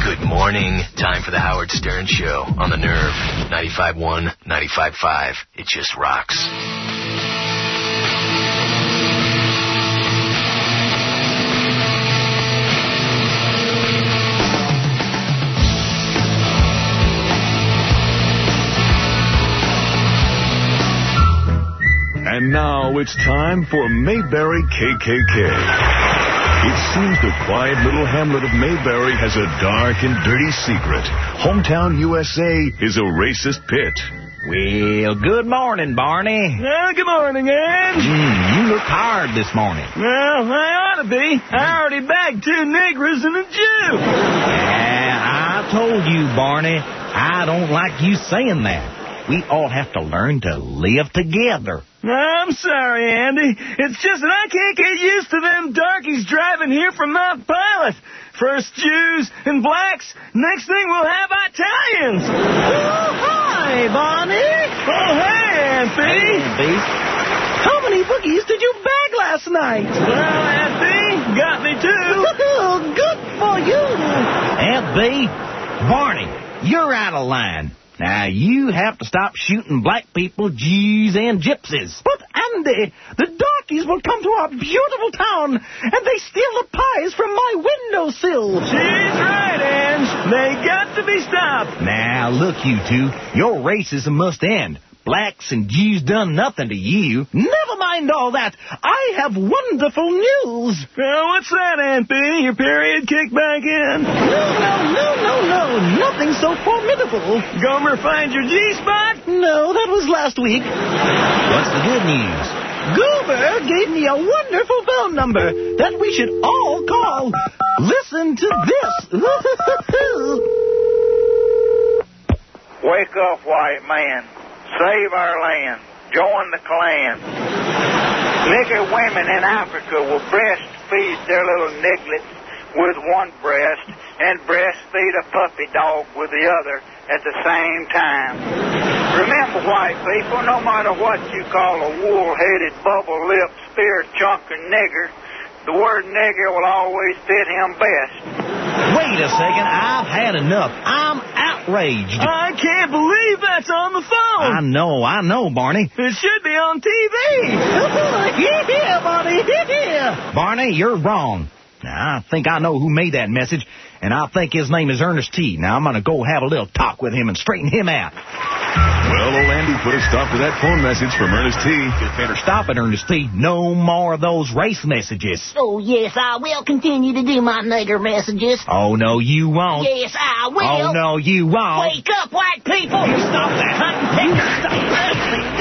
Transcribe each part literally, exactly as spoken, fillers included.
Good morning. Time for the Howard Stern Show on the Nerve. ninety-five point one, ninety-five point five. It just rocks. And now it's time for Mayberry K K K. It seems the quiet little hamlet of Mayberry has a dark and dirty secret. Hometown U S A is a racist pit. Well, good morning, Barney. Well, good morning, Ange. Mm, you look tired this morning. Well, I ought to be. I already bagged two niggers and a Jew. Yeah, I told you, Barney, I don't like you saying that. We all have to learn to live together. I'm sorry, Andy. It's just that I can't get used to them darkies driving here from Mount Pilot. First Jews and blacks. Next thing we'll have Italians. Oh, hi, Bonnie. Oh, hey, Auntie. Hey, How many boogies did you bag last night? Well, Auntie, got me two. Good for you. Aunt B, Barney, you're out of line. Now, you have to stop shooting black people, Jews, and gypsies. But, Andy, the darkies will come to our beautiful town, and they steal the pies from my windowsill. She's right, Ange. They got to be stopped. Now, look, you two, your racism must end. Blacks and Jews done nothing to you. Never mind all that. I have wonderful news. Well, what's that, Aunt B? Your period kicked back in? No, no, no, no, no. Nothing so formidable. Gomer find your G-spot? No, that was last week. What's the good news? Goober gave me a wonderful phone number that we should all call. Listen to this. Wake up, white man. Save our land. Join the Klan. Nigger women in Africa will breastfeed their little nigglets with one breast and breastfeed a puppy dog with the other at the same time. Remember, white people, no matter what you call a wool-headed, bubble-lipped, spear-chunking nigger, the word nigger will always fit him best. Wait a second. I've had enough. I'm outraged. I can't believe that's on the phone. I know, I know, Barney. It should be on T V. Yeah, Barney, yeah. Barney, you're wrong. Now, I think I know who made that message, and I think his name is Ernest T. Now, I'm going to go have a little talk with him and straighten him out. Well, old Andy put a stop to that phone message from Ernest T. You better stop it, Ernest T. No more of those race messages. Oh, yes, I will continue to do my nigger messages. Oh, no, you won't. Yes, I will. Oh, no, you won't. Wake up, white people. You stop that. You stop that.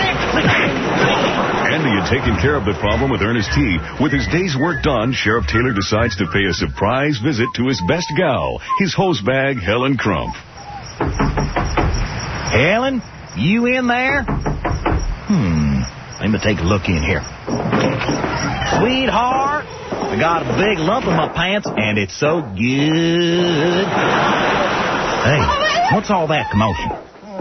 Andy had taken care of the problem with Ernest T. With his day's work done, Sheriff Taylor decides to pay a surprise visit to his best gal, his hose bag, Helen Crump. Helen, you in there? Hmm, let me take a look in here. Sweetheart, I got a big lump in my pants, and it's so good. Hey, what's all that commotion?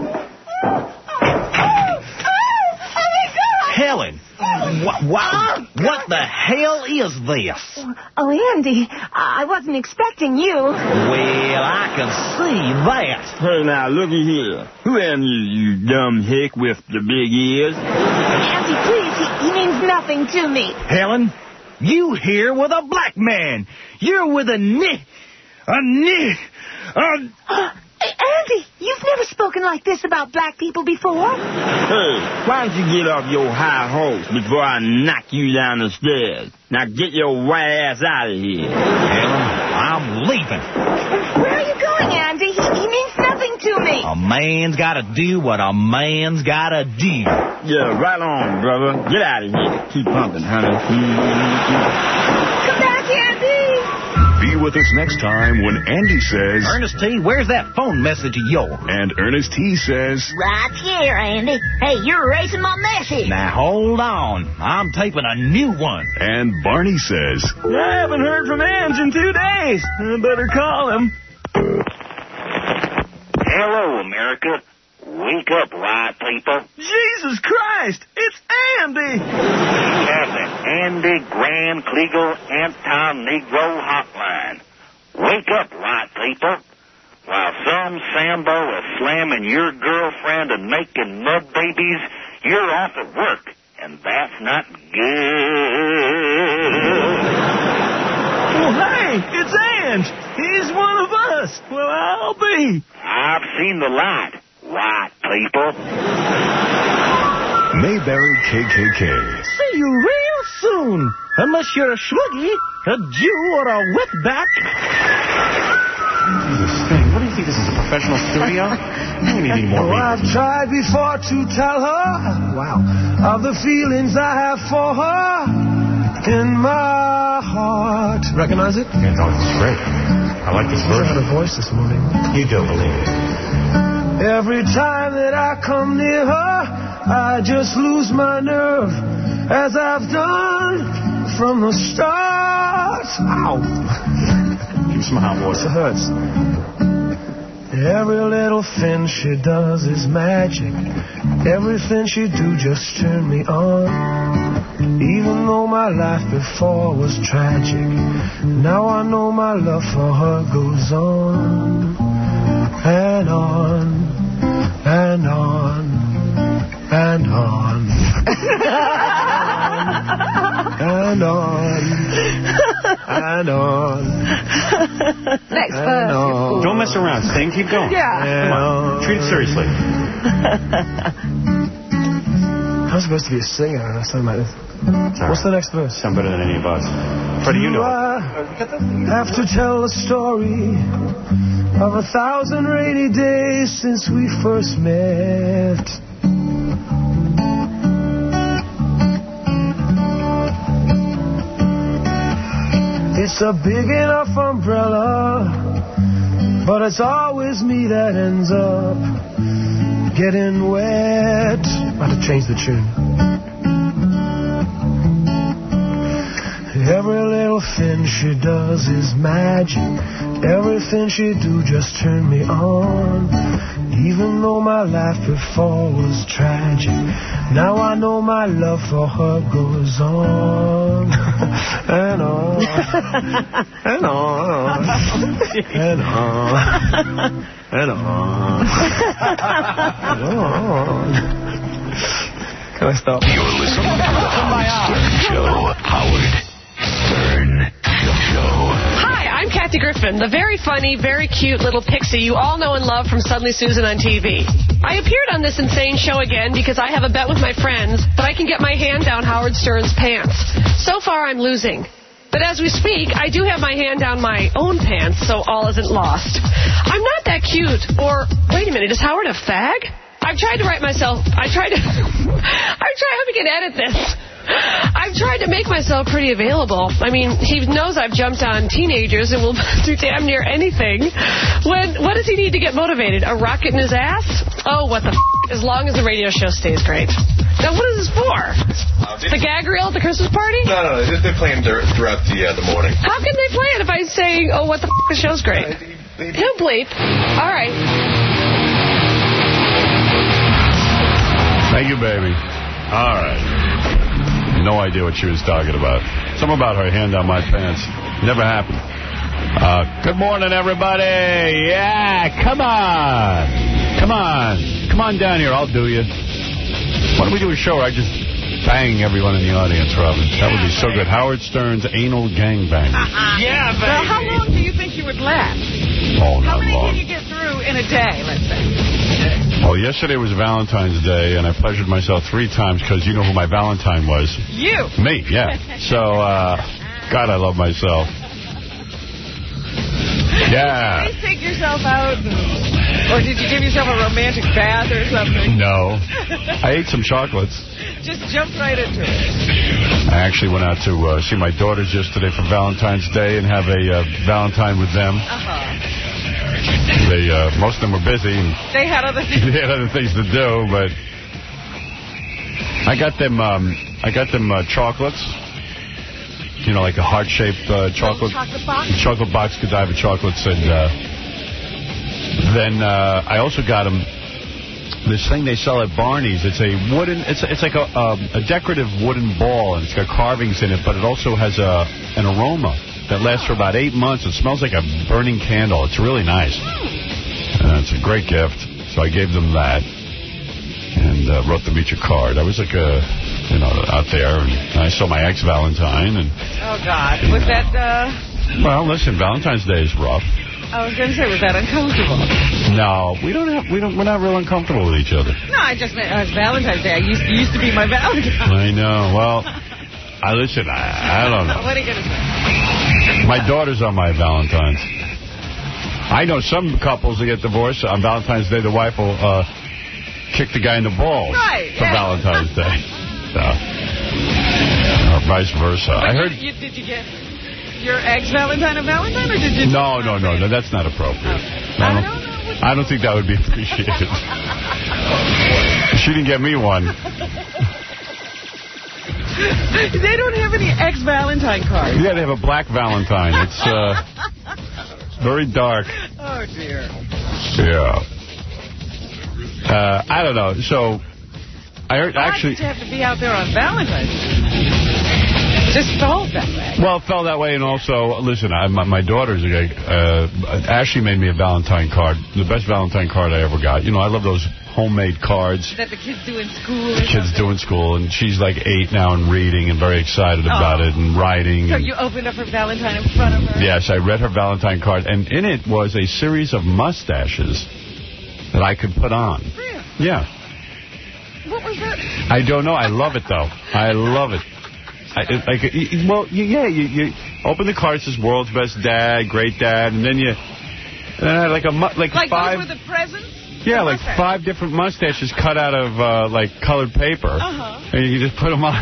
Helen, what, what, what the hell is this? Oh, Andy, I wasn't expecting you. Well, I can see that. Hey, now, looky here. Who am you, you dumb hick with the big ears? Andy, please, he, he means nothing to me. Helen, you here with a black man. You're with a ni... a ni... a... Andy, you've never spoken like this about black people before. Hey, why don't you get off your high horse before I knock you down the stairs? Now get your white ass out of here. Helen, I'm leaving. Where are you going, Andy? He, he means nothing to me. A man's got to do what a man's got to do. Yeah, right on, brother. Get out of here. Keep pumping, honey. Come back, Andy. Be with us next time when Andy says... Ernest T., where's that phone message of yours? And Ernest T. says... Right here, Andy. Hey, you're erasing my message. Now, hold on. I'm taping a new one. And Barney says... I haven't heard from Ange in two days. I better call him. Hello, America. Wake up, white people. Jesus Christ, it's Andy. We have the Andy Grand Kleagle Anti-Negro Hotline. Wake up, white people. while some Sambo is slamming your girlfriend and making mud babies, you're off at work, and that's not good. Well, hey, it's Ange. He's one of us. Well, I'll be. I've seen the light, white people. Mayberry K K K. See you real soon. Unless you're a schwoogie, a Jew, or a wetback. Jesus, Sting, what do you think this is, a professional studio? We need any more Oh, I've tried before to tell her, wow, of the feelings I have for her in my heart. Recognize it? Yeah, no, this is great. I like this version. I had a voice this morning. You do, believe it. Every time that I come near her, I just lose my nerve, as I've done from the start. Ow. You smile, boy. It hurts. Every little thing she does is magic. Everything she do just turn me on. Even though my life before was tragic, now I know my love for her goes on and on and on and on and on and on. Next verse. Don't mess around, Sting. Keep going. Yeah. Come on. Treat it seriously. I'm supposed to be a singer and I sound like this. Sorry. What's the next verse? Sound better than any of us. Freddie, you know I have to tell a story of a thousand rainy days since we first met. It's a big enough umbrella, but it's always me that ends up getting wet. I have to change the tune. Every little thing she does is magic. Everything she do just turn me on. Even though my life before was tragic, now I know my love for her goes on and on and on and on and on and on. Can I stop? You're listening to the Howard Stern Show. Howard Stern Show. Hi, I'm Kathy Griffin, the very funny, very cute little pixie you all know and love from Suddenly Susan on T V. I appeared on this insane show again because I have a bet with my friends that I can get my hand down Howard Stern's pants. So far, I'm losing. But as we speak, I do have my hand down my own pants, so all isn't lost. I'm not that cute. Or, wait a minute, is Howard a fag? I've tried to write myself... I tried to... I tried... How we can edit this? I've tried to make myself pretty available. I mean, he knows I've jumped on teenagers and will do damn near anything. When, what does he need to get motivated? A rocket in his ass? Oh, what the f***? As long as the radio show stays great. Now, what is this for? Uh, the gag reel at the Christmas party? No, no, no. They're playing throughout the, uh, the morning. How can they play it if I say, oh, what the f***, the show's great? He'll bleep. All right. Thank you, baby. All right. No idea what she was talking about. Something about her hand down my pants. Never happened. Uh, good morning, everybody. Yeah, come on. Come on. Come on down here. I'll do you. Why don't we do a show where I just bang everyone in the audience, Robin? That would be so good. Howard Stern's anal gangbang. Yeah, baby. Well, how long do you think you would last? Oh, How not many long. can you get through in a day, let's say? Well, yesterday was Valentine's Day, and I pleasured myself three times because you know who my Valentine was. You. Me, yeah. So, uh, God, I love myself. Yeah. Did you take yourself out, and, or did you give yourself a romantic bath or something? No. I ate some chocolates. Just jumped right into it. I actually went out to uh, see my daughters yesterday for Valentine's Day and have a uh, Valentine with them. Uh-huh. They, uh, most of them were busy. And They had other things. they had other things to do, but I got them. Um, I got them uh, chocolates. You know, like a heart-shaped uh, chocolate. Chocolate box? Chocolate box, Godiva chocolates, and uh, then uh, I also got them this thing they sell at Barney's. It's a wooden. It's it's like a um, a decorative wooden ball, and it's got carvings in it, but it also has a an aroma that lasts for about eight months. It smells like a burning candle. It's really nice. And it's a great gift. So I gave them that and uh, wrote them each a card. I was like, a, you know, out there, and I saw my ex-Valentine. And oh, God. Was that... Uh... Well, listen, Valentine's Day is rough. I was going to say, was that uncomfortable? No, we don't have, we don't, we're not real uncomfortable with each other. No, I just meant uh, it was Valentine's Day. I used, used to be my Valentine. I know. Well, I listen, I, I don't know. What are you going to say? My daughters are my Valentines. I know some couples that get divorced on Valentine's Day, the wife will uh, kick the guy in the balls right, for yeah. Valentine's Day. So, or vice versa. But I heard. You, you, did you get your ex-Valentine a Valentine, or did you... No, no, no, no, that's not appropriate. Okay. I, don't, I don't know. I don't think that would be appreciated. She didn't get me one. They don't have any ex-Valentine cards. Yeah, they have a black Valentine. It's uh, very dark. Oh, dear. Yeah. Uh, I don't know. So, I heard Why actually... did you have to be out there on Valentine's Day? Just felt that way. Well, it felt that way, and also, listen, I, my, my daughter's, uh, Ashley made me a Valentine card, the best Valentine card I ever got. You know, I love those homemade cards. That the kids do in school. The kids do in school, and she's like eight now and reading and very excited oh. about it and writing. So and, you opened up her Valentine in front of her? Yes, I read her Valentine card, and in it was a series of mustaches that I could put on. Really? Yeah. What was that? I don't know. I love it, though. I love it. I, like, well, yeah, you, you open the card, it says world's best dad, great dad, and then you, and then I had like a, like, like five. Like those were the presents? Yeah, like five different mustaches cut out of, uh, like, colored paper. Uh-huh. And you just put them on.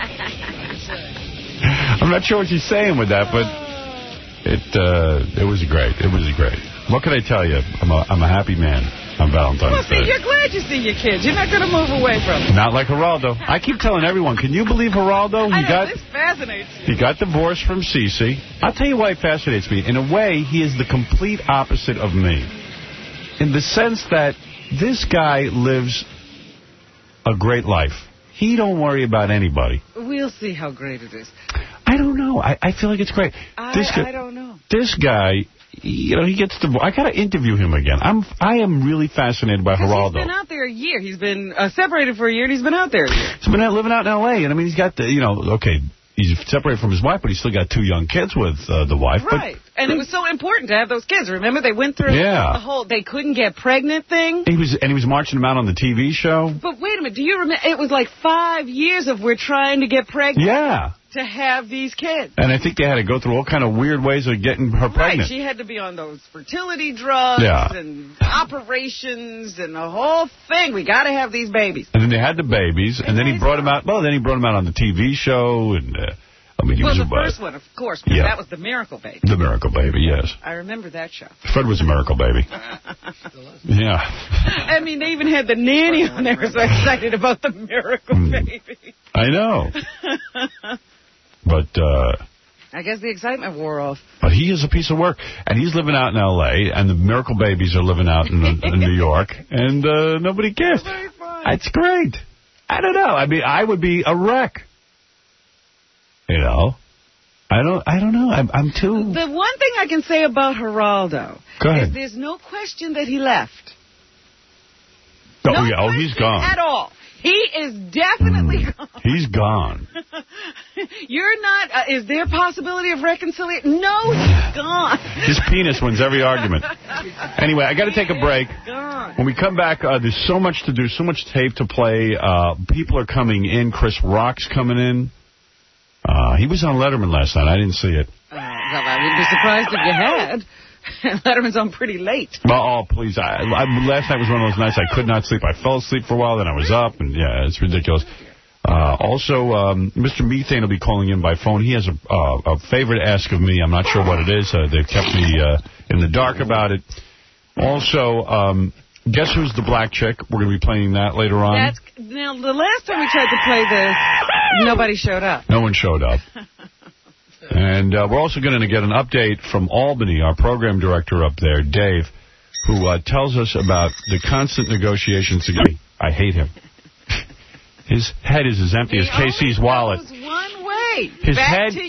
I'm not sure what you're saying with that, but it, uh, it was great. It was great. What can I tell you? I'm a, I'm a happy man on Valentine's well, see, Day. You're glad you see your kids. You're not going to move away from them. Not like Geraldo. I keep telling everyone, can you believe Geraldo? He I know, got, this fascinates me. He got divorced from Cece. I'll tell you why it fascinates me. In a way, he is the complete opposite of me. In the sense that this guy lives a great life. He don't worry about anybody. We'll see how great it is. I don't know. I, I feel like it's great. I, this guy, I don't know. This guy... You know, he gets the... I got to interview him again. I'm, I am really fascinated by Geraldo. He's been out there a year. He's been uh, separated for a year, and he's been out there a year. He's been out, living out in L A, and I mean, he's got the, you know, okay, he's separated from his wife, but he's still got two young kids with uh, the wife. Right. But, and it was so important to have those kids. Remember, they went through yeah. the whole they couldn't get pregnant thing? He was, and he was marching them out on the T V show. But wait a minute. Do you remember? It was like five years of we're trying to get pregnant. Yeah. To have these kids. And I think they had to go through all kind of weird ways of getting her pregnant. Right, she had to be on those fertility drugs yeah. and operations and the whole thing. We got to have these babies. And then they had the babies, and, and then he brought them out. Well, then he brought them out on the T V show, and uh, I mean, he well, was the a, first one, of course, because yeah. that was the Miracle Baby. The Miracle Baby, yes. I remember that show. Fred was a Miracle Baby. yeah. I mean, they even had the nanny on there. So excited about the Miracle mm. Baby. I know. But, uh... I guess the excitement wore off. But he is a piece of work. And he's living out in L A, and the Miracle Babies are living out in, in New York, and uh, nobody cares. It's great. I don't know. I mean, I would be a wreck. You know? I don't I don't know. I'm, I'm too... The one thing I can say about Geraldo Go ahead. is there's no question that he left. Oh, no yeah. Oh, he's gone. At all. He is definitely mm, gone. He's gone. You're not... Uh, is there a possibility of reconciliation? No, he's gone. His penis wins every argument. Anyway, I got to take a break. Gone. When we come back, uh, there's so much to do, so much tape to play. Uh, people are coming in. Chris Rock's coming in. Uh, he was on Letterman last night. I didn't see it. Uh, well, I would be surprised if you had. Letterman's on pretty late. Well, oh, please. I, I, last night was one of those nights I could not sleep. I fell asleep for a while, then I was up, and yeah, it's ridiculous. Uh, also, um, Mister Methane will be calling in by phone. He has a, uh, a favor to ask of me. I'm not sure what it is. Uh, they've kept me uh, in the dark about it. Also, um, guess who's the black chick? We're going to be playing that later on. That's, now, the last time we tried to play this, nobody showed up. No one showed up. And uh, we're also going to get an update from Albany, our program director up there, Dave, who uh, tells us about the constant negotiations. I hate him. His head is as empty he as K C's wallet. Goes one way. His Back head, to you.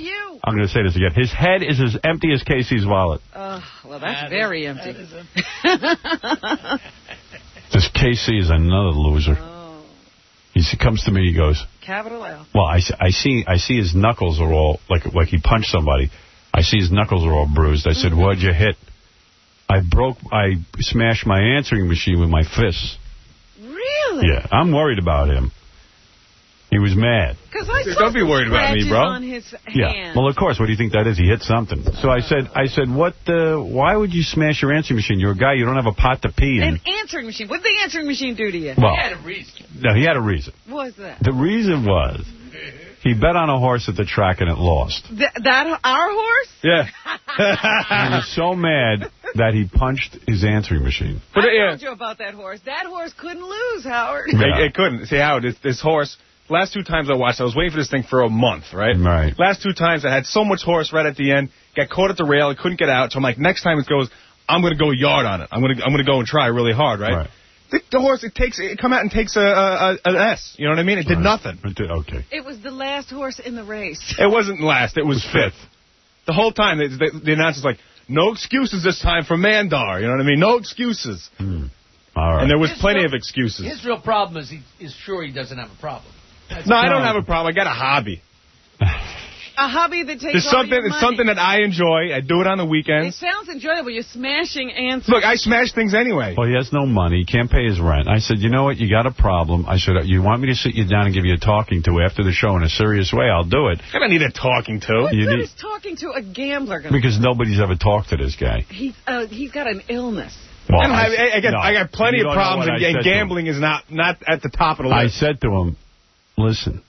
I'm going to say this again. His head is as empty as Casey's wallet. Oh, well, that's that very is, empty. That this Casey is another loser. Oh. He comes to me, he goes... Capital L. Well, I, I see I see his knuckles are all, like like he punched somebody. I see his knuckles are all bruised. I said, mm-hmm. What'd you hit? I broke, I smashed my answering machine with my fists. Really? Yeah, I'm worried about him. He was mad. Because I saw Don't be worried about me, bro. On his hand. Yeah. Well, of course. What do you think that is? He hit something. So I said, I said, what? Uh, why would you smash your answering machine? You're a guy. You don't have a pot to pee in. An answering machine. What did the answering machine do to you? Well, he had a reason. No, he had a reason. What was that? The reason was he bet on a horse at the track and it lost. Th that our horse? Yeah. He was so mad that he punched his answering machine. But, I yeah. told you about that horse. That horse couldn't lose, Howard. Yeah. It, it couldn't. See, Howard, this, this horse... Last two times I watched, I was waiting for this thing for a month, right? Right. Last two times I had so much horse right at the end, got caught at the rail, I couldn't get out. So I'm like, next time it goes, I'm going to go yard on it. I'm going to I'm going to go and try really hard, right? Right. The, the horse, it takes it come out and takes a, a, a an S. You know what I mean? It did right. nothing. It did, okay. It was the last horse in the race. It wasn't last. It was fifth. The whole time, the, the, the announcer's like, no excuses this time for Mandar. You know what I mean? No excuses. Hmm. All right. And there was his plenty real, of excuses. His real problem is he is sure he doesn't have a problem. That's no, I don't have a problem. I got a hobby. A hobby that takes There's all something, your money. It's something that I enjoy. I do it on the weekends. It sounds enjoyable. You're smashing answers. Look, I smash things anyway. Well, he has no money. He can't pay his rent. I said, you know what? You got a problem. I said, you want me to sit you down and give you a talking to after the show in a serious way? I'll do it. I don't need a talking to. What you good need... is talking to a gambler? Because nobody's ever talked to this guy. He's, uh, he's got an illness. Well, I, I, I, got, no, I got plenty of problems, and, and gambling is not, not at the top of the list. I said to him, listen,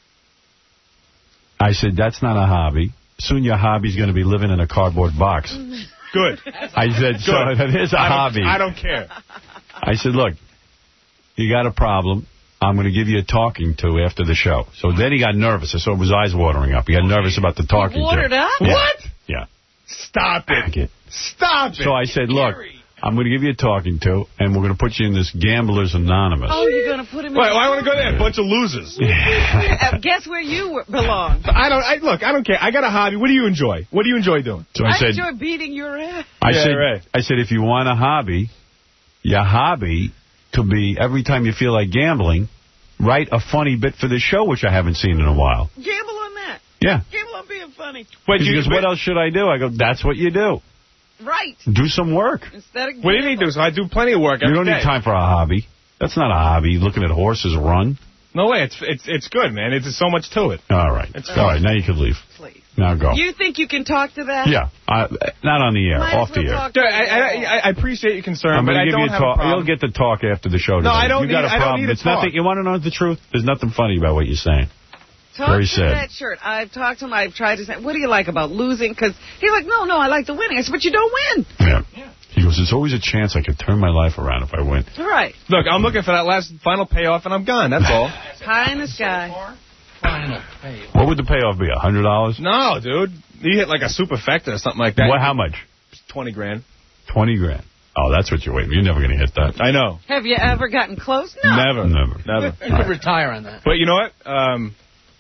I said, that's not a hobby. Soon your hobby's going to be living in a cardboard box. Good. I said, so Good. it is a I hobby. I don't care. I said, look, you got a problem. I'm going to give you a talking to after the show. So then he got nervous. I saw his eyes watering up. He got nervous about the talking he watered to. up? Yeah. What? Yeah. Stop it. Stop it. So I said, look, I'm going to give you a talking to, and we're going to put you in this Gamblers Anonymous. Oh, you're going to put him in... Why, why want to go there? A bunch of losers. uh, guess where you belong. I don't... I, look, I don't care. I got a hobby. What do you enjoy? What do you enjoy doing? So I, I said, enjoy beating your ass. I yeah, said, right. I said, if you want a hobby, your hobby could be every time you feel like gambling, write a funny bit for the show, which I haven't seen in a while. Gamble on that. Yeah. Gamble on being funny. Wait, he goes, what else should I do? I go, that's what you do. Right. Do some work. Instead of what do you need to do? So I do plenty of work every You don't day. need time for a hobby. That's not a hobby, looking at horses run. No way. It's it's it's good, man. It's so much to it. All right. It's All right, now you can leave. Please. Now go. You think you can talk to that? Yeah. Uh, not on the air, Might off as well the air. talk Dude, I, I, I appreciate your concern, I'm but I give don't you a have talk. a problem. You'll get the talk after the show today. No, I don't You got need- a I don't problem. need a it's nothing. talk. You want to know the truth? There's nothing funny about what you're saying. Talk Very to sad. that shirt. I've talked to him. I've tried to say, what do you like about losing? Because he's like, no, no, I like the winning. I said, but you don't win. Yeah. yeah. He goes, there's always a chance I could turn my life around if I win. All right. Look, I'm looking for that last final payoff, and I'm gone. That's all. High in the sky. Final payoff. What would the payoff be, one hundred dollars? No, dude. You hit like a superfecta or something like that. What? How much? twenty grand. twenty grand. Oh, that's what you're waiting for. You're never going to hit that. I know. Have you ever gotten close? No. Never. Never. Never. You could right. retire on that. But you know what? Um,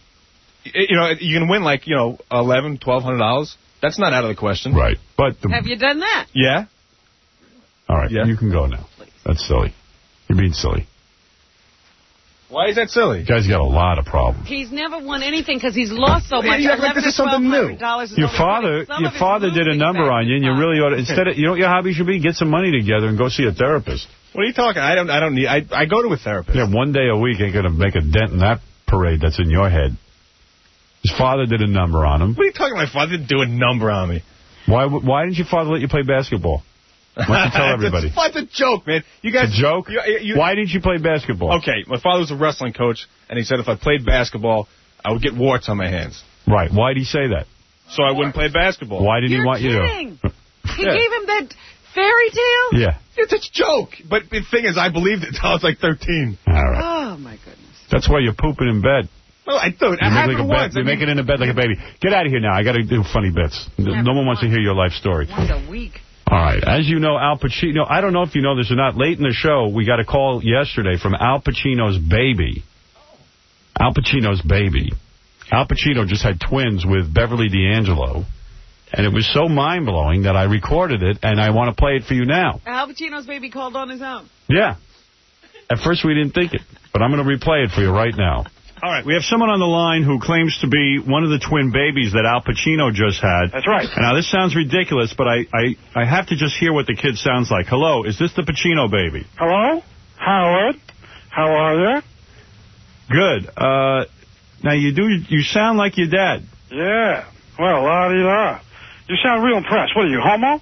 you know, you can win like, you know, eleven, twelve hundred dollars. That's not out of the question. Right. But the, Have you done that? Yeah. All right. Yeah. You can go now. That's silly. You're being silly. Why is that silly? You guys got a lot of problems. He's never won anything because he's lost so much. You act like this is something new. Your father, your father did a number on you, and you really ought to, instead of, you know what your hobby should be? Get some money together and go see a therapist. What are you talking? I don't. I don't need. I I go to a therapist. Yeah, one day a week ain't gonna make a dent in that parade that's in your head. His father did a number on him. What are you talking about? My father didn't do a number on me. Why? Why didn't your father let you play basketball? Why don't you tell everybody? That's a joke, man. You guys. A joke? You, you, Why didn't you play basketball? Okay, my father was a wrestling coach, and he said if I played basketball, I would get warts on my hands. Right. Why did he say that? So I wouldn't play basketball. Why did You're he want kidding. you to? He Yeah. gave him that fairy tale? Yeah. It's a joke. But the thing is, I believed it until I was like thirteen. All right. Oh, my goodness. That's why you're pooping in bed. Well, I do it. I You make, happened like a once. bed, you I make mean, it in a bed like a baby. Get out of here now. I got to do funny bits. No one wants to hear your life story. Once a week. All right. As you know, Al Pacino, I don't know if you know this or not, late in the show, we got a call yesterday from Al Pacino's baby. Al Pacino's baby Al Pacino just had twins with Beverly D'Angelo, and it was so mind-blowing that I recorded it, and I want to play it for you now. Al Pacino's baby called on his own. Yeah. At first we didn't think it, but I'm going to replay it for you right now. All right, we have someone on the line who claims to be one of the twin babies that Al Pacino just had. That's right. Now, this sounds ridiculous, but I, I, I have to just hear what the kid sounds like. Hello, is this the Pacino baby? Hello? Howard? How are you? Good. Uh, now, you do you sound like your dad. Yeah. Well, la-di-da. You sound real impressed. What are you, homo?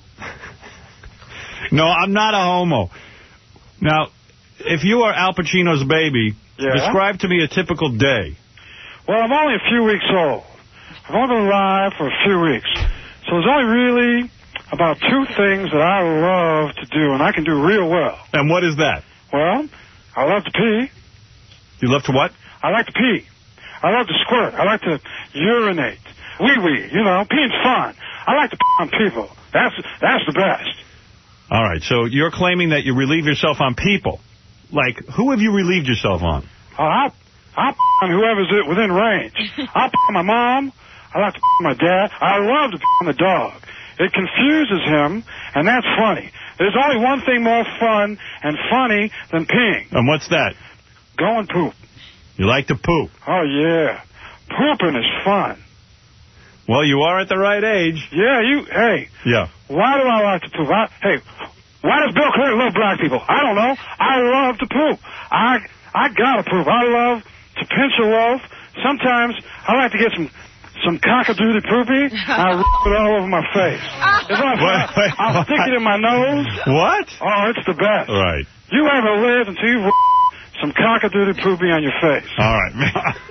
No, I'm not a homo. Now, if you are Al Pacino's baby... Yeah? Describe to me a typical day. Well, I'm only a few weeks old. I've only been alive for a few weeks. So there's only really about two things that I love to do, and I can do real well. And what is that? Well, I love to pee. You love to what? I like to pee. I love to squirt. I like to urinate. Wee-wee, you know, peeing's fun. I like to pee on people. That's, that's the best. All right, so you're claiming that you relieve yourself on people. Like, who have you relieved yourself on? Oh, I'll, I'll p*** on whoever's within range. I'll p*** on my mom. I like to p*** on my dad. I love to p*** on the dog. It confuses him, and that's funny. There's only one thing more fun and funny than peeing. And what's that? Go and poop. You like to poop? Oh, yeah. Pooping is fun. Well, you are at the right age. Yeah, you, hey. Yeah. Why do I like to poop? I, hey, why does Bill Clinton love black people? I don't know. I love to poop. I I gotta poop. I love to pinch a loaf. Sometimes I like to get some some cock-a-doodle poopy. I rip it all over my face. If I, wait, wait, I'll stick it in my nose. What? Oh, it's the best. Right. You haven't lived until you've some cock-a-doodle poopy on your face. All right, man.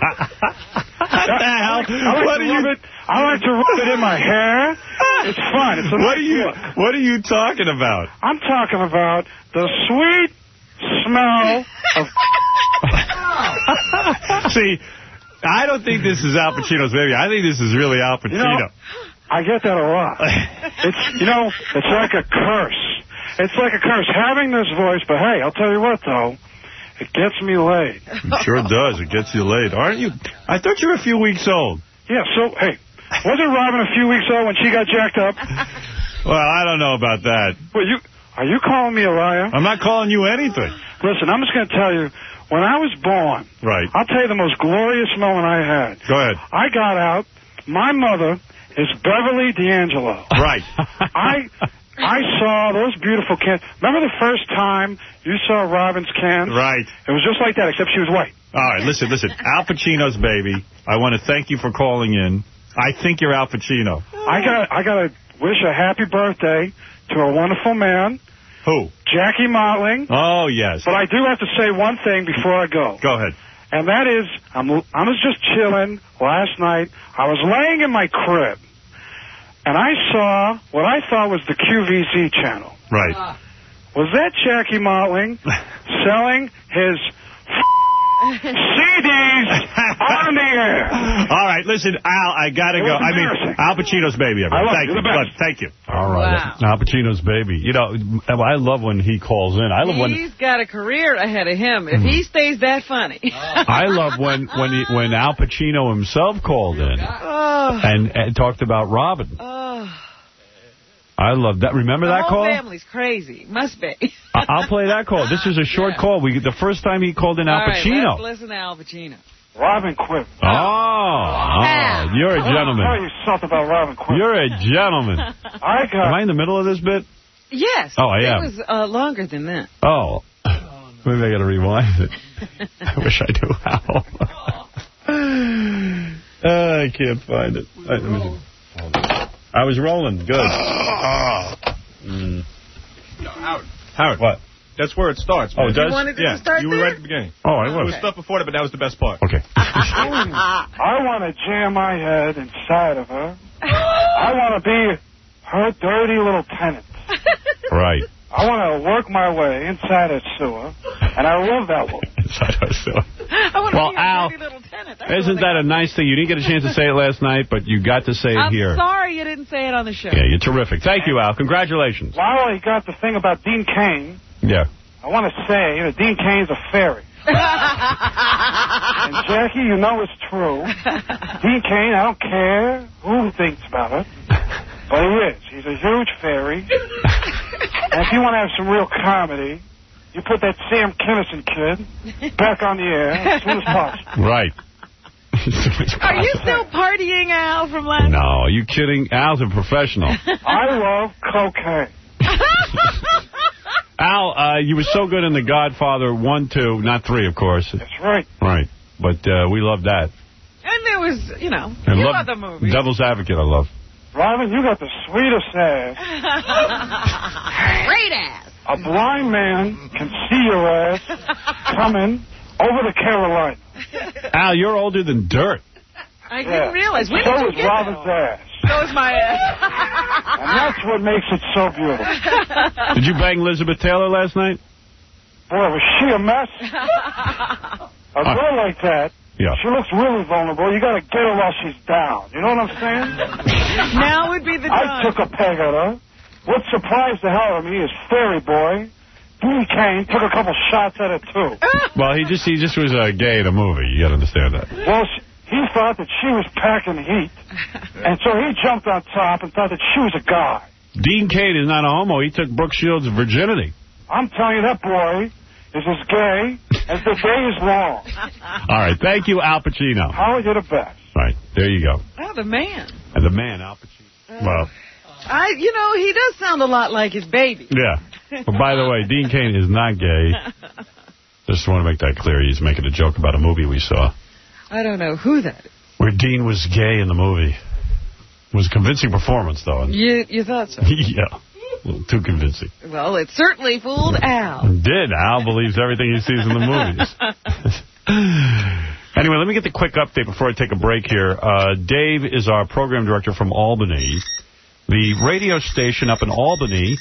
What the hell? I like what to are you? It, I like to rub it in my hair. It's fun. It's a what nice are you? look. What are you talking about? I'm talking about the sweet smell of. See, I don't think this is Al Pacino's baby. I think this is really Al Pacino. You know, I get that a lot. It's you know, it's like a curse. It's like a curse having this voice. But hey, I'll tell you what though. It gets me laid. It sure does. It gets you laid. Aren't you? I thought you were a few weeks old. Yeah, so, hey, wasn't Robin a few weeks old when she got jacked up? Well, I don't know about that. Well, you are you calling me a liar? I'm not calling you anything. Listen, I'm just going to tell you, when I was born, right. I'll tell you the most glorious moment I had. Go ahead. I got out. My mother is Beverly D'Angelo. Right. I... I saw those beautiful cans. Remember the first time you saw Robin's cans? Right. It was just like that, except she was white. All right, listen, listen. Al Pacino's baby, I want to thank you for calling in. I think you're Al Pacino. I got I got to wish a happy birthday to a wonderful man. Who? Jackie Mottling. Oh, yes. But I do have to say one thing before I go. Go ahead. And that is, I'm, I was just chilling last night. I was laying in my crib. And I saw what I thought was the Q V C channel. Right. Uh, was that Jackie Mottling selling his C Ds on the air? All right, listen, Al, I got to go. I mean, Al Pacino's baby. I love thank you. you. But thank you. All right. Wow. Al Pacino's baby. You know, I love when he calls in. I love when He's got a career ahead of him if he stays that funny. I love when when he, when Al Pacino himself called in oh. and, and talked about Robin. Oh. I love that. Remember the that whole call? The family's crazy. Must be. I'll play that call. This is a short yeah. call. We The first time he called in Al All right, Pacino. let's listen to Al Pacino. Robin Quinn. Oh, oh, you're a gentleman. I'll tell you something about Robin Quinn. You're a gentleman. I got... Am I in the middle of this bit? Yes. Oh, I am. It was uh, longer than that. Oh. Maybe I got to rewind it. I wish I knew how. uh, I can't find it. Right, let me see. Hold on. I was rolling. Good. Mm. No, Howard. Howard. What? That's where it starts, man. Oh, it does? You wanted yeah, to start you were there? right at the beginning. Oh, I was. There was stuff before that, but that was the best part. Okay. I want to jam my head inside of her. I want to be her dirty little tenant. Right. I want to work my way inside her sewer, and I love that woman. Inside her sewer. I want to well, be a Al, dirty little tenant. That's isn't that a nice thing? You didn't get a chance to say it last night, but you got to say it I'm here. I'm sorry you didn't say it on the show. Yeah, you're terrific. Thank you, Al. Congratulations. While I got the thing about Dean Cain, yeah. I want to say, you know, Dean Cain's a fairy. And Jackie, you know it's true. Dean Cain, I don't care who thinks about it, but he is. He's a huge fairy. And if you want to have some real comedy, you put that Sam Kinison kid back on the air as soon as possible. Right. Are you still partying, Al, from last No, are you kidding? Al's a professional. I love cocaine. Al, uh, you were so good in The Godfather one, two, not three, of course. That's right. Right. But uh, we love that. And there was, you know, And you love other movies. Devil's Advocate, I love. Robin, you got the sweetest ass. Great ass. A blind man can see your ass coming over the Carolina. Al, you're older than dirt. I Yeah. didn't realize. When so did you is get Robin's that? ass. So is my ass. And that's what makes it so beautiful. Did you bang Elizabeth Taylor last night? Boy, was she a mess. A girl like that, Yeah. she looks really vulnerable. You got to get her while she's down. You know what I'm saying? Now would be the time. I took a peg at her. What surprised the hell out of me is Fairy Boy. Dean Cain took a couple shots at it, too. Well, he just he just was uh, gay in a movie. You got to understand that. Well, she, he thought that she was packing heat, and so he jumped on top and thought that she was a guy. Dean Cain is not a homo. He took Brooke Shields' virginity. I'm telling you, that boy is as gay as the day is long. All right. Thank you, Al Pacino. How are you the best? Right. There you go. Oh, the man. And the man, Al Pacino. Well, I, you know, he does sound a lot like his baby. yeah. But by the way, Dean Cain is not gay. Just want to make that clear. He's making a joke about a movie we saw I don't know who that is. where Dean was gay in the movie. It was a convincing performance, though. You, you thought so? Yeah. A little too convincing. Well, it certainly fooled Al. Did. Al believes everything he sees in the movies. Anyway, let me get the quick update before I take a break here. Uh, Dave is our program director from Albany. The radio station up in Albany,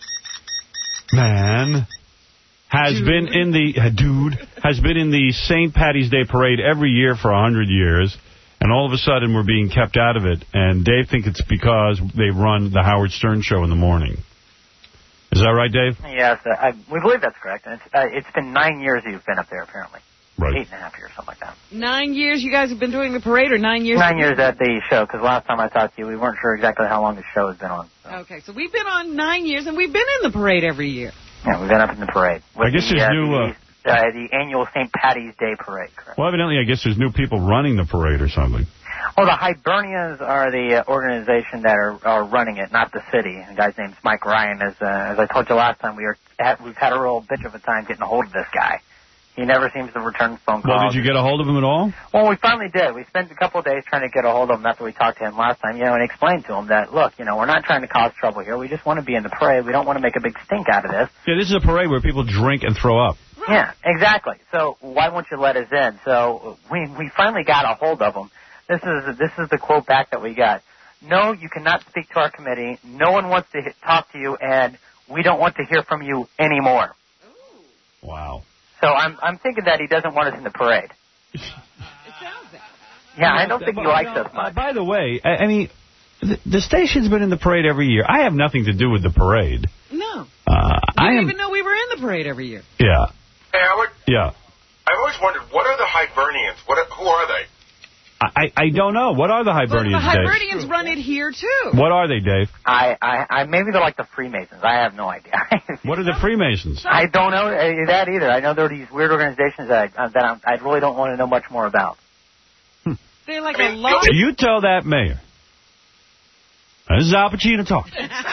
man, has dude. been in the, uh, dude, has been in the Saint Patty's Day Parade every year for a hundred years. And all of a sudden, we're being kept out of it. And Dave thinks it's because they run the Howard Stern show in the morning. Is that right, Dave? Yes, uh, I, we believe that's correct. And it's, uh, it's been nine years that you've been up there, apparently. Right. Eight and a half years, something like that. Nine years you guys have been doing the parade, or nine years? Nine years at the show, because last time I talked to you, we weren't sure exactly how long the show has been on. So. Okay, so we've been on nine years, and we've been in the parade every year. Yeah, we've been up in the parade. I guess the, there's uh, new... The, uh, uh, the annual Saint Patty's Day Parade, correct? Well, evidently, I guess there's new people running the parade or something. Well, the Hibernians are the uh, organization that are, are running it, not the city. The guy's name's Mike Ryan. As, uh, as I told you last time, we are at, we've had a real bitch of a time getting a hold of this guy. He never seems to return phone calls. Well, did you get a hold of him at all? Well, we finally did. We spent a couple of days trying to get a hold of him after we talked to him last time, you know, and explained to him that, look, you know, we're not trying to cause trouble here. We just want to be in the parade. We don't want to make a big stink out of this. Yeah, this is a parade where people drink and throw up. Yeah, exactly. So why won't you let us in? So we we finally got a hold of him. This is this is the quote back that we got. No, you cannot speak to our committee. No one wants to hit, talk to you, and we don't want to hear from you anymore. Ooh. Wow. So I'm I'm thinking that he doesn't want us in the parade. It sounds that. Yeah, I don't think he likes no, us much. Uh, by the way, I, I mean, the, the station's been in the parade every year. I have nothing to do with the parade. No. Uh, I I didn't am, even know we were in the parade every year. Yeah. Hey, Howard. Yeah. I've always wondered, what are the Hibernians? What? Are, who are they? I, I don't know. What are the Hibernians, Well, the Dave? Hibernians run it here, too. What are they, Dave? I, I, I maybe they're like the Freemasons. I have no idea. What are the Freemasons? I don't know uh, that either. I know there are these weird organizations that I, uh, that I'm, I really don't want to know much more about. They're like I mean, a lot. You tell that mayor. This is Al Pacino talking.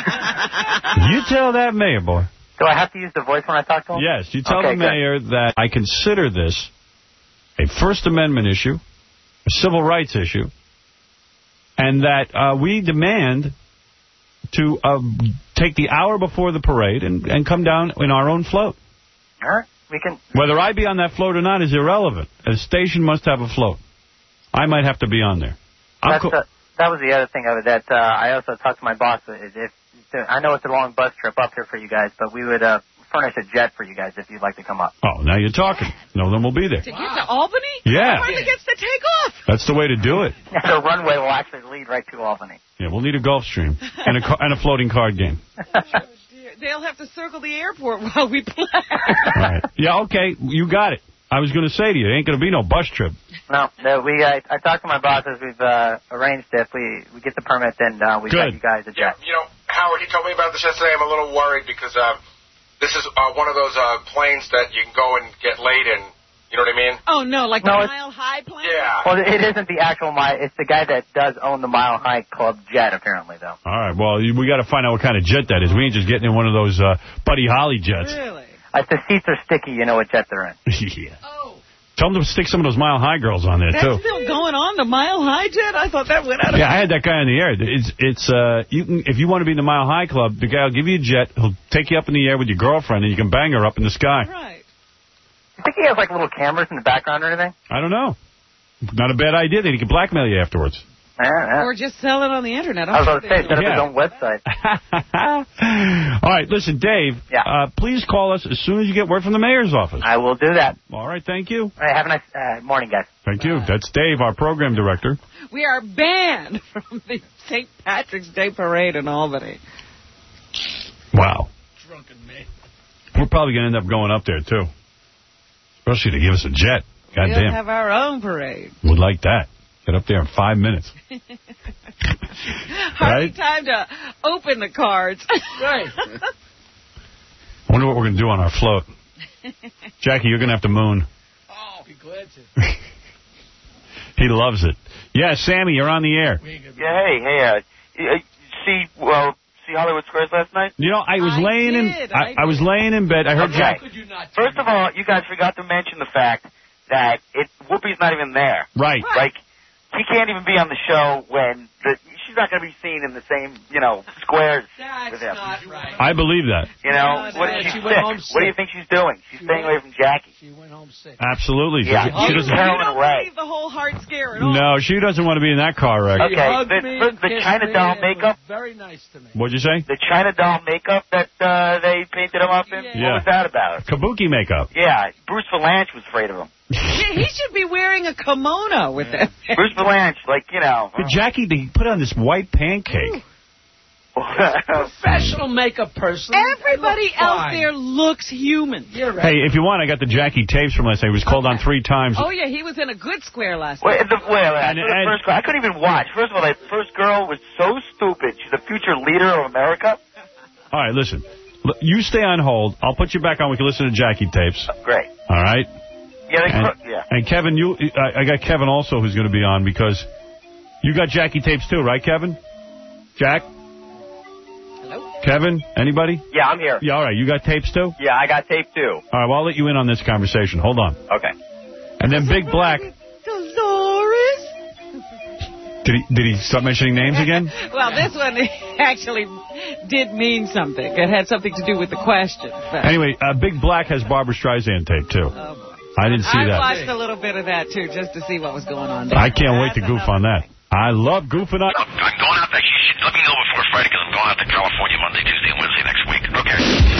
You tell that mayor, boy. Do I have to use the voice when I talk to him? Yes, you tell okay, the mayor good. that I consider this a First Amendment issue, a civil rights issue, and that uh, we demand to uh, take the hour before the parade and, and come down in our own float. All right, we can. Whether I be on that float or not is irrelevant. A station must have a float. I might have to be on there. That's, uh, that was the other thing of it. That uh, I also talked to my boss. If, if I know it's a long bus trip up here for you guys, but we would uh, furnish a jet for you guys if you'd like to come up. Oh, now you're talking. No, then we'll be there. To get to Albany? Yeah. Hardly gets to take off. That's the way to do it. The runway will actually lead right to Albany. Yeah, we'll need a Gulfstream and a, and a floating card game. They'll have to circle the airport while we play. All right. Yeah, okay. You got it. I was going to say to you, it ain't going to be no bus trip. No, no we. I, I talked to my bosses. We've uh, arranged it. If we we get the permit, then uh, we got you guys a jet. Yeah, you know, Howard, he told me about this yesterday. I'm a little worried because uh, this is uh, one of those uh, planes that you can go and get laid in. You know what I mean? Oh, no, like No, the it's- Mile High plane? Yeah. Well, it isn't the actual Mile. It's the guy that does own the Mile High Club jet, apparently, though. All right, well, you- we got to find out what kind of jet that is. We ain't just getting in one of those uh, Buddy Holly jets. Really? If the seats are sticky, you know what jet they're in. Yeah. Tell them to stick some of those Mile High girls on there, That's too. still going on, the Mile High jet? I thought that went out of... Yeah, I had that guy in the air. It's it's uh, you can if you want to be in the Mile High Club, the guy will give you a jet. He'll take you up in the air with your girlfriend, and you can bang her up in the sky. Right. You think he has, like, little cameras in the background or anything? I don't know. Not a bad idea. Then he can blackmail you afterwards. Yeah, yeah. Or just sell it on the Internet. I was about to say, set up Yeah. his own website. All right, listen, Dave. Yeah. Uh, please call us as soon as you get word from the mayor's office. I will do that. All right, thank you. All right, have a nice uh, morning, guys. Thank you. That's Dave, our program director. We are banned from the Saint Patrick's Day Parade in Albany. Wow. We're probably going to end up going up there, too. Especially to give us a jet. We'll Goddamn. have our own parade. Would like that. Get up there in five minutes. Hardly Right? time to open the cards. Right. I wonder what we're going to do on our float. Jackie, you're going to have to moon. Oh, be glad to. He loves it. Yeah, Sammy, you're on the air. Yeah, hey, hey, uh, y- uh, see, well, see Hollywood Squares last night? You know, I was I laying did, in I, I was laying in bed. I heard Okay. Jack. First of all, you guys forgot to mention the fact that it Whoopi's not even there. Right. Like, she can't even be on the show when the, she's not going to be seen in the same, you know, squares with him. right. I believe that. You know, No, what no, is she, she went sick? home What do you sick. think she's doing? She's She staying went- away from Jackie. She went home sick. Absolutely. Yeah, She you doesn't, Carolyn Ray. The whole heart scare at all. no, she doesn't want to be in that car wreck. Okay, the, the, the China doll makeup, Very nice to me. What'd you say? the China doll makeup that uh, they painted him up in, Yeah. what was that about? Kabuki makeup. Yeah, Bruce Valanche was afraid of him. Yeah, he should be wearing a kimono with that. Bruce Valanche, like, you know. But Jackie, they put on this white pancake. Professional makeup person. Everybody They look out fine. there looks human. You're right. Hey, if you want, I got the Jackie tapes from last night. He was called on three times. Oh, yeah, he was in a good square last Wait, night. the, wait, wait, And- I, saw the and- first girl. I couldn't even watch. First of all, that first girl was so stupid. She's the future leader of America. All right, listen. L- You stay on hold. I'll put you back on. We can listen to Jackie tapes. Great. All right? Yeah, they, And, yeah. and Kevin, you, I, I got Kevin also who's going to be on because you got Jackie tapes too, right, Kevin? Jack? Hello? Kevin? Anybody? Yeah, I'm here. Yeah, all right. You got tapes too? Yeah, I got tape too. All right, well, I'll let you in on this conversation. Hold on. Okay. And then Big Black. Dolores? Did he, did he start mentioning names again? Well, this one actually did mean something. It had something to do with the question. But Anyway, uh, Big Black has Barbara Streisand tape too. I didn't see I that. watched a little bit of that, too, just to see what was going on there. I can't wait to goof on that. I love goofing on. I'm going out there. You should let me know before Friday because I'm going out to California Monday, Tuesday, and Wednesday next week. Okay.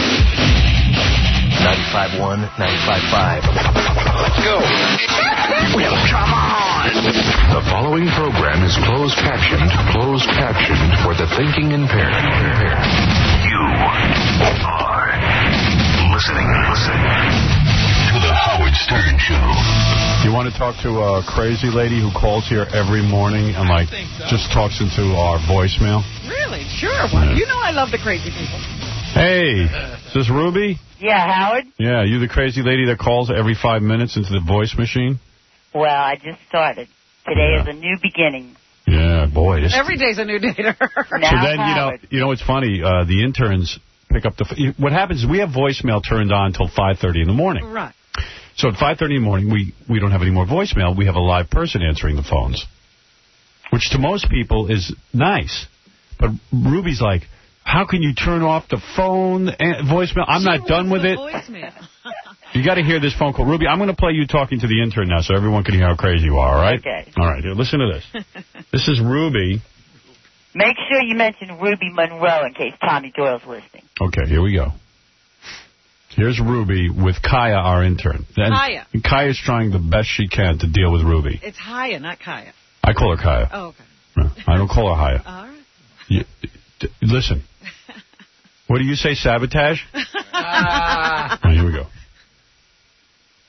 ninety-five point one, ninety-five point five. Let's go. Come on. The following program is closed captioned, closed captioned for the thinking impaired. You are listening, listening to the Howard Stern Show. You want to talk to a crazy lady who calls here every morning and, like, just talks into our voicemail? Really? Sure. Well, you know I love the crazy people. Hey, is this Ruby? Yeah, Howard? Yeah, you the crazy lady that calls every five minutes into the voice machine? Well, I just started. Today Yeah. is a new beginning. Yeah, boy. This... Every day's a new day to her. So then, you know, you know what's funny? Uh, the interns pick up the... F what happens is we have voicemail turned on until five thirty in the morning. Right. So at five thirty in the morning, we, we don't have any more voicemail. We have a live person answering the phones, which to most people is nice. But Ruby's like, how can you turn off the phone and voicemail? I'm not done with it. You got to hear this phone call. Ruby, I'm going to play you talking to the intern now so everyone can hear how crazy you are, all right? Okay. All right, here, listen to this. This is Ruby. Make sure you mention Ruby Monroe in case Tommy Doyle's listening. Okay, here we go. Here's Ruby with Kaya, our intern. And Kaya. Kaya's trying the best she can to deal with Ruby. It's Haya, not Kaya. I call her Kaya. Oh, okay. No, I don't call her Haya. All right. You, d- listen. What do you say, sabotage? Ah. Oh, here we go.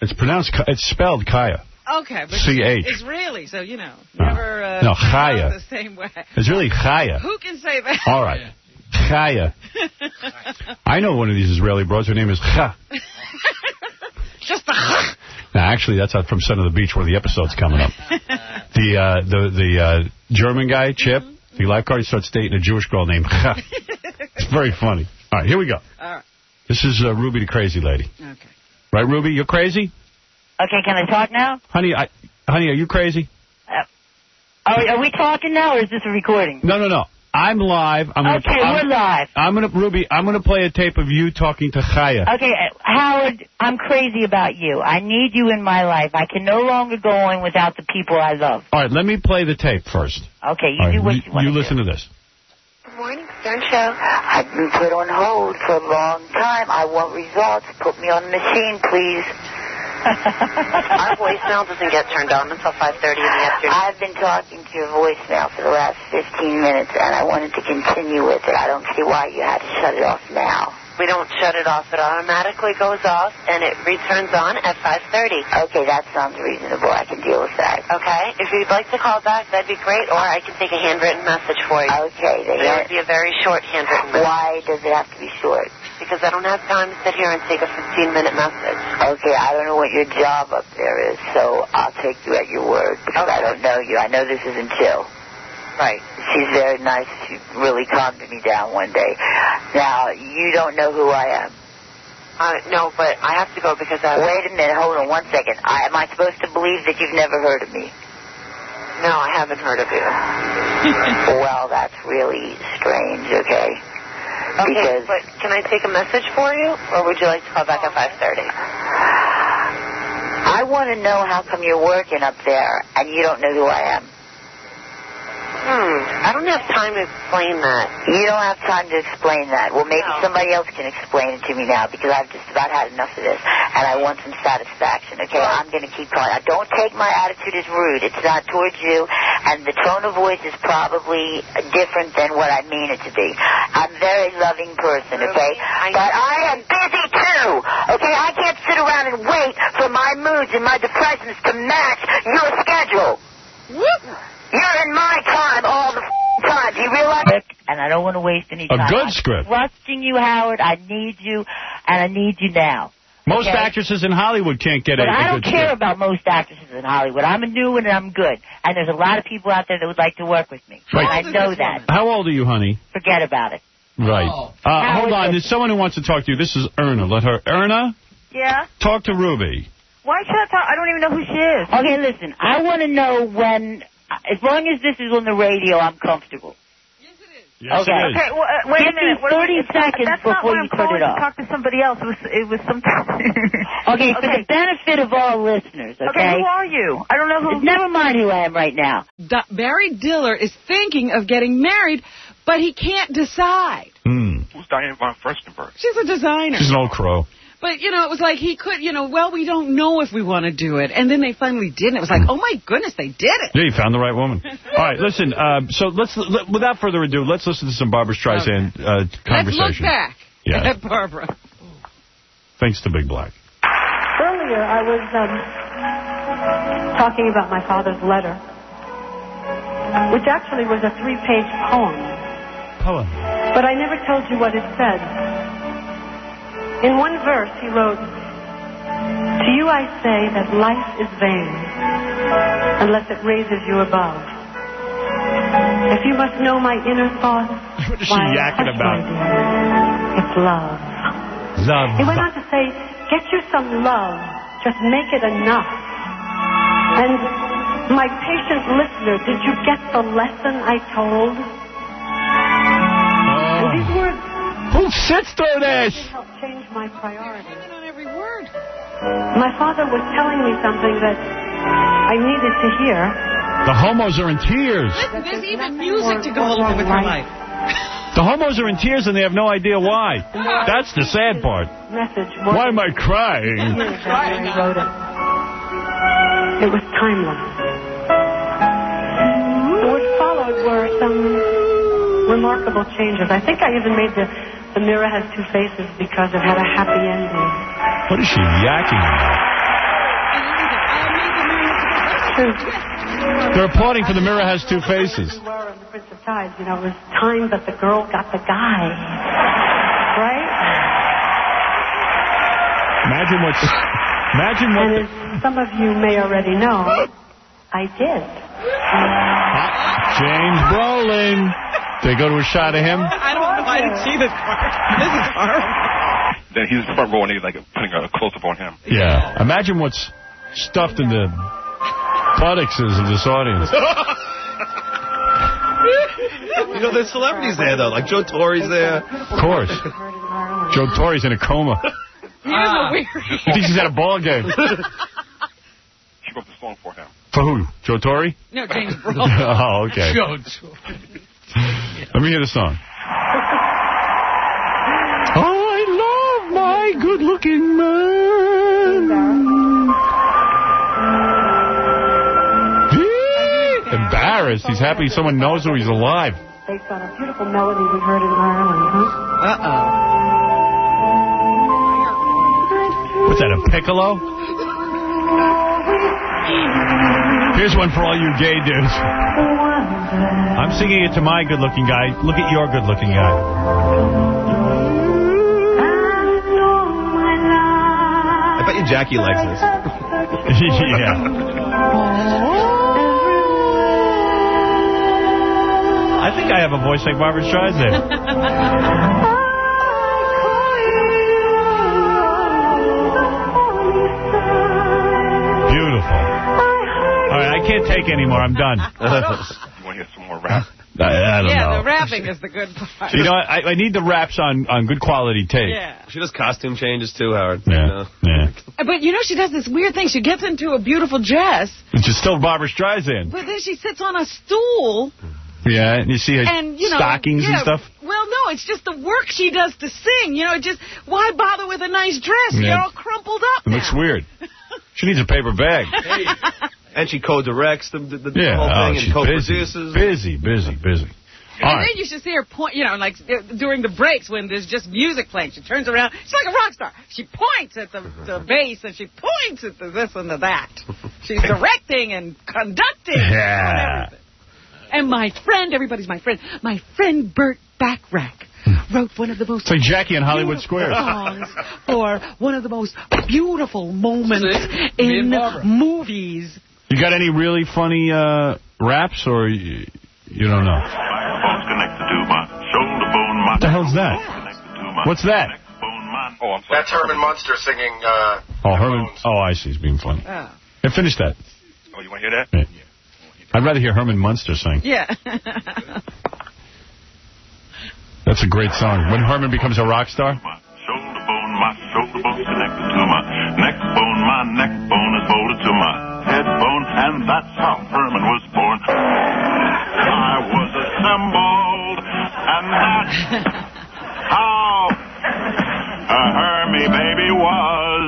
It's pronounced, it's spelled Kaya. Okay, but C H. it's really, so, you know, never uh, No, Chaya. the same way. It's really Chaya. Who can say that? All right. Chaya. I know one of these Israeli bros. Her name is Cha. Just the Cha. Now, actually, that's from Son of the Beach where the episode's coming up. The uh, the the uh, German guy, Chip, mm-hmm. the lifeguard, he starts dating a Jewish girl named Cha. It's very funny. All right, here we go. All right. This is uh, Ruby the crazy lady. Okay. Right, Ruby? You're crazy? Okay, can I talk now? Honey, I, honey, are you crazy? Uh, are, are we talking now, or is this a recording? No, no, no. I'm live. I'm gonna, okay, I'm, we're live. I'm gonna, Ruby, I'm going to play a tape of you talking to Chaya. Okay, uh, Howard, I'm crazy about you. I need you in my life. I can no longer go on without the people I love. All right, let me play the tape first. Okay, you All do right, what you, you want You to listen do. to this. Good morning, Stern Show. I've been put on hold for a long time. I want results. Put me on the machine, please. Our voicemail doesn't get turned on until five thirty in the afternoon. I've been talking to your voicemail for the last fifteen minutes, and I wanted to continue with it. I don't see why you had to shut it off now. We don't shut it off. It automatically goes off, and it returns on at five thirty. Okay, that sounds reasonable. I can deal with that. Okay. If you'd like to call back, that'd be great, or I can take a handwritten message for you. Okay. It would be a very short handwritten message. Why does it have to be short? Because I don't have time to sit here and take a fifteen-minute message. Okay, I don't know what your job up there is, so I'll take you at your word, because okay. I don't know you. I know this isn't chill. Right. She's very nice. She really calmed me down one day. Now, you don't know who I am. Uh, no, but I have to go because I... Wait a minute. Hold on one second. I, am I supposed to believe that you've never heard of me? No, I haven't heard of you. Well, that's really strange, okay? Okay, because but can I take a message for you, or would you like to call back at five thirty? I want to know how come you're working up there and you don't know who I am. Hmm, I don't have time to explain that. You don't have time to explain that. Well, maybe no. somebody else can explain it to me now, because I've just about had enough of this, and I want some satisfaction, okay? Well, I'm going to keep calling. Now, don't take my attitude as rude. It's not towards you, and the tone of voice is probably different than what I mean it to be. I'm a very loving person, okay? I but I am busy, too, okay? I can't sit around and wait for my moods and my depressions to match your schedule. Whoop. You're in my time all the f- time. Do you realize it? And I don't want to waste any time. A good script. I'm trusting you, Howard. I need you, and I need you now. Most okay? actresses in Hollywood can't get but a, a I don't good care script. about most actresses in Hollywood. I'm a new one, and I'm good. And there's a lot of people out there that would like to work with me. Right. And I know that. How old are you, honey? Forget about it. Right. Oh. Uh, hold on. There's someone who wants to talk to you. This is Erna. Let her... Erna? Yeah? Talk to Ruby. Why should I talk? I don't even know who she is. Okay, listen. I want to know when... As long as this is on the radio, I'm comfortable. Yes, okay. it is. Okay, well, uh, wait Give a minute. me thirty seconds that's before not you turn it off. To talk to somebody else. It was, it was some... okay, for Okay. the benefit of all listeners, okay? Okay, who are you? I don't know who... Never mind who I am right now. D- Barry Diller is thinking of getting married, but he can't decide. Hmm. Who's Diane von Furstenberg? She's a designer. She's an old crow. But, you know, it was like he could, you know, well, we don't know if we want to do it. And then they finally did. And it was like, oh, my goodness, they did it. Yeah, you found the right woman. All right, listen, um, so let's, let, without further ado, let's listen to some Barbra Streisand uh, conversation. Let's look back yeah. at Barbara. Thanks to Big Black. Earlier, I was um, talking about my father's letter, which actually was a three-page poem. Poem. But I never told you what it said. In one verse, he wrote, "To you I say that life is vain, unless it raises you above. If you must know my inner thoughts, what is she why, yakking hush, about? my dear, it's love." Love. He went on to say, "Get you some love, just make it enough." And my patient listener, did you get the lesson I told? Oh. And these words... Who sits through this? ...helped change my priorities. On every word. My father was telling me something that I needed to hear. The homos are in tears. Listen, there's even music to go along with her life. The homos are in tears and they have no idea why. That's the sad part. Message. Why am I crying? I wrote it. It was timeless. What followed were some remarkable changes. I think I even made the The Mirror Has Two Faces because it had a happy ending. What is she yakking about? They're applauding for The Mirror Has Two Faces. We were in The Prince of Tides, you know, it was time that the girl got the guy. Right? Imagine what's... Imagine what... And as some of you may already know, I did. James Brolin. They go to a shot of him. I don't know. I didn't see this part. This is horrible. Then he's front row and he's like putting a close-up on him. Yeah. Imagine what's stuffed in the buttocks of this audience. You know, there's celebrities there, though. Like Joe Torre's there. Of course. Joe Torre's in a coma. He is a weird... He thinks he's at a ball game. She wrote the song for him. For who? Joe Torre? No, James Brolin. Oh, okay. Joe Torre. Let me hear the song. I love my good-looking man. Embarrassed. He's happy someone knows who he's alive. Based on a beautiful melody we heard in Ireland, huh? Uh-oh. What's that, a piccolo? Here's one for all you gay dudes. I'm singing it to my good-looking guy. Look at your good-looking guy. I bet you Jackie likes this. Yeah. I think I have a voice like Barbra Streisand. Beautiful. All right, I can't take any more. I'm done. You want to hear some more rap? I, I don't yeah, know. the rapping is the good part. You know, I, I need the raps on, on good quality tape. Yeah. She does costume changes, too, Howard. Yeah, you know? yeah. But, you know, she does this weird thing. She gets into a beautiful dress. It's just still Barbra Streisand. But then she sits on a stool. Yeah, and you see her and, you know, stockings yeah, and stuff. Well, no, it's just the work she does to sing. You know, just, why bother with a nice dress? Yeah. You're all crumpled up It now. looks weird. She needs a paper bag. Hey. And she co-directs the, the, the yeah, whole oh, thing she's and co-produces. Busy, busy, busy, busy. And All then right. you should see her point, you know, like uh, during the breaks when there's just music playing. She turns around. She's like a rock star. She points at the, the bass and she points at the this and the that. She's directing and conducting. Yeah. And everything. And my friend, everybody's my friend, my friend Burt Bacharach wrote one of the most... It's like Jackie in Hollywood Squares. ...songs for one of the most beautiful moments in movies. You got any really funny uh, raps, or you, you don't know? What the hell's that? What's that? Oh, I'm sorry. That's Herman Munster singing... Uh, oh, Herman... Oh, I see. He's being funny. Oh. Yeah, finish that. Oh, you want to hear that? Yeah. I'd rather hear Herman Munster sing. Yeah. That's a great song. When Herman becomes a rock star. My shoulder bone, my shoulder bone's connected to my neck bone. My neck bone is bolted to my head bone, and that's how Herman was born. I was assembled, and that's how a Hermie baby was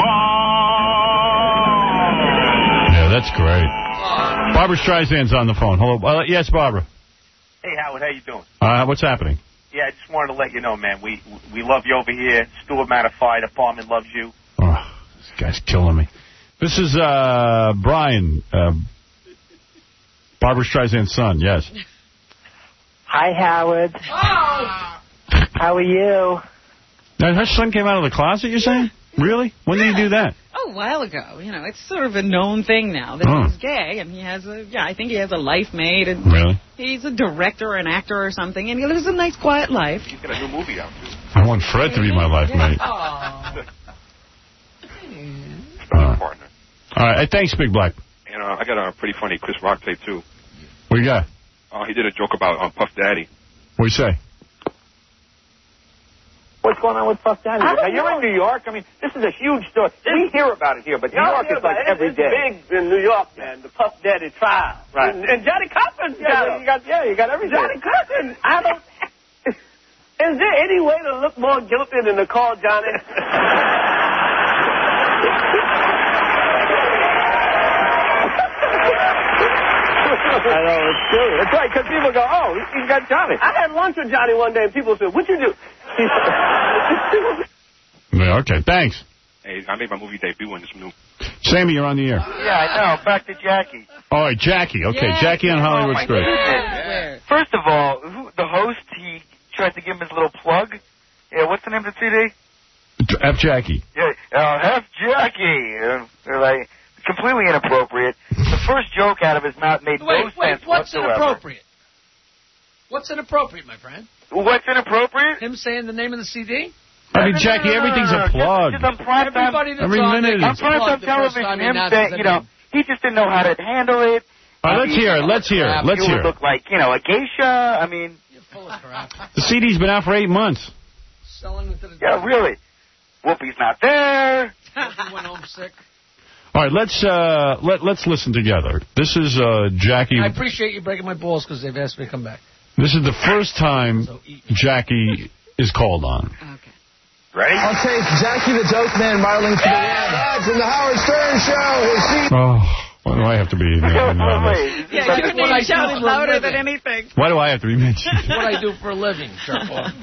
born. Yeah, that's great. Barbra Streisand's on the phone. Hello. Uh, yes, Barbara. Hey, Howard, how you doing? Uh, what's happening? Yeah, I just wanted to let you know, man, we we love you over here. Stewart Manor Fire Department loves you. Oh, this guy's killing me. This is uh, Brian, uh, Barbra Streisand's son, yes. Hi, Howard. Oh. How are you? Now, her son came out of the closet, you're saying? Really? When did he do that? Oh, a while ago. You know, it's sort of a known thing now that Oh. he's gay, and he has a, yeah, I think he has a life mate, and Really? he's a director or an actor or something, and he lives a nice, quiet life. He's got a new movie out, too. I want Fred to be my life mate. Special partner. All right, hey, thanks, Big Black. And uh, I got a pretty funny Chris Rock tape, too. What you got? Uh, he did a joke about uh, Puff Daddy. What do you say? What's going on with Puff Daddy? Now, you're in New York. I mean, this is a huge story. We hear about it here, but New York is like every day. It's big in New York, man. The Puff Daddy trial. Right. And, and Johnny Cochran. Yeah, you got, yeah, you got everything. Johnny Cochran. I don't... Is there any way to look more guilty than to call Johnny? I know, it's true. That's right, because people go, oh, he's got Johnny. I had lunch with Johnny one day, and people said, what'd you do? Yeah, okay, thanks. Hey, I made my movie debut in this new... So Sammy, you're on the air. Yeah, I know. Back to Jackie. All right, Jackie. Okay, Yeah. Jackie on Hollywood Oh, Straight. yeah. First of all, who, the host, he tried to give him his little plug. Yeah, what's the name of the C D? F Jackie. Yeah, uh, F Jackie. Uh, they're like, completely inappropriate. The first joke out of his mouth made Wait, no wait, sense what's whatsoever. inappropriate? What's inappropriate, my friend? What's inappropriate? Him saying the name of the C D? I mean, Jackie, everything's a plug. Just on prime time, Everybody that's Every on minute there is- on prime time plugged the first television, time he him announces saying, the you know, name. he just didn't know how to handle it. All right, I let's mean, hear it. Let's hear it. Let's you hear would it. look like, you know, a geisha. I mean, The C D's been out for eight months. Selling it to the yeah, really. Whoopi's not there. Whoopi went home sick. All right, let's uh, let let's listen together. This is uh, Jackie. I appreciate you breaking my balls because they've asked me to come back. This is the first time Jackie is called on. Ready? I'll take Jackie the Joke Man Marling to the win. That's in the Howard Stern Show. His seat. Oh, why do I have to be? Uh, Yeah, your what I name sounded do for a louder living. than anything. why do I have to be mentioned? It's what I do for a living, jerk off.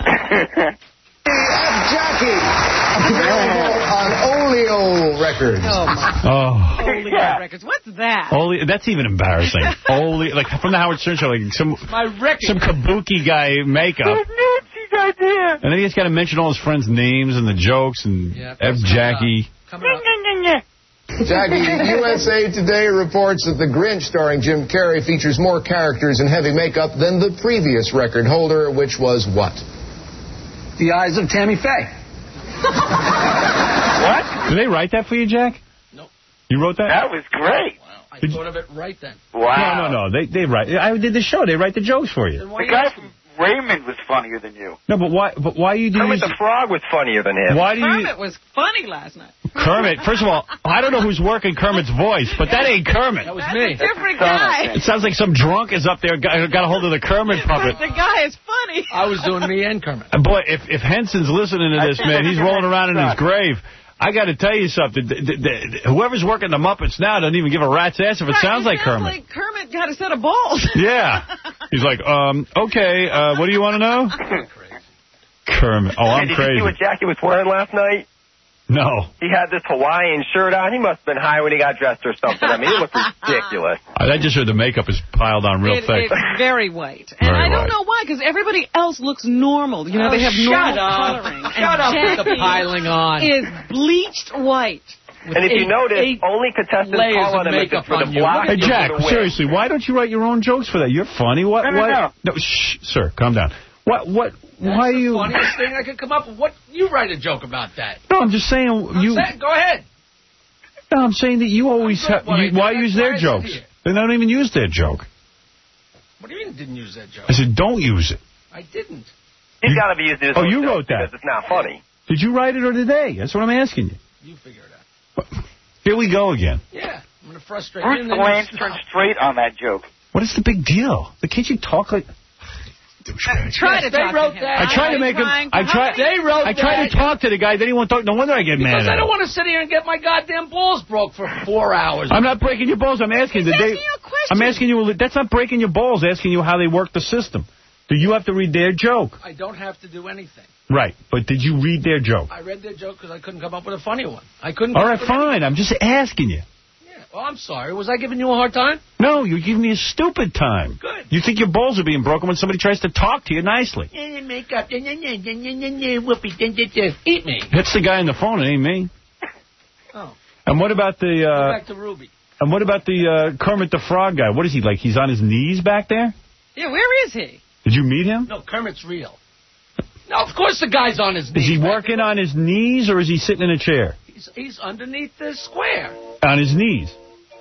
F. Jackie. Available on Oleo Records. Oh, my. Oh, Holy records. What's that? Oli, that's even embarrassing. Oli, like from the Howard Stern show, like some My record. some kabuki guy makeup, Nancy's idea. and then he just got to mention all his friends' names and the jokes and Yeah, F that's Jackie. Coming up. Jackie, U S A Today reports that The Grinch, starring Jim Carrey, features more characters in heavy makeup than the previous record holder, which was what? The eyes of Tammy Faye. What? Did they write that for you, Jack? No. You wrote that? That was great. Wow. I Did thought of it right then. Wow. No, no, no. They they write. I did the show. They write the jokes for you. Then why The you guy asking? from Raymond was funnier than you. No, but why? But why you do? Kermit Use, the Frog was funnier than him. why do you? Kermit was funny last night. Kermit. First of all, I don't know who's working Kermit's voice, but that ain't Kermit. That was That's me. a different guy. It sounds like some drunk is up there got, got a hold of the Kermit puppet. The guy is funny. I was doing me and Kermit. And boy, if if Henson's listening to this, man, he's rolling around in his grave. I got to tell you something. The, the, the, whoever's working the Muppets now doesn't even give a rat's ass if it Right, sounds it like Kermit. like Kermit got a set of balls. Yeah. He's like, um, okay, uh, what do you want to know? Kermit. Oh, I'm Hey, did crazy. you see what Jackie was wearing last night? No. He had this Hawaiian shirt on. He must have been high when he got dressed or something. I mean, it looked ridiculous. I just heard the makeup is piled on real It- thick. It's very white. And Very I don't white. know why, because everybody else looks normal. You know, Oh, they have shut normal up. coloring. Shut and up with the Jackie piling on. is bleached white. And if you eight- notice, eight only contestants layers call on of him if makeup it's for the on you. block. Hey, or Jack, for the wig. seriously, why don't you write your own jokes for that? You're funny. What? No, no, what? no. No, shh, sir, calm down. What? What? That's why the you? funniest thing I could come up with. What? You write a joke about that. No, I'm just saying I'm you. saying, go ahead. No, I'm saying that you always I'm have. good, what I You, do, why that's use why their I sit jokes? here. They don't even use their joke. What do you mean didn't use that joke? I said, don't use it. I didn't. He's got to be using his Oh, own you joke wrote that. because it's not funny. Did you write it or did they? That's what I'm asking you. You figure it out. Here we go again. Yeah, I'm going to frustrate Bruce you. and then Delange you turned stop. straight on that joke. What is the big deal? The can't you talk like? Try to Yes, they talk wrote to him. that. I try to make him. I try. They wrote I try that. to talk to the guy. Then he won't talk. No wonder I get mad Because at I don't him. want to sit here and get my goddamn balls broke for four hours. I'm not breaking your balls. I'm asking. Did He's they? asking you a question. I'm asking you. That's not breaking your balls. Asking you how they work the system. Do you have to read their joke? I don't have to do anything. Right. But did you read their joke? I read their joke because I couldn't come up with a funny one. I couldn't. All come right, up with fine. I'm just asking you. Yeah. Well, I'm sorry. Was I giving you a hard time? No, you're giving me a stupid time. Good. You think your balls are being broken when somebody tries to talk to you nicely. Makeup. Whoopee. Eat me. That's the guy on the phone. It ain't me. Oh. And what about the? Go Uh, back to Ruby. and what about the uh, Kermit the Frog guy? What is he like? He's on his knees back there. Yeah, where is he? Did you meet him? No, Kermit's real. No, of course the guy's on his knees. Is he working on his knees or is he sitting in a chair? He's, he's underneath the square. On his knees.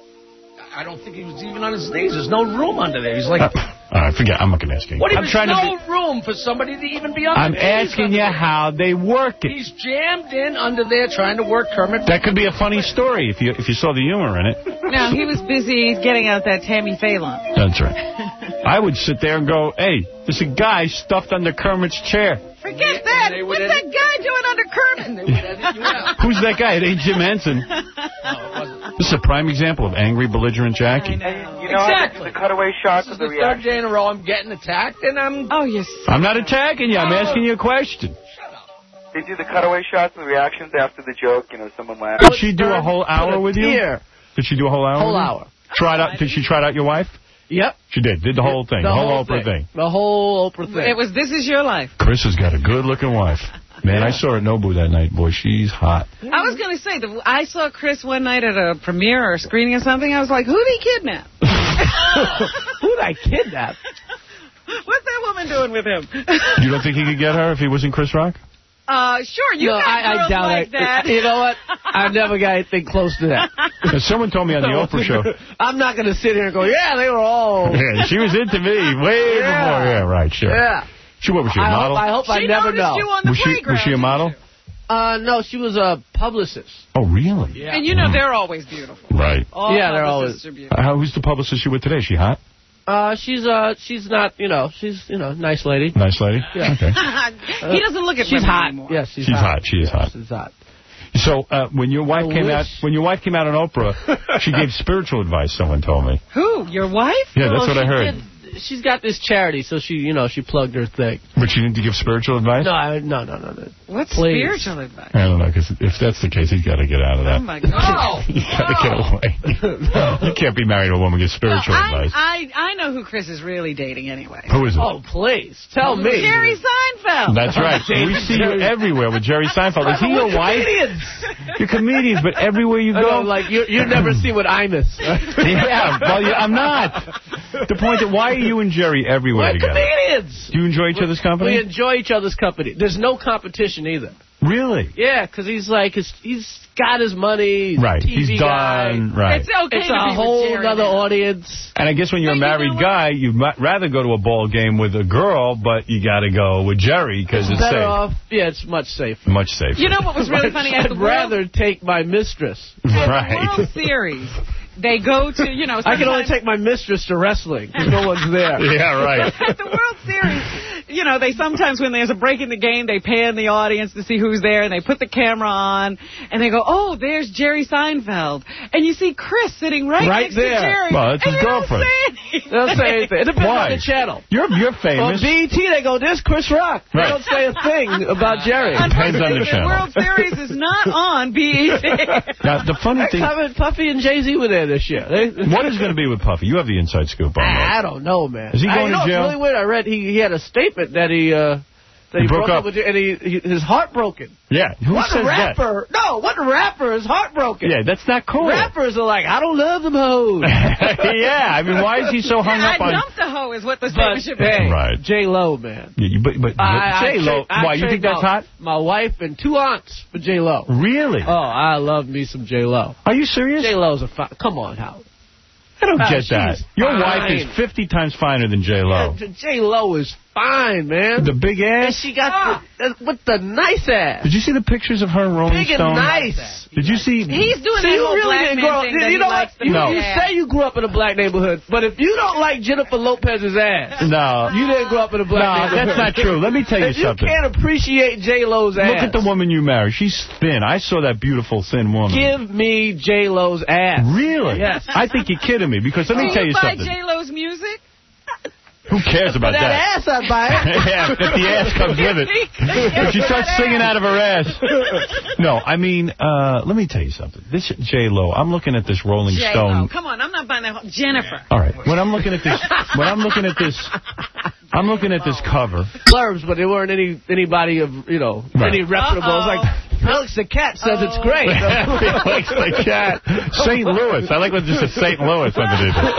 I don't think he was even on his knees. There's no room under there. He's like... Uh, all right, forget. I'm not going to ask you. What? I'm There's trying no to. Be, room for somebody to even be on I'm the knees asking under you there. how they work it. He's jammed in under there trying to work Kermit. That could be a funny story if you if you saw the humor in it. No, he was busy getting out that Tammy Faye line. That's right. I would sit there and go, hey, there's a guy stuffed under Kermit's chair. Forget that. they would What's edit- that guy doing under Kermit? They would edit you out. Who's that guy? It ain't Jim Henson. No, it wasn't. This is a prime example of angry, belligerent Jackie. And you know, Exactly. the cutaway shots This is of the the third reaction. day in a row I'm getting attacked, and I'm... Oh, yes. I'm not attacking you. I'm asking you a question. Shut up. they do the cutaway shots and the reactions after the joke. You know, someone laughs. Did she do a whole hour with you? Tear. Did she do a whole hour? Whole with you? hour. Tried out? Did she try out your wife? Yep. She did. Did the whole thing. The, the whole, whole Oprah thing. thing. The whole Oprah thing. It was This Is Your Life. Chris has got a good-looking wife. Man, I saw her at Nobu that night. Boy, she's hot. I was going to say, the, I saw Chris one night at a premiere or a screening or something. I was like, who'd he kidnap? Who'd I kidnap? What's that woman doing with him? You don't think he could get her if he wasn't Chris Rock? Uh, sure, you no, got I, girls I doubt like it. that. You know what? I never got anything close to that. Someone told me on the Oprah show. I'm not going to sit here and go, yeah, they were all... Yeah, she was into me way yeah. before. Yeah, right, sure. Yeah. She, what was she, a I model? Hope, I hope she I never know. You on the was, she, was she a model? Uh, no, she was a publicist. Oh, really? Yeah. And you know they're always beautiful. Right. All yeah, they're always... Are beautiful. Uh, who's the publicist you with today? Is she hot? Uh, she's uh, she's not, you know, she's, you know, nice lady. Nice lady? Yeah. Okay. He doesn't look at she's women hot. anymore. Yes, she's, she's hot. hot. She is yeah, hot. She's hot. So uh, when your wife I came wish. out, when your wife came out on Oprah, she gave spiritual advice. Someone told me. Who? Your wife? Yeah, that's well, what I heard. Did, she's got this charity, so she, you know, she plugged her thing. But she didn't give spiritual advice? No, I, no, no, no, no. What's Please. spiritual advice? I don't know, because if that's the case, he's got to get out of that. Oh, my God. You got to get away. You can't be married to a woman who gives spiritual well, advice. I, I, I know who Chris is really dating anyway. Who is it? Oh, please. Tell me. Jerry Seinfeld. That's right. We see you everywhere with Jerry Seinfeld. Is he your wife? Comedians. You're comedians, but everywhere you go. Know, like, you, you never see what I miss. Yeah, well, you, I'm not. The point that why are you and Jerry everywhere We're together? comedians. Do you enjoy each other's company? We enjoy each other's company. There's no competition either. Really? Yeah, because he's like, he's, he's got his money. He's right. a T V he's guy. done. Right. It's okay It's to a be whole with Jerry other now. audience. And I guess when you're But a married you know guy, you'd rather go to a ball game with a girl, but you got to go with Jerry because it's, it's better safe. off. Yeah, it's much safer. Much safer. You know what was really funny? At I'd the rather World, take my mistress. Right. World Series, they go to, you know, I can only sometimes- take my mistress to wrestling because no one's there. Yeah, right. At the World Series, you know, they sometimes, when there's a break in the game, they pan the audience to see who's there, and they put the camera on, and they go, oh, there's Jerry Seinfeld. And you see Chris sitting right, Right next there. to Jerry. Well, it's and his they girlfriend. Don't say anything. They don't say anything. It depends Why? on the channel. You're you're On famous. B E T, they go, there's Chris Rock. They Right. don't say a thing about Jerry. Depends on the channel. World Series is not on B E T. Now, the funny Next thing, time, Puffy and Jay-Z were there this year. They, what is going to be with Puffy? You have the inside scoop on that. I don't know, man. Is he I, going you know, to jail? It's really weird. I read he, he had a statement that he uh, that He he, broke broke up. with, and he, he his heart broken. Yeah. Who What says rapper? No, what rapper is heartbroken? that? Yeah, that's not cool. Rappers are like, I don't love them hoes. Yeah, I mean, why is he so hung Yeah, up I on... dumped the hoe is what the But statement should be. hey, Right. J Lo, man. Yeah, you- but but I, J-Lo, I, I why, you trade think that's my, hot? My wife and two aunts for J Lo. Really? Oh, I love me some J Lo. Are you serious? J Lo's a fi- come on, Howard. I don't Uh, get that. she's Your fine. wife is fifty times finer than J-Lo. J Lo is fine, man. The big and ass? she got the, with the nice ass. Did you see the pictures of her in Rolling Big and Stone? nice. Did you see... He's doing See, that you whole really black didn't man grow up. thing You, that you he know likes what? the You, No. you ass. say you grew up in a black neighborhood, but if you don't like Jennifer Lopez's ass, No. you didn't grow up in a black No, neighborhood. that's not true. Let me tell you if you something. can't appreciate J Lo's ass, Look at the woman you married. She's thin. I saw that beautiful, thin woman. give me J Lo's ass. Really? Yes. I think you're kidding me, because let me Do tell you you buy something. J-Lo's music? Who cares For about that, ass, I'd buy it. Yeah, if the ass comes with it. If she starts singing out of her ass. No, I mean, uh, let me tell you something. This J-Lo, I'm looking at this Rolling J-Lo. Stone. Come on, I'm not buying that. whole- Jennifer. All right, when I'm looking at this, when I'm looking at this, I'm looking at this cover. Blurbs, but there weren't any anybody of, you know, Right. any reputable. It's like, Felix the Cat says it's great. Felix the Cat. Saint Louis. I like when it just says Saint Louis underneath it.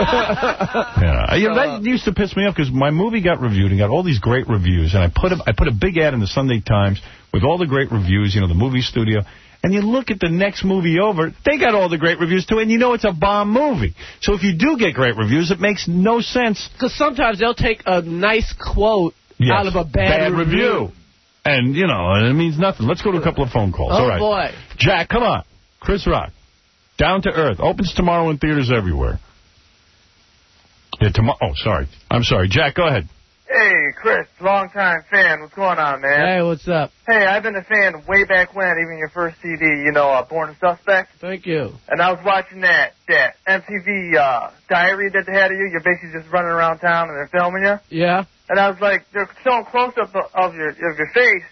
Yeah. You know, that used to piss me off because my movie got reviewed and got all these great reviews. And I put a, I put a big ad in the Sunday Times with all the great reviews, you know, the movie studio. And you look at the next movie over, they got all the great reviews too, and you know it's a bomb movie. So if you do get great reviews, it makes no sense. Because sometimes they'll take a nice quote Yes. out of a bad, review. And, you know, it means nothing. Let's go to a couple of phone calls. Oh, all right. boy. Jack, come on. Chris Rock. Down to Earth. Opens tomorrow in theaters everywhere. Yeah, tomorrow. Oh, sorry. I'm sorry. Jack, go ahead. Hey, Chris, long-time fan. What's going on, man? Hey, what's up? Hey, I've been a fan way back when, even your first C D, you know, uh, Born a Suspect. Thank you. And I was watching that, that M T V uh, diary that they had of you. You're basically just running around town and they're filming you. Yeah? And I was like, they're showing close-up of your of your face,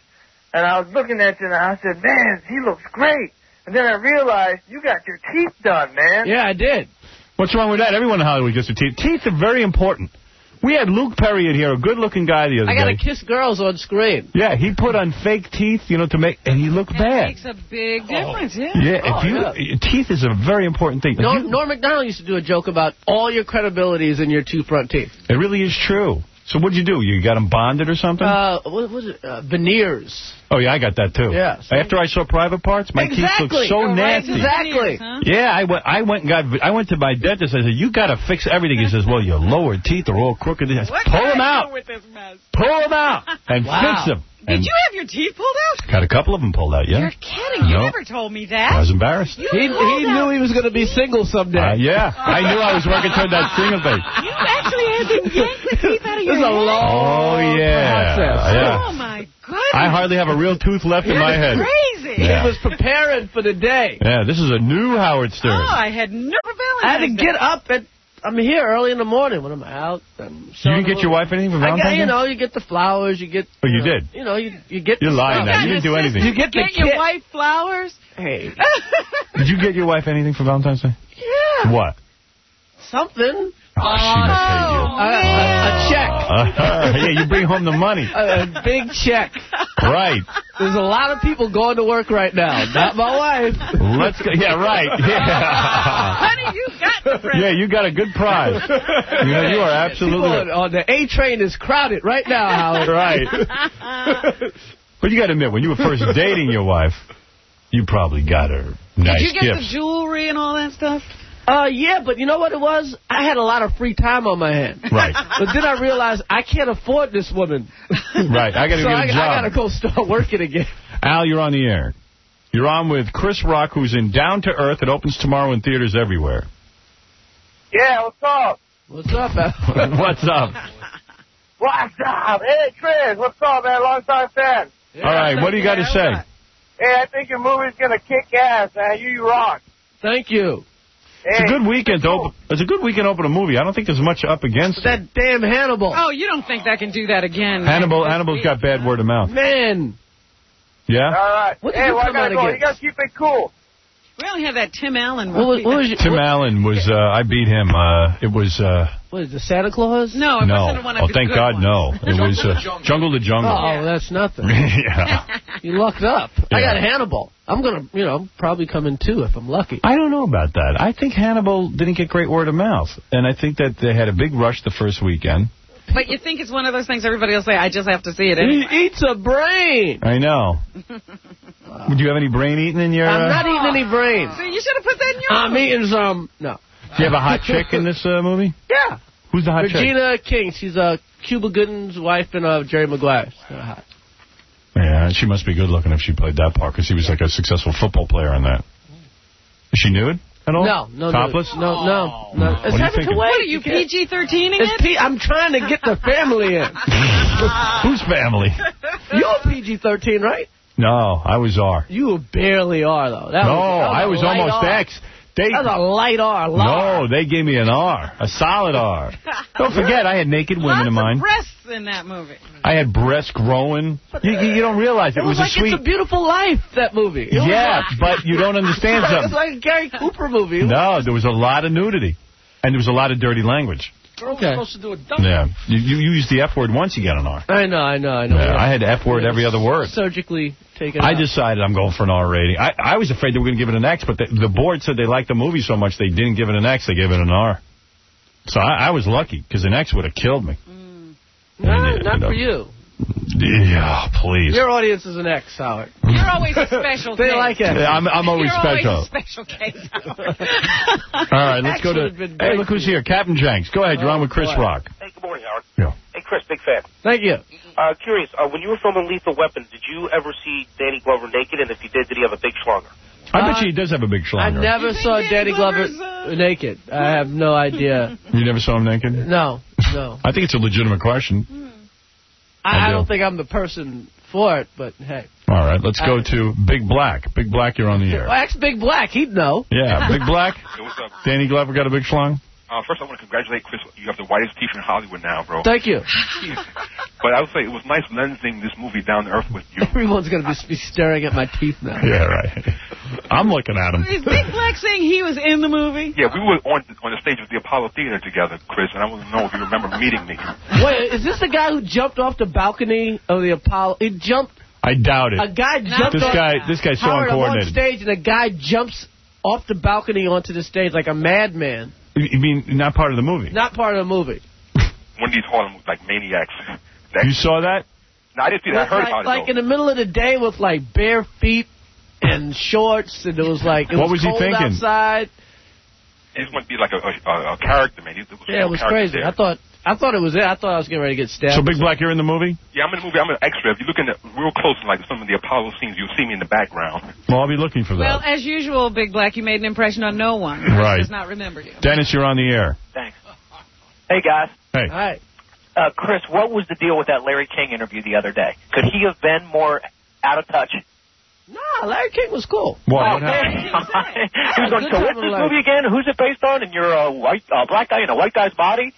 And I was looking at you, and I said, man, he looks great. And then I realized you got your teeth done, man. Yeah, I did. What's wrong with that? Everyone in Hollywood gets their teeth. Teeth are very important. We had Luke Perry in here, a good-looking guy the other I got day. to kiss girls on screen. Yeah, he put on fake teeth, you know, to make, and he looked That bad. makes a big difference, yeah. Yeah, Oh, if you, yeah. teeth is a very important thing. Norm, You- Norm Macdonald used to do a joke about all your credibility is in your two front teeth. It really is true. So what'd you do? You got them bonded or something? Uh, what was it? Uh, veneers. Oh, yeah, I got that, too. Yeah, so- After I saw Private Parts, my exactly. teeth looked so You're right, nasty. Exactly. Huh? Yeah, I went, I went and got, I went to my dentist. I said, you got to fix everything. He says, well, your lower teeth are all crooked. I said, What pull can them I out. do with this mess? Pull them out and Wow. fix them. Did And you have your teeth pulled out? got a couple of them pulled out, yeah. You're kidding. You No. never told me I that. was embarrassed. You He, pulled he out- knew he was going to be single someday. Uh, yeah, I knew I was working toward that single thing. You actually had to yank the teeth out of your This is a head. long Oh, yeah. process. yeah. Oh, my goodness. I hardly have a real tooth left in my head. Crazy. Yeah. He was preparing for the day. Yeah, this is a new Howard Stern. Oh, I had no feeling. I had to get up at, I'm here early in the morning when I'm out. I'm You didn't get your wife anything for I Valentine's got, you Day? know, you get the flowers, you get... Oh, you know, did? You know, you, you get You're the lying stuff. now. You didn't do anything. You get the Get your kit. wife flowers? Hey. Did you get your wife anything for Valentine's Day? Yeah. What? Something. Oh, she must hate you. A, a, a check. Uh, yeah, you bring home the money. A, a big check. Right. There's a lot of people going to work right now. Not my wife. Let's go. Yeah, right. Yeah. Honey, you got the present. Yeah, you got a good prize. You know, you are absolutely People on, on the A train is crowded right now, Howard. right. But you got to admit, when you were first dating your wife, you probably got her nice Did you get gifts. the jewelry and all that stuff? Uh, yeah, but you know what it was? I had a lot of free time on my hands. Right. But then I realized I can't afford this woman. Right. I got to so get I, a job. I got to go start working again. Al, you're on the air. You're on with Chris Rock, who's in Down to Earth. It opens tomorrow in theaters everywhere. Yeah, what's up? What's up, Al? What's up? What's up? Hey, Chris, what's up, man? Long time fan. Yeah, All right, what do you got to say? Hey, I think your movie's going to kick ass, man. You, you rock. Thank you. It's a good weekend to open. It's a good weekend to open a movie. I don't think there's much up against it. That damn Hannibal. Oh, you don't think that can do that again? Hannibal, Hannibal's got bad word of mouth. Man. Yeah? All right. What did hey, you well, I come gotta out go. against? You got to keep it cool. We only have that Tim Allen What was, movie. what was your, Tim what, Allen was, uh, I beat him. Uh, it was, uh, what is it, Santa Claus? No, it no. wasn't one of Oh, the thank good God, ones. no. It was uh, Jungle to Jungle. Oh, that's nothing. Yeah. You lucked up. I Yeah. got Hannibal. I'm going to, you know, probably come in too if I'm lucky. I don't know about that. I think Hannibal didn't get great word of mouth. And I think that they had a big rush the first weekend. But you think it's one of those things everybody will say, I just have to see it anyway. He eats a brain. I know. Would you have any brain eating in your... I'm Uh, not eating any brains. So you should have put that in your I'm movie. eating some, no. do you have a hot chick in this uh, movie? Yeah. Who's the hot chick? Regina King. She's uh, Cuba Gooding's wife and uh, Jerry Maguire. Hot. Yeah, she must be good looking if she played that part, because he was like a successful football player on that. Is she nude at all? No, no, Topless? No, no, no. What It's are you having to thinking? wait. What are you, P G thirteen-ing It's it? P- I'm trying to get the family in. Whose family? You're P G thirteen, right? No, I was R. You barely are, though. That no, was, that I a was light almost R. X. They, That was a light R. no, they gave me an R, a solid R. Don't forget, I had naked women Lots in mine. of breasts in that movie. I had breasts growing. You, you you don't realize it, It was, was like a sweet... It's a Beautiful Life, that movie. It was Yeah, like- but you don't understand It's something. like a Gary Cooper movie. No, there was a lot of nudity. And there was a lot of dirty language. Okay. supposed to do a dump. Yeah. You, you use the F word once, you get an R. I know, I know, I know. Yeah, I had F word every other word. Surgically taken I out. decided I'm going for an R rating. I, I was afraid they were going to give it an X, but the, the board said they liked the movie so much they didn't give it an X. They gave it an R. So I, I was lucky, because an X would have killed me. Mm. And, No, uh, not you know. for you. Yeah, please. Your audience is an X, Howard. You're always a special They case. like it. Yeah, I'm, I'm always You're special. always a special case. All right, let's go to... X would have been Hey, great look for who's you. here. Captain Jenks. Go ahead. You're on with Chris boy. Rock. Hey, good morning, Howard. Yeah. Hey, Chris, big fan. Thank you. Uh, curious, uh, when you were filming Lethal Weapon, did you ever see Danny Glover naked? And if you did, did he have a big schlonger? I bet Uh, you he does have a big I schlanger. never You think saw Danny Danny Glover Glover's, uh, naked. I have no idea. You never saw him naked? No, no. I think it's a legitimate question. I I, I do. don't think I'm the person for it, but hey. All right, let's go I- to Big Black. Big Black, you're on the air. Well, ask Big Black. He'd know. Yeah, Big Black. Hey, what's up? Danny Glover got a big schlong? Uh, first, I want to congratulate Chris. You have the whitest teeth in Hollywood now, bro. Thank you. But I would say it was nice lensing this movie Down to Earth with you. Everyone's going to be staring at my teeth now. Yeah, right. I'm looking at him. Is Big Black saying he was in the movie? Yeah, we were on on the stage of the Apollo Theater together, Chris, and I want to know if you remember meeting me. Wait, is this the guy who jumped off the balcony of the Apollo? He jumped. I doubt it. A guy jumped this off. guy, this guy's so Howard, uncoordinated. I'm on stage, and a guy jumps off the balcony onto the stage like a madman. You mean not part of the movie? Not part of the movie. Wendy's Harlem was like maniacs. That, you saw that? No, I didn't see that. I heard like, about like it, though. in the middle of the day with like bare feet and shorts, and it was like it what was, was he cold thinking? outside. He just wanted to be like a, a, a character, man. He, it was Yeah, it was crazy. there. I thought I thought it was it. I thought I was getting ready to get stabbed. So, Big Black, you're in the movie? Yeah, I'm in the movie. I'm an extra. If you look in the, real close in like some of the Apollo scenes, you'll see me in the background. Well, I'll be looking for that. Well, as usual, Big Black, you made an impression on no one. Right. Chris does not remember you. Dennis, you're on the air. Thanks. Hey, guys. Hey. Hi. Uh, Chris, what was the deal with that Larry King interview the other day? Could he have been more out of touch? Nah, Larry King was cool. What, oh, what happened? He was going, so what's this movie again? Who's it based on? And you're a white, uh, black guy in a white guy's body?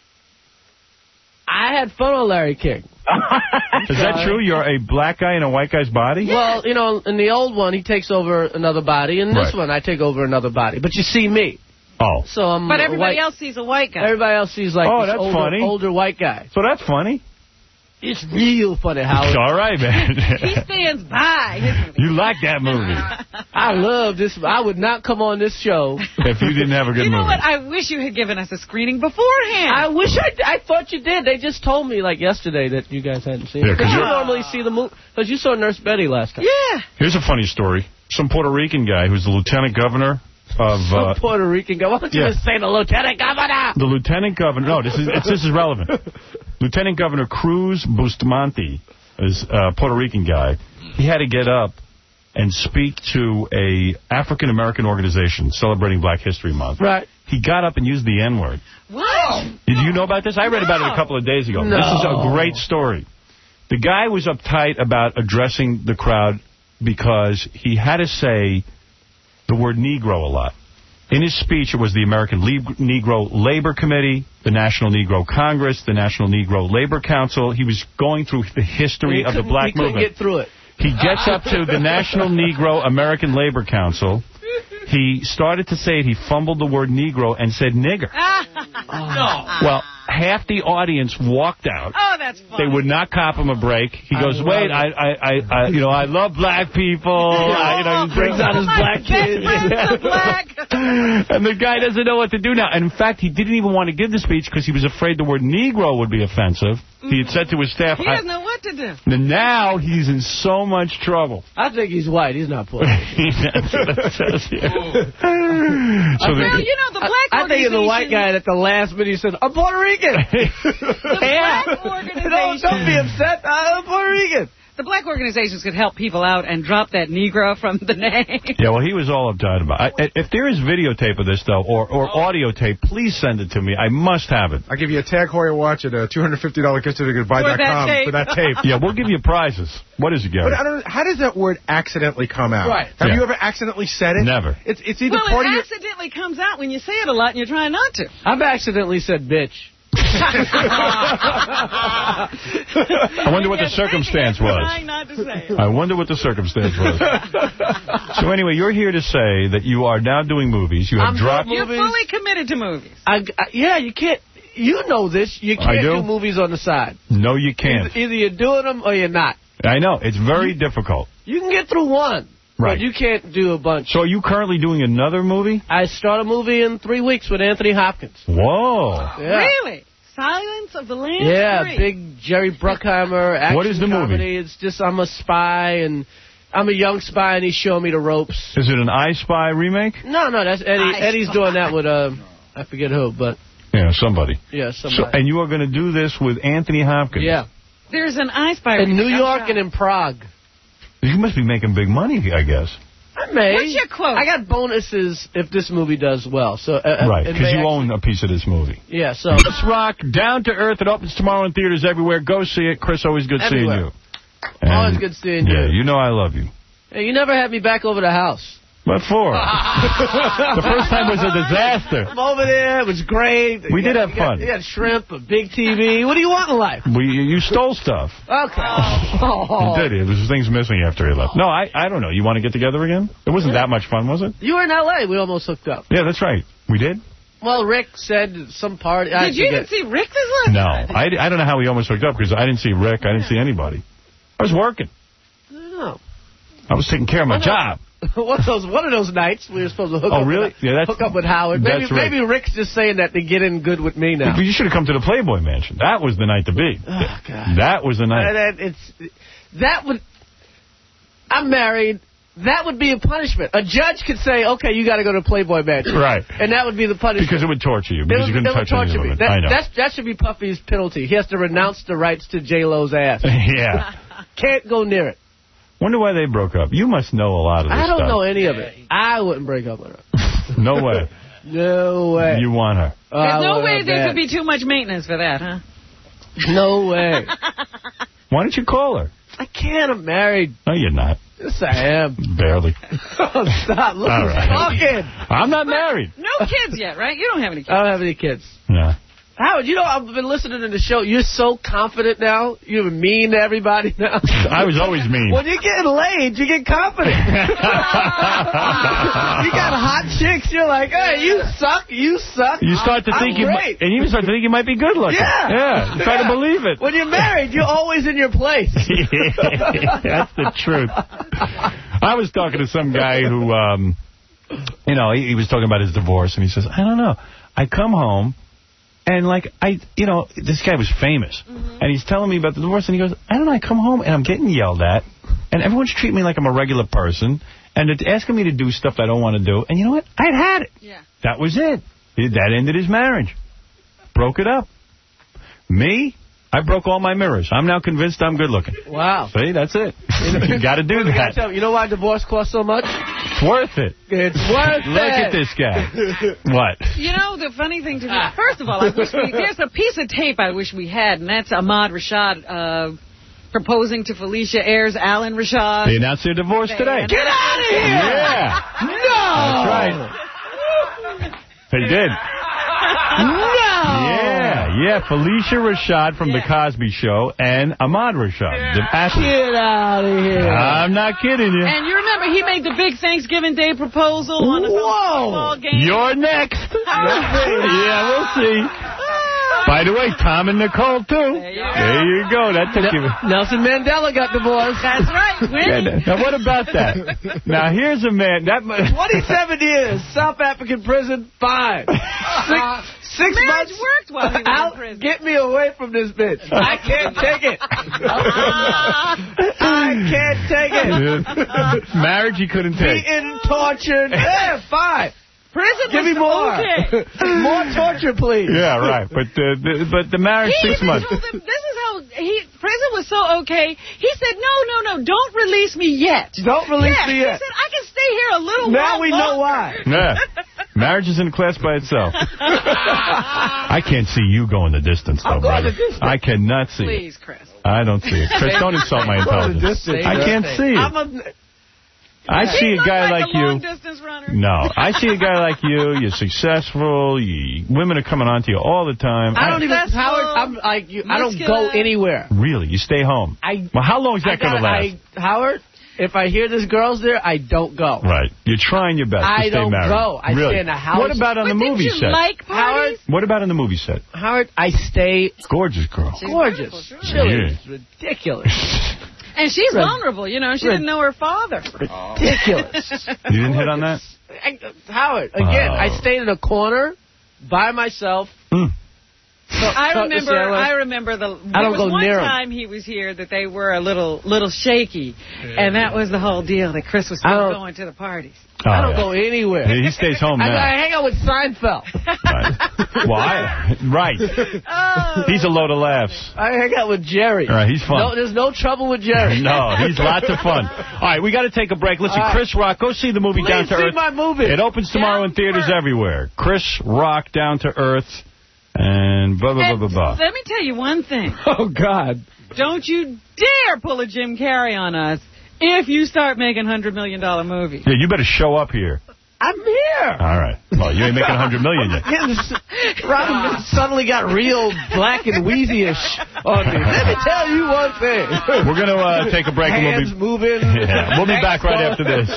I had fun with Larry King. Is that true? You're a black guy in a white guy's body? Well, you know, in the old one, he takes over another body. In this Right. one, I take over another body. But you see me. Oh. So I'm But a everybody white, else sees a white guy. Everybody else sees like Oh, this that's older, funny. older white guy. So that's funny. It's real funny, Howard. All right, man. He stands by his movie. You like that movie. I love this. I would not come on this show if you didn't have a good You know movie. what? I wish you had given us a screening beforehand. I wish I, I thought you did. They just told me like yesterday that you guys hadn't seen Yeah, it. 'cause Because you you're- normally see the movie. Because you saw Nurse Betty last time. Yeah. Here's a funny story. Some Puerto Rican guy who's the lieutenant governor of... Some Uh, Puerto Rican guy. Why don't you yeah. just say the lieutenant governor? the lieutenant governor... No, this is it's, this is relevant. Lieutenant Governor Cruz Bustamante is a Puerto Rican guy. He had to get up and speak to a African-American organization celebrating Black History Month. Right. He got up and used the N-word. What? Did you know about this? I read about it a couple of days ago. No. This is a great story. The guy was uptight about addressing the crowd because he had to say the word Negro a lot. In his speech, it was the American Le- Negro Labor Committee, the National Negro Congress, the National Negro Labor Council. He was going through the history He of the couldn't- black he couldn't movement. get through it. He gets up to the National Negro American Labor Council. He started to say it. He fumbled the word Negro and said nigger. No. Well, half the audience walked out. Oh, that's funny. They would not cop him a break. He I goes, love wait, it. I, I, I, I, you know, I love black people. I, you know, he brings out his My black best kids. friend's a black. And the guy doesn't know what to do now. And in fact, he didn't even want to give the speech because he was afraid the word Negro would be offensive. He had said to his staff, He I, doesn't know what to do. and now he's in so much trouble. I think he's white. He's not Puerto Rican. That's what it says here. So Well, the, you know, the black I, I think of the white organization- guy at the last minute he said, I'm Puerto Rican. The yeah. black organization. Don't, don't be upset. I'm Puerto Rican. The black organizations could help people out and drop that Negro from the name. Yeah, well, he was all uptight about it. I, if there is videotape of this, though, or, or audio tape, please send it to me. I must have it. I'll give you a Tag Heuer watch at a two hundred fifty dollars gift certificate buy dot com for that tape. Yeah, we'll give you prizes. What is it, Gary? But I don't. How does that word accidentally come out? Right. Have Yeah. you ever accidentally said it? Never. It's it's either Well, part it of your. accidentally comes out when you say it a lot and you're trying not to. I've accidentally said bitch. I wonder what the circumstance was. Trying not to say it. I wonder what the circumstance was. So anyway, you're here to say that you are now doing movies. You have I'm dropped... doing You're movies. fully committed to movies. I, I, yeah, you can't. You know this. You I can't do? do movies on the side. No, you can't. Either, either you're doing them or you're not. I know. It's very difficult. You can get through one. Right. But you can't do a bunch. So are you currently doing another movie? I start a movie in three weeks with Anthony Hopkins. Whoa. Yeah. Really? Silence of the Lambs Yeah, three. big Jerry Bruckheimer action What is the movie? comedy. It's just I'm a spy and I'm a young spy and he's showing me the ropes. Is it an I Spy remake? No, no, that's Eddie. I Eddie's Spy. doing that with uh, I forget who, but Yeah, somebody. yeah, So, somebody. and you are going to do this with Anthony Hopkins? yeah, There's an I Spy in New remake. York I'm and in Prague. You must be making big money, I guess. I may. What's your quote? I got bonuses if this movie does well. So uh, Right, it because may you actually- own a piece of this movie. Yeah, so Chris Rock, Down to Earth. It opens tomorrow in theaters everywhere. Go see it. Chris, always good Everywhere. seeing you. always And- good seeing Yeah, you. you know I love you. Hey, you never had me back over the house. What for? The first time was a disaster. I'm over there. It was great. We you did got, have you fun. Got, you got shrimp, a big T V. What do you want in life? We You stole stuff. Okay. Oh. You did. There was things missing after he left. No, I I don't know. You want to get together again? It wasn't that much fun, was it? You were in L A. We almost hooked up. Yeah, that's right. We did? Well, Rick said some party. Did you even see Rick this last No. night? I, I don't know how we almost hooked up because I didn't see Rick. I didn't see anybody. I was working. No. I was taking care of my job. One of those one of those nights we were supposed to hook oh, up. really? With, yeah, that's, hook up with Howard. Maybe that's right. maybe Rick's just saying that to get in good with me now. You should have come to the Playboy Mansion. That was the night to be. Oh, God. That was the night. Uh, that, it's that would. I'm married. That would be a punishment. A judge could say, "Okay, you got to go to Playboy Mansion," right? And that would be the punishment because it would torture you. Because would, you couldn't touch any me. women. That, I know. That's, that should be Puffy's penalty. He has to renounce the rights to J Lo's ass. Yeah. Can't go near it. Wonder why they broke up. You must know a lot of this I don't stuff. know any of it. I wouldn't break up with her. No way. No way. You want her. There's I no want way her there bad. could be too much maintenance for that, huh? No way. Why don't you call her? I can't. I'm married. No, you're not. Yes, I am. Barely. Oh, stop. Look All who's right. talking. I'm not married. No kids yet, right? You don't have any kids. I don't have any kids. No. Howard, you know, I've been listening to the show. You're so confident now. You're mean to everybody now. I was always mean. When you get laid, you get confident. You got hot chicks. You're like, hey, you suck. You suck. You start to I'm think you great. might, and you start to think you might be good looking. Yeah. Yeah. You try Yeah. to believe it. When you're married, you're always in your place. That's the truth. I was talking to some guy who, um, you know, he, he was talking about his divorce, and he says, I don't know. I come home. And, like, I, you know, this guy was famous. Mm-hmm. And he's telling me about the divorce. And he goes, I don't know, I come home and I'm getting yelled at. And everyone's treating me like I'm a regular person. And they're asking me to do stuff I don't want to do. And you know what? I'd had it. Yeah. That was it. That ended his marriage. Broke it up. Me? I broke all my mirrors. I'm now convinced I'm good looking. Wow. See, that's it. You got to do that. Tell, you know why divorce costs so much? It's worth it. It's worth Look it. at this guy. What? You know, the funny thing to me, first of all, I wish we, there's a piece of tape I wish we had, and that's Ahmad Rashad uh, proposing to Felicia Ayers, Alan Rashad. They announced their divorce They today. Get out of here! Yeah. No! That's right. They did. No! Yeah, yeah. Felicia Rashad from Yeah. The Cosby Show and Ahmad Rashad. The athlete. Get out of here. I'm not kidding you. And you remember he made the big Thanksgiving Day proposal on a football game? You're next. Yeah, we'll see. By the way, Tom and Nicole, too. There you go. There you go. That took you... Nelson Mandela got divorced. That's right. Winnie. Now, what about that? Now, here's a man... that twenty-seven years, South African prison, fine. Six, six Marriage months worked while he was out, in prison. Get me away from this bitch. I can't take it. I can't take it. Marriage he couldn't take. Beaten, tortured. Yeah, fine. Prison Give was me more. okay. More torture, please. Yeah, right. But uh, the, but the marriage He six even months. told them, this is how, he, prison was so okay, he said, no, no, no, don't release me yet. Don't release yeah, me yet. He said, I can stay here a little Now while we longer. know why. Yeah. Marriage is in a class by itself. I can't see you going the distance, though, I'm going brother. the distance. I cannot see Please, it. Chris. I don't see it. Chris, don't insult my I'm going the intelligence. distance. I can't see it. I'm a, I see He a guy like, like a you. long-distance runner. No, I see a guy like you. You're successful. You, women are coming on to you all the time. I don't even, Successful, Howard, I'm like you. I don't go muscular. anywhere. Really, you stay home. I, well, how long is that I going to gotta- last? I, Howard, if I hear this girl's there, I don't go. Right. You're trying your best to I stay don't married. go. I really? stay in the house. What about on But the didn't movie you set? like parties? What about on the movie set? Howard, I stay Gorgeous girl. She's gorgeous. beautiful, Really, Yeah. it's ridiculous. And she's Red- vulnerable, you know. She Red- didn't know her father. Ridiculous. You didn't hit on that? I, Howard, again, Oh. I stayed in a corner by myself. Mm. So, I so- remember. see, I, I remember the. There I don't was go one near 'em. time he was here that they were a little, little shaky, and that was the whole deal. That Chris was I still don't- going to the parties. Oh, I don't yeah. go anywhere. He stays home I, now. I hang out with Seinfeld. Right. Well, I, right. Oh. He's a load of laughs. I hang out with Jerry. All right, he's fun. No, there's no trouble with Jerry. No, he's lots of fun. All right, we got to take a break. Listen, All right. Chris Rock, go see the movie Please Down to see Earth. my movie. It opens tomorrow in theaters everywhere. Chris Rock, Down to Earth, and blah, blah, blah, blah, blah. Let me tell you one thing. Oh, God. Don't you dare pull a Jim Carrey on us. If you start making one hundred million dollar movies. Yeah, you better show up here. I'm here. All right. Well, you ain't making one hundred million yet. Robin suddenly got real black and wheezy-ish on me. Let me tell you one thing. We're going to uh, take a break. Hands and we'll be, moving. Yeah, we'll be back right after this.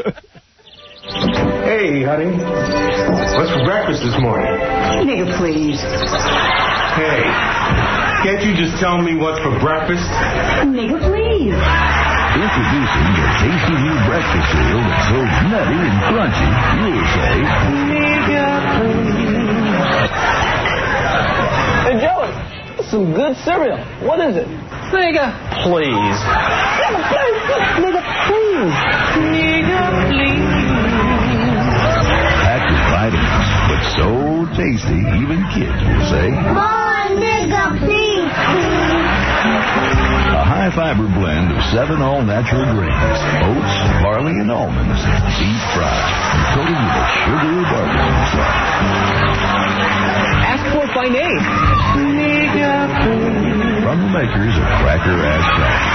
Hey, honey. What's for breakfast this morning? Nigga, please. Hey, can't you just tell me what's for breakfast? Nigga, please. Introducing the tasty new breakfast cereal that's so nutty and crunchy, you'll say, Nigga, please. Hey, Joey, that's some good cereal. What is it? Nigga. Please. Nigga, please. Nigga, please. Nigga, please. Packed with vitamins, but so tasty, even kids will say, More nigga, please. a high-fiber blend of seven all-natural grains, oats, barley, and almonds, deep-fried, and coated with a sugary barbecue sauce. Ask for it by name. From the makers of Cracker Ass Crackers.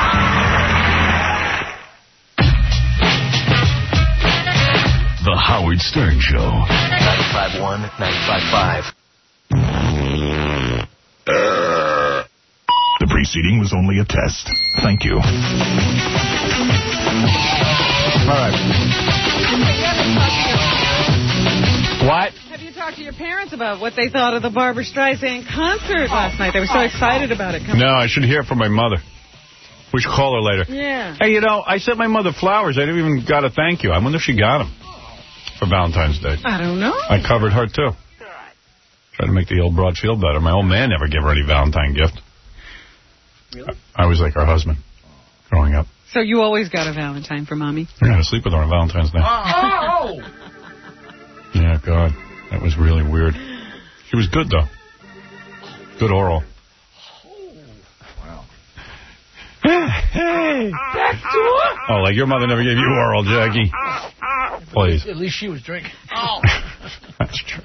The Howard Stern Show. ninety-five point one, ninety-five point five. The preceding was only a test. Thank you. All right. What? Have you talked to your parents about what they thought of the Barbra Streisand concert last night? They were so excited about it. Coming No, I should hear from my mother. We should call her later. Yeah. Hey, you know, I sent my mother flowers. I didn't even got a thank you. I wonder if she got them for Valentine's Day. I don't know. I covered her, too. Trying to make the old broad feel better. My old man never gave her any Valentine gift. Really? I was like her husband growing up. So you always got a Valentine for Mommy? I got to sleep with her on Valentine's Day. Oh! Yeah, God. That was really weird. She was good, though. Good oral. Hey! Back to her. Oh, like your mother never gave you oral, Jackie. Please. At least she was drinking. Oh. That's true.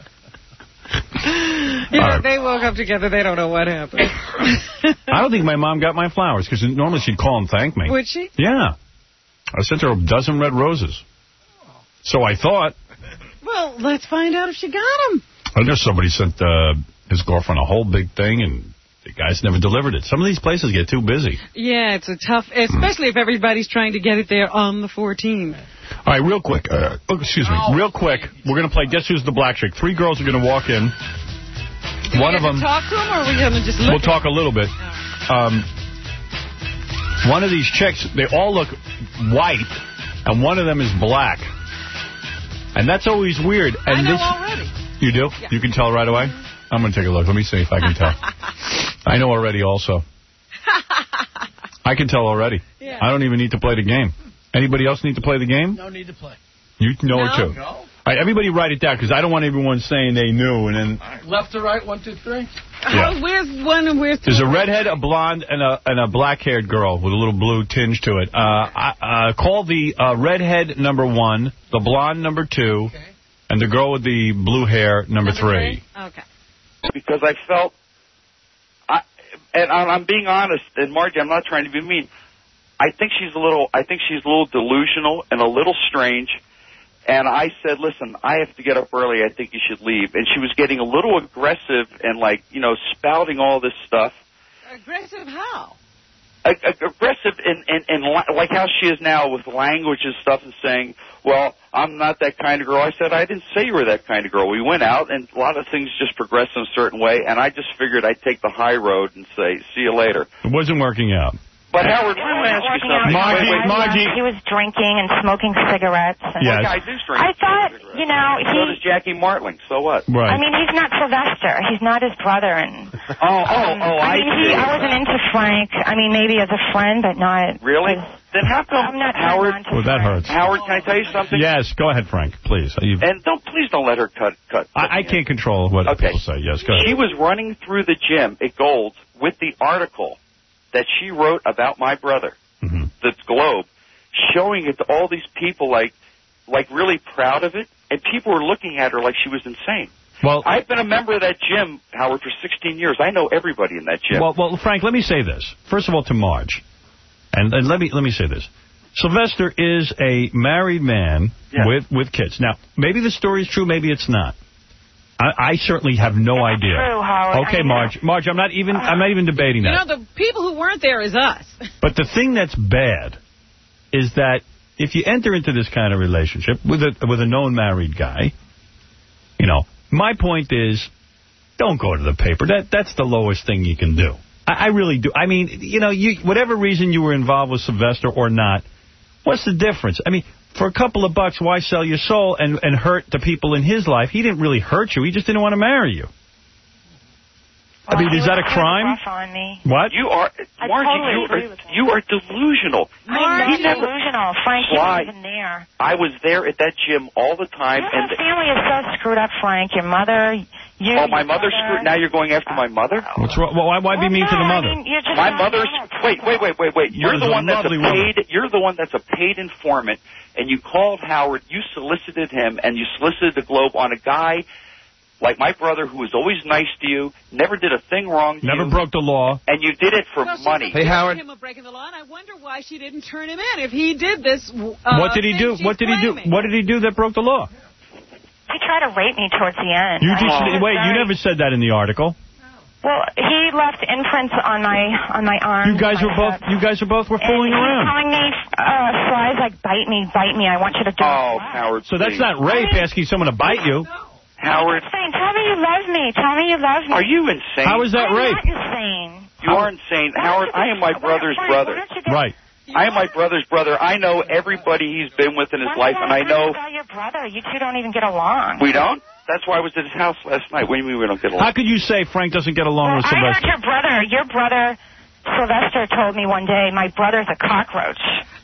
You know, right. they woke up together. They don't know what happened. I don't think my mom got my flowers, because normally she'd call and thank me. Would she? Yeah. I sent her a dozen red roses. So I thought. Well, let's find out if she got them. I guess somebody sent uh, his girlfriend a whole big thing, and the guys never delivered it. Some of these places get too busy. Yeah, it's a tough, especially if everybody's trying to get it there on the fourteenth. All right, real quick. Uh, oh, excuse me. Real quick, we're going to play Guess Who's the Black Chick. Three girls are going to walk in. Do One we of have them. to talk to them, or are we going to just look We'll talk a little bit. Um, one of these chicks, they all look white, and one of them is black. And that's always weird. And I know this, already. You do? Yeah. You can tell right away? I'm going to take a look. Let me see if I can tell. I know already also. I can tell already. Yeah. I don't even need to play the game. Anybody else need to play the game? No need to play. You know No. it too. No. All right, everybody write it down, because I don't want everyone saying they knew. And then Left to right, one, two, three. Yeah. Oh, where's one and where's two? There's a redhead, a blonde, and a and a black-haired girl with a little blue tinge to it. Uh, I, uh, call the uh, redhead number one, the blonde number two, Okay. and the girl with the blue hair number, Number three. Okay. Because I felt, I, and I'm being honest, and Margie, I'm not trying to be mean. I think she's a little, I think she's a little delusional and a little strange. And I said, listen, I have to get up early. I think you should leave. And she was getting a little aggressive and, like, you know, spouting all this stuff. Aggressive how? Ag- ag- aggressive in, in, in li- like how she is now with language and stuff, and saying, well, I'm not that kind of girl. I said, I didn't say you were that kind of girl. We went out, and a lot of things just progressed in a certain way, and I just figured I'd take the high road and say, see you later. It wasn't working out. But, Howard, let me ask you something. Margie, Wait, wait. Margie. He was drinking and smoking cigarettes. And Yes. I do drink. I thought, you know, So does he... Jackie Martling. So what? Right. I mean, he's not Sylvester. He's not his brother. And Oh, oh, oh, I I mean, see. he, I wasn't into Frank. I mean, maybe as a friend, but not... Really? Then how come, I'm not Howard? turned on to Well, that hurts. Howard, can I tell you something? Yes, go ahead, Frank, please. You, And don't please don't let her cut cut. I, I can't control what Okay. people say. Yes, go ahead. She was running through the gym at Gold's with the article that she wrote about my brother, Mhm. the Globe, showing it to all these people, like, like really proud of it, and people were looking at her like she was insane. Well, I've been a member of that gym, Howard, for sixteen years. I know everybody in that gym. Well, well, Frank, let me say this. First of all, to Marge, and, and let me let me say this. Sylvester is a married man Yeah. with, with kids. Now, maybe the story is true, maybe it's not. I, I certainly have no It's idea. true, Howard. Okay, I know. Marge. Marge, I'm not even I'm not even debating You that. know, the people who weren't there is us. But the thing that's bad is that if you enter into this kind of relationship with a with a known married guy, you know, my point is, don't go to the paper. That that's the lowest thing you can do. I, I really do. I mean, you know, you whatever reason you were involved with Sylvester or not, what's the difference? I mean, for a couple of bucks, why sell your soul and, and hurt the people in his life? He didn't really hurt you. He just didn't want to marry you. I mean, Well, is he that a was crime? rough on me. What? You are, I Margie, totally you, agree are, with him. you are delusional. I'm He not never- delusional. Frank, you Why? weren't even there. I was there at that gym all the time. Your and whole family is so screwed up, Frank. Your mother, you. Oh, my your mother's brother. screwed. Now you're going after my mother? What's wrong? Well, why, why be Well, mean to the no, I mother? mean, you're just My not mother's... normal. Wait, wait, wait, wait, wait. You're Mother's the a one that's a lovely woman. paid... You're the one that's a paid informant, and you called Howard, you solicited him, and you solicited the Globe on a guy like my brother who was always nice to you, never did a thing wrong to Never you, broke the law. and you did it for Well, she's money. accusing him of breaking the law, and I wonder why she didn't turn him in if he did this. Uh, what did he thing do? she's What did he do? claiming. What did he do that broke the law? He tried to rape me towards the end. You I just mean, he was wait. You very- never said that in the article. Well, he left imprints on my on my arms. You guys my were both. hip. You guys were both were fooling and around. he's telling me uh, flies like bite me, bite me. I want you to do Oh, it. Howard, So that's please. not rape. Asking someone to bite you. Howard, Insane. Tell me you love me. Tell me you love me. are you insane? How is that I'm rape? not insane. You are insane. Howard, I am my brother's brother. Right. I am my brother's brother. I know everybody he's been with in his life, and I know... About your brother. You two don't even get along. We don't? That's why I was at his house last night. What do you mean we don't get along? How could you say Frank doesn't get along with I heard Sylvester? your brother. Your brother, Sylvester, told me one day, my brother's a cockroach.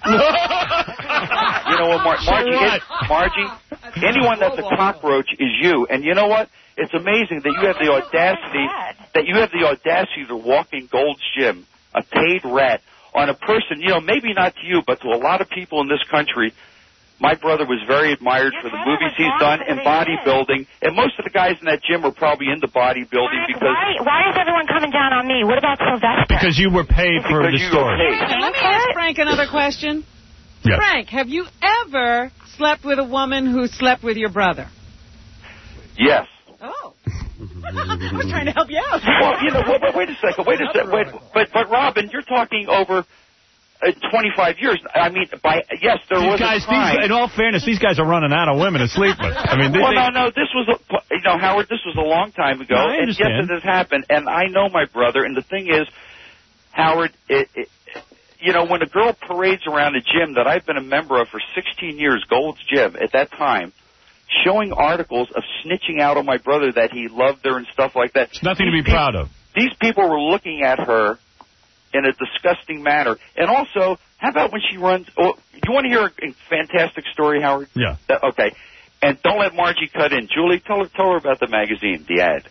You know what, Mar- Margie, it, Margie, anyone that's a cockroach is you. And you know what? It's amazing that you have the audacity, that you have the audacity to walk in Gold's Gym, a paid rat, on a person, you know, maybe not to you, but to a lot of people in this country. My brother was very admired for the movies he's done in bodybuilding, and most of the guys in that gym are probably into bodybuilding because... Why, why is everyone coming down on me? What about Sylvester? Because you were paid for Because the you were story. paid. Let me ask Frank another question. Yes. Frank, have you ever slept with a woman who slept with your brother? Yes. Oh. I was trying to help you out. Well, you know, wait, wait, wait a second, wait a second, wait, but, but Robin, you're talking over uh, twenty-five years. I mean, by yes, there These was guys, a time. these, in all fairness, these guys are running out of women to sleep with. I mean, they, well, they, no, no, this was, a, you know, Howard, this was a long time ago, No, I and yes, understand. it has happened, and I know my brother, and the thing is, Howard, it, it, you know, when a girl parades around a gym that I've been a member of for sixteen years, Gold's Gym, at that time, showing articles of snitching out on my brother that he loved her and stuff like that. it's nothing to These be proud of. These people were looking at her in a disgusting manner. And also, how about when she runs... Oh, you want to hear a fantastic story, Howard? Yeah. That, okay. And don't let Margie cut in. Julie, tell her, tell her about the magazine, the ad.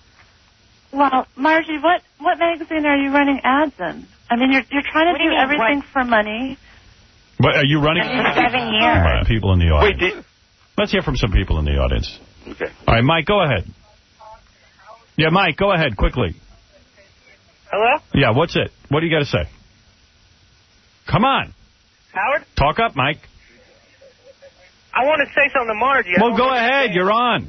Well, Margie, what, what magazine are you running ads in? I mean, you're you're trying to What do do, you mean, everything what? for money. But are you running? For seven years. All right, people in the audience. Wait, did... Let's hear from some people in the audience. Okay. All right, Mike, go ahead. Yeah, Mike, go ahead, quickly. Hello? Yeah, what's it? What do you got to say? Come on. Howard? Talk up, Mike. I want to say something to Margie. I Well, don't go understand. ahead. You're on.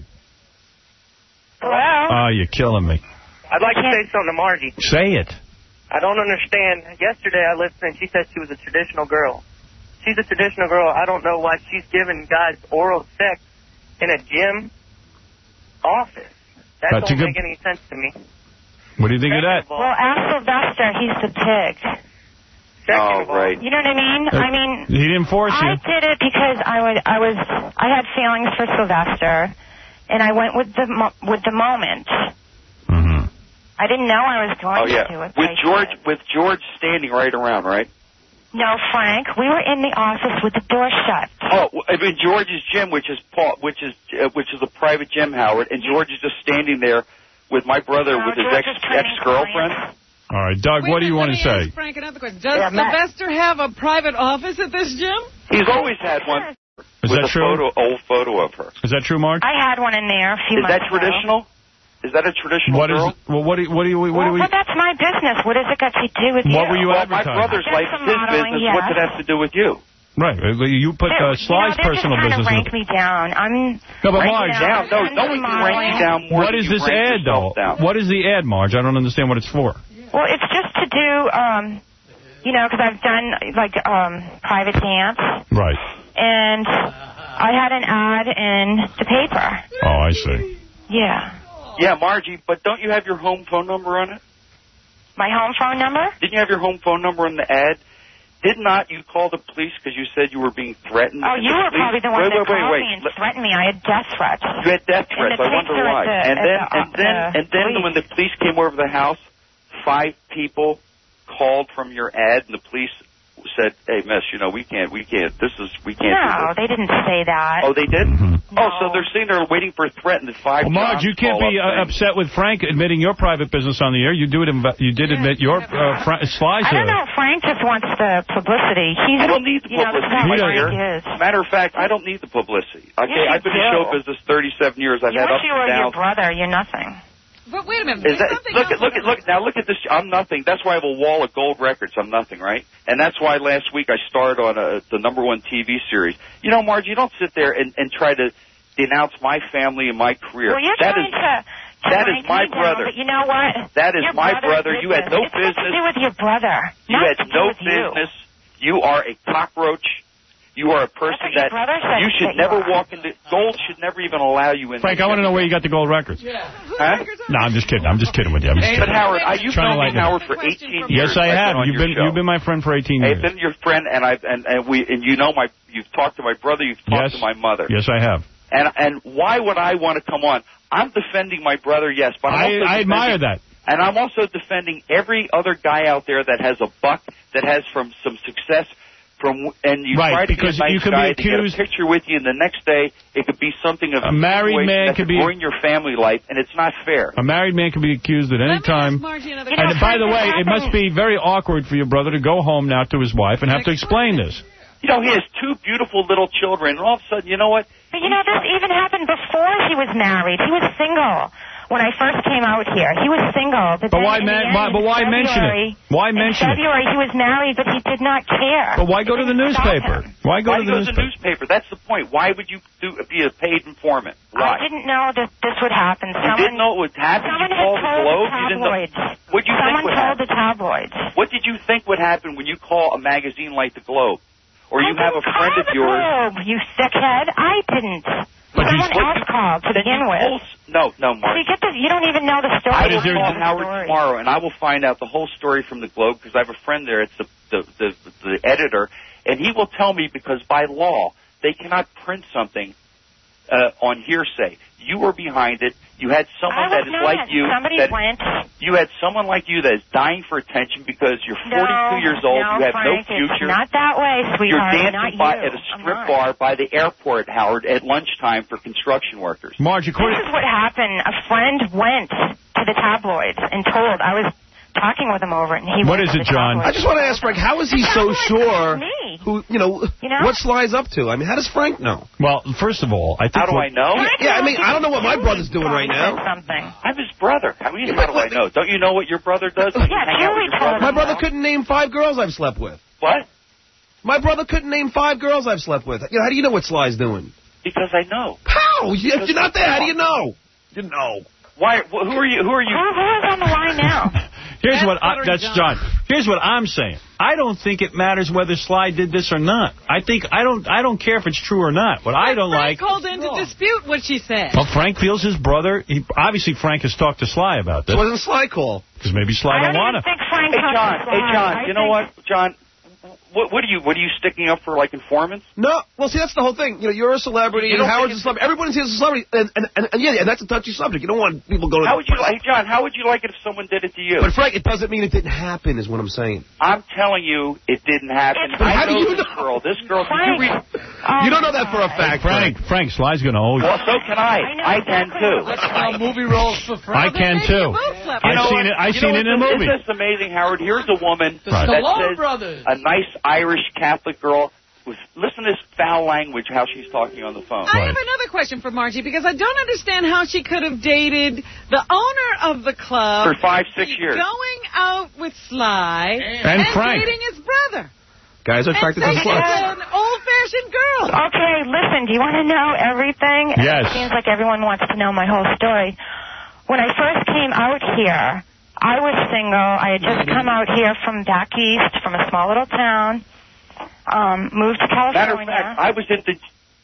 Hello? Oh, you're killing me. I'd like to say something to Margie. Say it. I don't understand. Yesterday I listened and she said she was a traditional girl. She's a traditional girl. I don't know why she's giving guys oral sex in a gym office. That That's a don't good- make any sense to me. What do you think of that? Well, ask Sylvester. He's the pig. Oh, right. You know what I mean? Uh, I mean, He didn't force you. I did it because I was, I was, I had feelings for Sylvester, and I went with the mo with the moment. Mm-hmm. I didn't know I was going Oh, yeah. to do it. With but I George, did. with George standing right around, right? No, Frank. We were in the office with the door shut. Oh, I mean George's gym, which is Paul, which is uh, which is a private gym, Howard, and George is just standing there with my brother, No, with his George ex is training ex girlfriend. All right, Doug, Wait what do a you want minute, to let me say? ask Frank another question. Does Yeah, Matt. Sylvester have a private office at this gym? He's always had one Is with that a true? photo, old photo of her. Is that true, Mark? I had one in there a few Is months that ago. traditional? Is that a traditional What is? girl? Well, what do you, what do you, what Well, do we? but that's my business. What has it got to do with you? What were you Well, my advertising? brother's Just life some is his modeling, business. yes. What's it have to do with you? Right. You put uh, Sly's you know, personal business. They're just trying to rank in. me down. I'm. No, but ranking Marge, down. No, don't make me rank you down more what than is you this rank ad, though? yourself down. What is the ad, Marge? I don't understand what it's for. Well, it's just to do, um, you know, because I've done, like, um, private dance. Right. And I had an ad in the paper. Oh, I see. Yeah. Yeah, Margie, but don't you have your home phone number on it? My home phone number? Didn't you have your home phone number on the ad? Did not you call the police because you said you were being threatened? Oh, you were police... probably the one wait, that wait, called wait, wait. me and threatened me. I had death threats. You had death threats. I wonder why. The, and then, the, and then, uh, and then, police. when the police came over the house, five people called from your ad, and the police said, "Hey, miss, you know, we can't, we can't. This is, we can't." No, do this. they didn't say that. Oh, they didn't. Mm-hmm. Oh, so they're sitting there waiting for a threat, and the five. Well, Marge, you can't be uh, upset with Frank admitting your private business on the air. You do it. You did admit your uh, Fra Sly's. I don't know. Frank just wants the publicity. He's, I don't need the you know, publicity, that's my how dear. Frank is. Matter of fact, I don't need the publicity. Okay, Yes, I've been in do. show business thirty-seven years. I've You had wish ups you and were your downs. brother. You're nothing. But wait a minute. Is that, something look else at look at look now look at this. I'm nothing. That's why I have a wall of gold records. I'm nothing, right? And that's why last week I starred on a, the number one T V series. You know, Marge, you don't sit there and, and try to denounce my family and my career. Well, you're that trying is, to, to that is rank my me down, brother. but you know what? That is your my brother. did You had this. no it's business. It's to do with your brother. You not had to do no with business. You. You are a cockroach. You are a person That's what your that brother said you should that you never are. walk into. Gold should never even allow you in. Frank, I want to know where you got the gold records. Yeah. Huh? No, I'm just kidding. I'm just kidding with you. I'm just Hey, kidding. but Howard, I, you've Trying to known me, lighten it. Howard, for eighteen years. Yes, I I've have. been on You've your been show. you've been my friend for eighteen I've years. been your friend, and I've and, and we and you know my you've talked to my brother, you've talked Yes. to my mother. Yes, I have. And and why would I want to come on? I'm defending my brother, yes, but I'm I, also I admire defending- that. And I'm also defending every other guy out there that has a buck, that has from some success. From and you Right, try to because be a nice you can guy be to get a accused- picture with you, and the next day it could be something of A married situation man that could could be- ruin your family life, and it's not fair. A married man can be accused at any time. Margie another And question. by the way, it must be very awkward for your brother to go home now to his wife and have to explain this. You know, he has two beautiful little children, and all of a sudden, you know what? But you know, this even happened before he was married. He was single when I first came out here. He was single. But, But then why, in the man, end, why, but why in mention February- it? Why mention in it? February, he was married, but he did not care. But why go to the It didn't stop newspaper? him. Why go Why to do you the go to the newspaper? newspaper? That's the point. Why would you do, be a paid informant? Why? I didn't know that this would happen. You Someone, didn't know it would happen. someone You had called the told Globe. the You didn't know. tabloids. What do you Someone think would told happen? the tabloids. What did you think would happen when you call a magazine like the Globe, or you I have a didn't friend call of the yours? Globe, you sickhead. I didn't. But you- Someone What else you- called to then begin you with. told- No, no, So Mark. you, get the, you don't even know the story. I You will don't call know the Howard story. tomorrow, and I will find out the whole story from the Globe, because I have a friend there. It's the the, the the editor, and he will tell me, because by law they cannot print something uh, on hearsay. You were behind it. You had someone I was that is not. like you. Somebody that went. You had someone like you that is dying for attention because you're No, forty-two years old. no, you have Frank, no future. It's not that way, You're sweetheart. dancing not by, you. at a I'm strip not. bar by the airport, Howard, at lunchtime for construction workers. Marge, This according is what happened. A friend went to the tabloids and told. I was talking with him over it, and he What went is to it, the John? I tabloids. just want to ask Frank, how is he The so tabloids sure told me. who, you know, You know? what Sly's up to? I mean, how does Frank know? well, first of all, I think How do what- I know? Frank Yeah, I knows mean, I don't know what my you brother's doing right said now. Something. I'm his brother. How, do you, how do I know? Don't you know what your brother does? Don't you Yeah, hang out with Julie your told brother? My brother couldn't name five girls I've slept with. What? My brother couldn't name five girls I've slept with. You know, how do you know what Sly's doing? Because I know. How? You- If you're not there, how do you know? You know. Why? Wh- who are you? Who are you? Who, who is on the line now? Here's That's what I, Buttery that's John. John. Here's what I'm saying. I don't think it matters whether Sly did this or not. I think I don't. I don't care if it's true or not. What I don't Frank like. called in to dispute what she said. Well, Frank feels his brother. He, obviously, Frank has talked to Sly about this. So wasn't Sly call? Because maybe Sly I don't don't want even to. think Frank Hey talked John. to Hey Sly. John. I You know think- what, John? What, what are you? What are you sticking up for, like informants? No. Well, see, that's the whole thing. You know, you're a celebrity, You and don't Howard's think a celebrity. Everybody's here as a celebrity, and, and, and, and yeah, and that's a touchy subject. You don't want people going. How would you like, John? How would you like it if someone did it to you? But Frank, it doesn't mean it didn't happen, is what I'm saying. I'm telling you, it didn't happen. It's- But I how do know you this know? girl. This girl. Did you Frank. read? Oh, you don't know that for a fact, Frank, Frank, Sly's going to owe you. Well, so can I. I know I can exactly too. what- Uh, movie roles for I Frank. can Maybe too. you both slept I've You know seen what? it. I've You seen know it in a what? movie. Isn't this amazing, Howard? Here's a woman The that Stallone says brothers. a nice Irish Catholic girl. With, listen to this foul language, how she's talking on the phone. I have another question for Margie, because I don't understand how she could have dated the owner of the club For five, six years. going out with Sly And Frank. dating his brother. Guys are attracted to It's sluts. an old-fashioned girl. Okay, listen, do you want to know everything? Yes. It seems like everyone wants to know my whole story. When I first came out here, I was single. I had just come out here from back east, from a small little town, um, moved to Matter of California. fact, I was at the...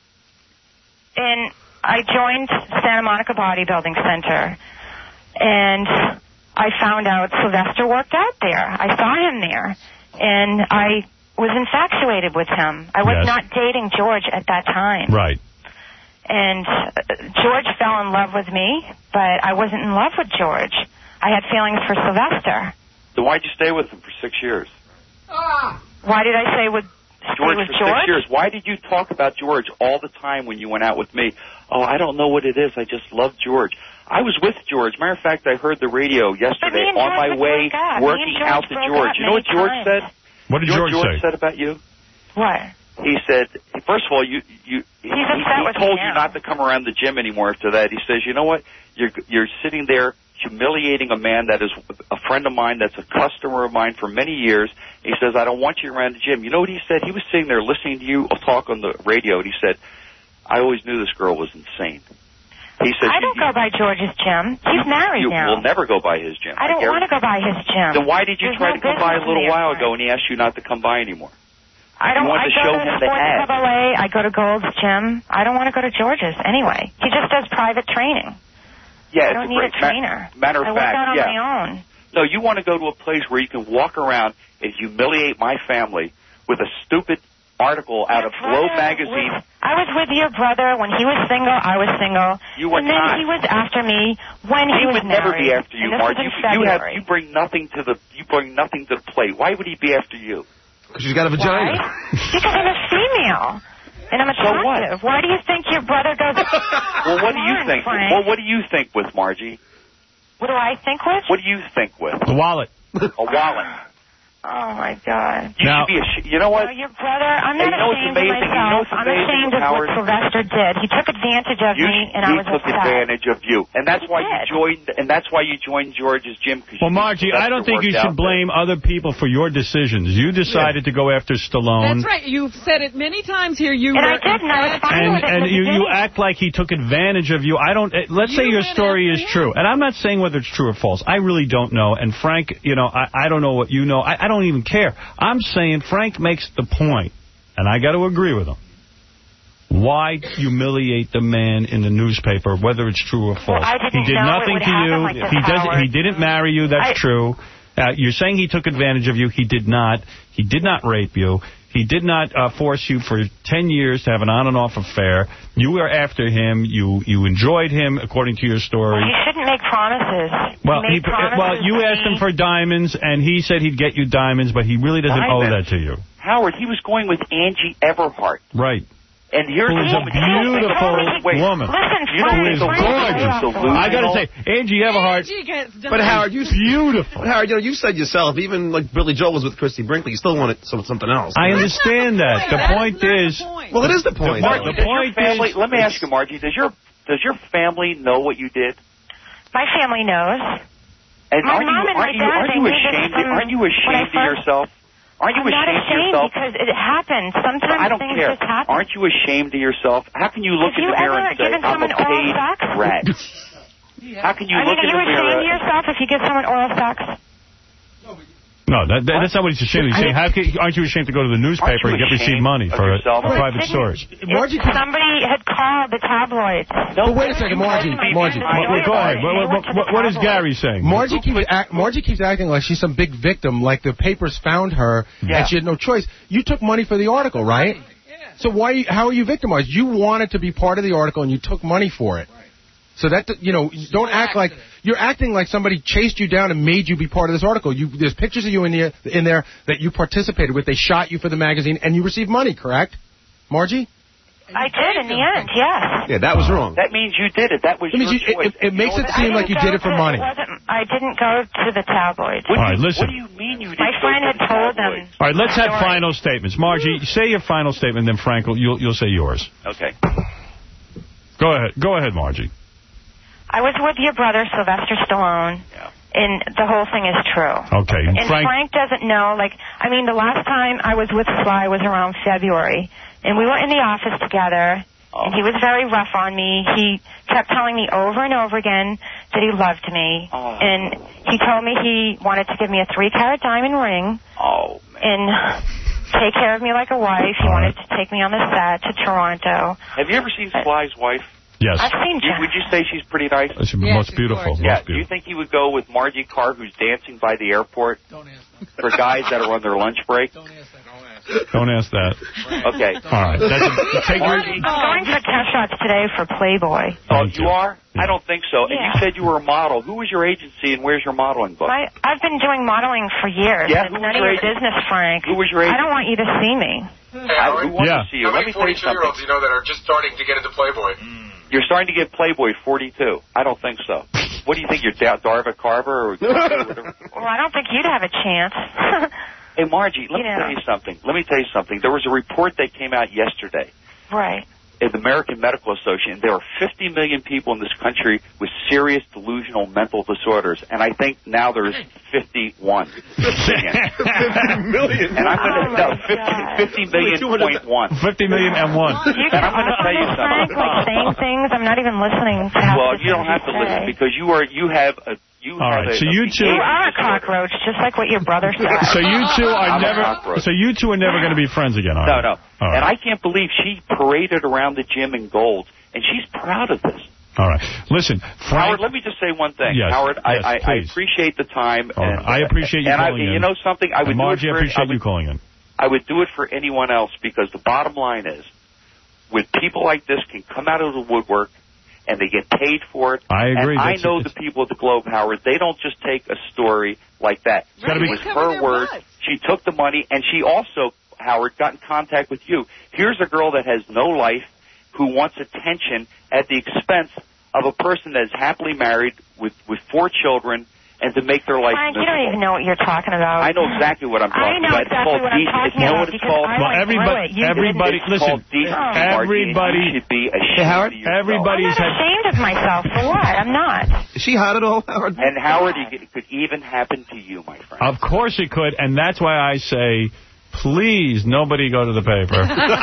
And I joined Santa Monica Bodybuilding Center, and I found out Sylvester worked out there. I saw him there, and I was infatuated with him. I was Yes. not dating George at that time. Right. And uh, George fell in love with me, but I wasn't in love with George. I had feelings for Sylvester. Then why'd you stay with him for six years? Why did I say with stay George with for George? six years. Why did you talk about George all the time when you went out with me? Oh, I don't know what it is. I just love George. I was with George. Matter of fact, I heard the radio yesterday and on George my would way break up. Me and working George out to broke George. up You know what many George times. said? What did you know George what George say? said about you? What? He said, first of all, you you he, He's he, upset he with told me you now. not to come around the gym anymore after that. He says, you know what? You're you're sitting there humiliating a man that is a friend of mine, that's a customer of mine for many years. He says, I don't want you around the gym. You know what he said? He was sitting there listening to you talk on the radio, and he said, I always knew this girl was insane. He says, I don't you, go by George's gym. He's married you now. will never go by his gym. I don't want to go by his gym. Then why did you There's try no to come by a business little in while there. ago and he asked you not to come by anymore? I don't. You wanted I to go show to him the the Sports ad. Club L A. I go to Gold's Gym. I don't want to go to George's anyway. He just does private training. Yeah, I it's don't a need great a trainer. Ma- matter of I work fact, out on yeah. my own. No, you want to go to a place where you can walk around and humiliate my family with a stupid article out of Globe magazine. Was, I was with your brother when he was single. I was single. You were and then not. he was after me when he, He was would never married. be after you, and this Marge. was You, in you have February. you bring nothing to the you bring nothing to the plate. Why would he be after you? Because she's got a vagina. Because I'm a female. And I'm So what? attractive. Why do you think your brother goes... Well, what do you Come on, think? Frank. Well, what do you think with Margie? What do I think with? What do you think with The wallet. a wallet? Oh, my God. You Now- should be. Ash- you know what? No, your brother, I'm not Hey, you know what's ashamed of amazing? You know myself. what's I'm amazing, ashamed of Howard? what Sylvester did. He took advantage of You, me, and I he was took upset. advantage of you, and that's why you did. joined. And that's why you joined George's gym. Cause Well, you Margie, I don't think you should blame other people for your decisions. You decided to go after Stallone. That's right. You've said it many times here. You And were I did, and I was fine And, with it. and with the you, you date. act like he took advantage of you. I don't. eh, Let's say You your went story is after true, and I'm not saying whether it's true or false. I really don't know. And Frank, you know, I, I don't know what you know. I, I don't even care. I'm saying Frank makes the point, and I got to agree with him. Why humiliate the man in the newspaper, whether it's true or false? Well, I didn't he did know it nothing would to you. happen like this, he doesn't. Howard. He didn't marry you. That's I- true. Uh, you're saying he took advantage of you. He did not. He did not rape you. He did not uh, force you for ten years to have an on-and-off affair. You were after him. You you enjoyed him, according to your story. Well, you shouldn't make promises. Well, he he, made promises well, you to asked me. him for diamonds, and he said he'd get you diamonds, but he really doesn't owe Diamonds? that to you. Howard, he was going with Angie Everhart, Right. and here's Who is the a woman. beautiful Wait, woman. Listen, You know Frank, who's so Frank, gorgeous? Frank, I got to say, Angie Everhart, Angie gets done. But Howard, you beautiful. But Howard, you know, you said yourself, even like Billy Joel was with Christy Brinkley, you still wanted some, something else. I understand that. The That's point not the is, point. Well, it is the point. Margie, The does point your family, is- let me ask you, Margie, does your does your family know what you did? My family knows. And My aren't mom you and my aren't you dad, aren't they you knew this ashamed? from Aren't you when I ashamed of first- yourself? Aren't you I'm not ashamed of ashamed yourself? because it happened. Sometimes I don't things care. just happen. Aren't you ashamed of yourself? How can you look Have in you the mirror ever and say, given I'm a someone oral paid sex? rat? How can you I look mean, in are you the mirror? ashamed of yourself if you give someone oral sex? no, that, that, that's not what he's ashamed of. He's saying, how can, aren't you ashamed to go to the newspaper and Aren't you get receive ashamed money of for a, yourself? a private story? Margie, If somebody had called the tabloids. No, But wait a second, Margie, Margie. Well, well, go ahead. What, what, what, what is Gary saying? Margie keeps act, Margie keeps acting like she's some big victim, like the papers found her Yeah. and she had no choice. You took money for the article, right? So why? How are you victimized? You wanted to be part of the article and you took money for it. So that, you know, don't act like you're acting like somebody chased you down and made you be part of this article. You, there's pictures of you in the in there that you participated with. They shot you for the magazine and you received money, correct, Margie? I did in the end, yes. Yeah, that was wrong. That means you did it. That was That means your you- choice. it- it- it makes You know it what? seem I like you didn't did it go for to- money. Wasn't, I didn't go to the tabloids. What All do right, you- listen. What do you mean you did My friend had told them. All right, let's have Story. final statements. Margie, say your final statement, then Frank, will- you'll, you'll say yours. Okay. Go ahead. Go ahead, Margie. I was with your brother, Sylvester Stallone, Yeah. And the whole thing is true. Okay. And Frank, Frank doesn't know, like, I mean, the last time I was with Sly was around February. And we were in the office together, and he was very rough on me. He kept telling me over and over again that he loved me. Oh. And he told me he wanted to give me a three-carat diamond ring. Oh, man. And take care of me like a wife. He All wanted right. to take me on the set to Toronto. Have you ever seen Sly's wife? Yes. I've seen You- Jack. Would you say she's pretty nice? She's most beautiful. Yeah. Most Do you beautiful. think he would go with Margie Carr, who's dancing by the airport? Don't ask. For guys that are on their lunch break? Don't ask that. Don't ask that. Okay. All right. That's a, take Margie. I'm going for test shots today for Playboy. Oh, you are? I don't think so. And Yeah. you said you were a model. Who was your agency and where's your modeling book? I, I've been doing modeling for years. Yeah, It's who none was of your your agent? business, Frank. Who was your agent? I don't want you to see me. I, who wants Yeah. to see you? How Let many me tell you forty-two-year-olds something. do you know that are just starting to get into Playboy? You're starting to get Playboy forty-two. I don't think so. What do you think? You're Da- Darva Carver? Or whatever? Well, I don't think you'd have a chance. Hey, Margie, let You me know. tell you something. Let me tell you something. There was a report that came out yesterday Right. in the American Medical Association. There are fifty million people in this country with serious delusional mental disorders, and I think now there's fifty-one million. Million. And I'm going to Oh, no, my fifty, God. fifty million point one. fifty million and one. You And I'm going to tell you Frank, something. like saying things. I'm not even listening to half Well, the you don't things have to say. listen because you are you have a you All have right, a, so a you two- You behavior are a disorder. cockroach, just like what your brother said. So you two are I'm a never. cockroach. So you two are never going to be friends again. All No, right. no. All right. And I can't believe she paraded around the gym in gold, and she's proud of this. All right. Listen, Frank. Howard, let me just say one thing. Yes, Howard, I, yes, I, I please. appreciate the time. All right. And, I appreciate you and calling I, in. You know something? I would And Margie, do it I for, appreciate I would, you calling in. I would do it for anyone else because the bottom line is, with people like this can come out of the woodwork and they get paid for it. I agree. And I That's- know it's- the people at the Globe, Howard. They don't just take a story like that. gotta be- It was her word. She took the money, and she also, Howard, got in contact with you. Here's a girl that has no life who wants attention at the expense of a person that is happily married with, with four children and to make their life Frank, you miserable. don't even know what you're talking about. I know exactly what I'm I talking know about. exactly it's called what I'm decent. talking You know about what it's because called? I Well, went everybody, through it. You everybody, It's listen. called decency, Margie, and Everybody, you should be ashamed Howard? of yourself. everybody's I'm not had. ashamed of myself. For what? I'm not. Is she hot at all, Howard? And Howard, it could even happen to you, my friend. Of course it could, and that's why I say, please, nobody go to the paper.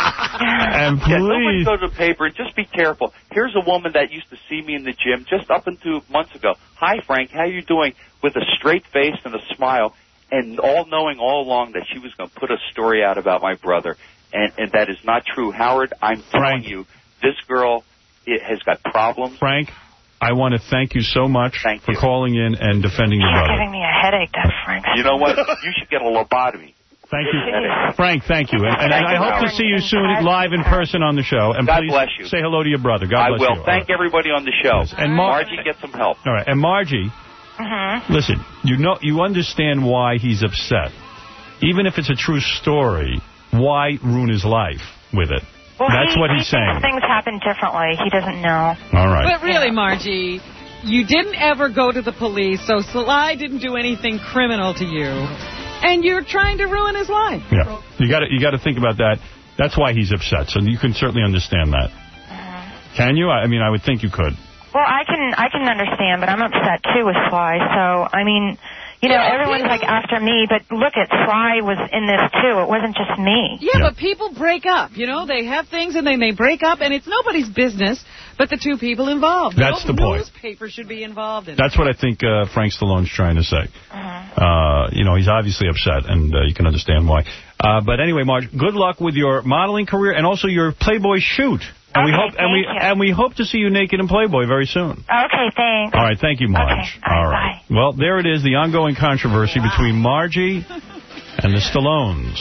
And Yeah, nobody please, go to the paper and just be careful. Here's a woman that used to see me in the gym just up until months ago. Hi, Frank, how you doing? With a straight face and a smile, and all knowing all along that she was going to put a story out about my brother, and, and that is not true. Howard, I'm telling Frank. you, this girl it has got problems. Frank, I want to thank you so much Thank for you. calling in and defending your You're brother. giving me a headache, that Frank. You know what? You should get a lobotomy. Thank you. Headache. Frank, thank you. And, and, Thank I you, hope to Howard. see you soon live in person on the show. And God please bless you. say hello to your brother. God I bless will. you. Thank everybody on the show. Yes. And Mar- Margie, get some help. All right. And Margie, Mm-hmm. listen, you know, you understand why he's upset. Even if it's a true story, why ruin his life with it? Well, That's he, what he he's thinks saying. things happen differently. He doesn't know. All right. But really, Margie, you didn't ever go to the police, so Sly didn't do anything criminal to you. And you're trying to ruin his life. Yeah. You got to you got to think about that. That's why he's upset. So you can certainly understand that. Mm-hmm. Can you? I mean, I would think you could. Well, I can I can understand, but I'm upset too with Sly. So I mean, you know, Yeah, everyone's people- like after me, but look at Sly was in this too. It wasn't just me. Yeah, but people break up. You know, they have things and then they break up, and it's nobody's business but the two people involved. That's no the point. newspaper should be involved in That's it. what I think uh, Frank Stallone's trying to say. Mm-hmm. Uh, you know, he's obviously upset, and uh, you can understand why. Uh, but anyway, Marge, good luck with your modeling career and also your Playboy shoot. And we Okay, hope and we thank you. and we hope to see you naked in Playboy very soon. Okay, thanks. All right, thank you, Marge. Okay, all right, right. Well, there it is, the ongoing controversy between Margie and the Stallones.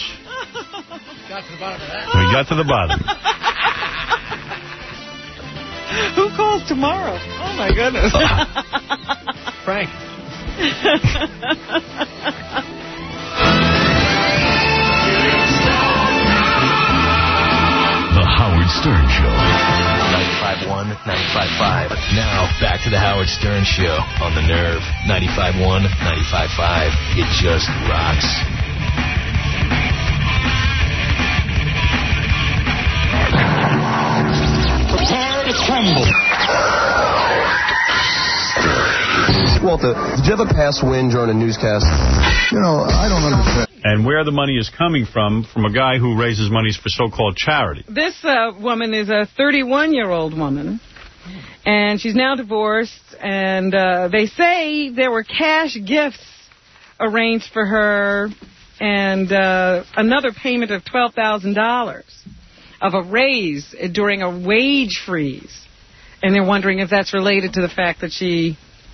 Got to the bottom of that. We got to the bottom. Who calls tomorrow? Oh, my goodness. Frank. The Howard Stern Show. ninety-five point one, ninety-five point five. Now, back to the Howard Stern Show on the Nerve. ninety-five point one, ninety-five point five. It just rocks. Prepare to tremble. Walter, did you ever pass wind during a newscast? You know, I don't understand. And where the money is coming from, from a guy who raises monies for so-called charity. This uh, woman is a thirty-one-year-old woman, and she's now divorced, and uh, they say there were cash gifts arranged for her and uh, another payment of twelve thousand dollars of a raise during a wage freeze. And they're wondering if that's related to the fact that she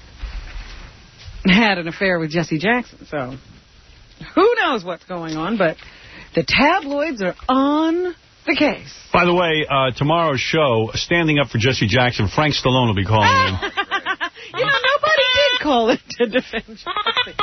had an affair with Jesse Jackson. So who knows what's going on, but the tabloids are on the case. By the way, uh, tomorrow's show, standing up for Jesse Jackson, Frank Stallone will be calling in. You know, nobody did call in to defend Jesse.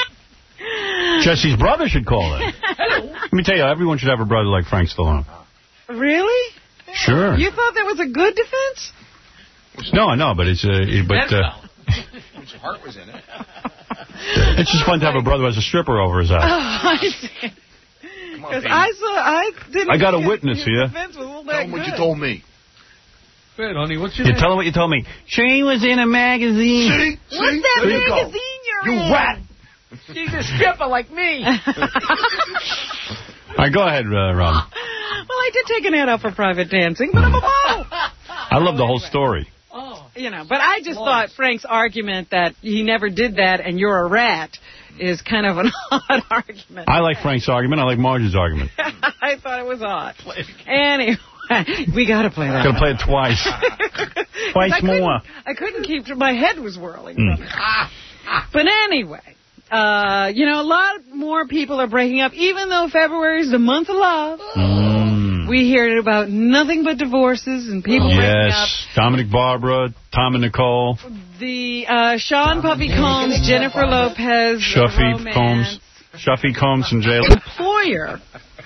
Jesse's brother should call in. Let me tell you, everyone should have a brother like Frank Stallone. Really? Sure. You thought that was a good defense? No, I know, but it's... Uh, but uh, Which heart was in it. It's just fun to have a brother who has a stripper over his house. Oh, I see. Because I saw, I didn't. I got a witness here. Tell him what you told me. Wait, honey, what's your You name? tell him what you told me. She was in a magazine. See? What's that There you go. magazine you're You in? rat. She's a stripper like me. All right, go ahead, uh, Ron. Well, I did take an ad out for private dancing, but I'm a model. I love the whole story. You know, but I just thought Frank's argument that he never did that and you're a rat is kind of an odd argument. I like Frank's argument. I like Marge's argument. I thought it was odd. Anyway, we got to play that. Got to play it twice. Twice I more. I couldn't keep... My head was whirling. Mm. But anyway, uh, you know, a lot more people are breaking up, even though February is the month of love. Mm. We hear about nothing but divorces and people breaking up. Yes, Dominic Barbara, Tom and Nicole. The uh, Sean Puffy Combs, Jennifer Lopez, Shuffy romance. Combs. Shuffy Combs from jail. Employer.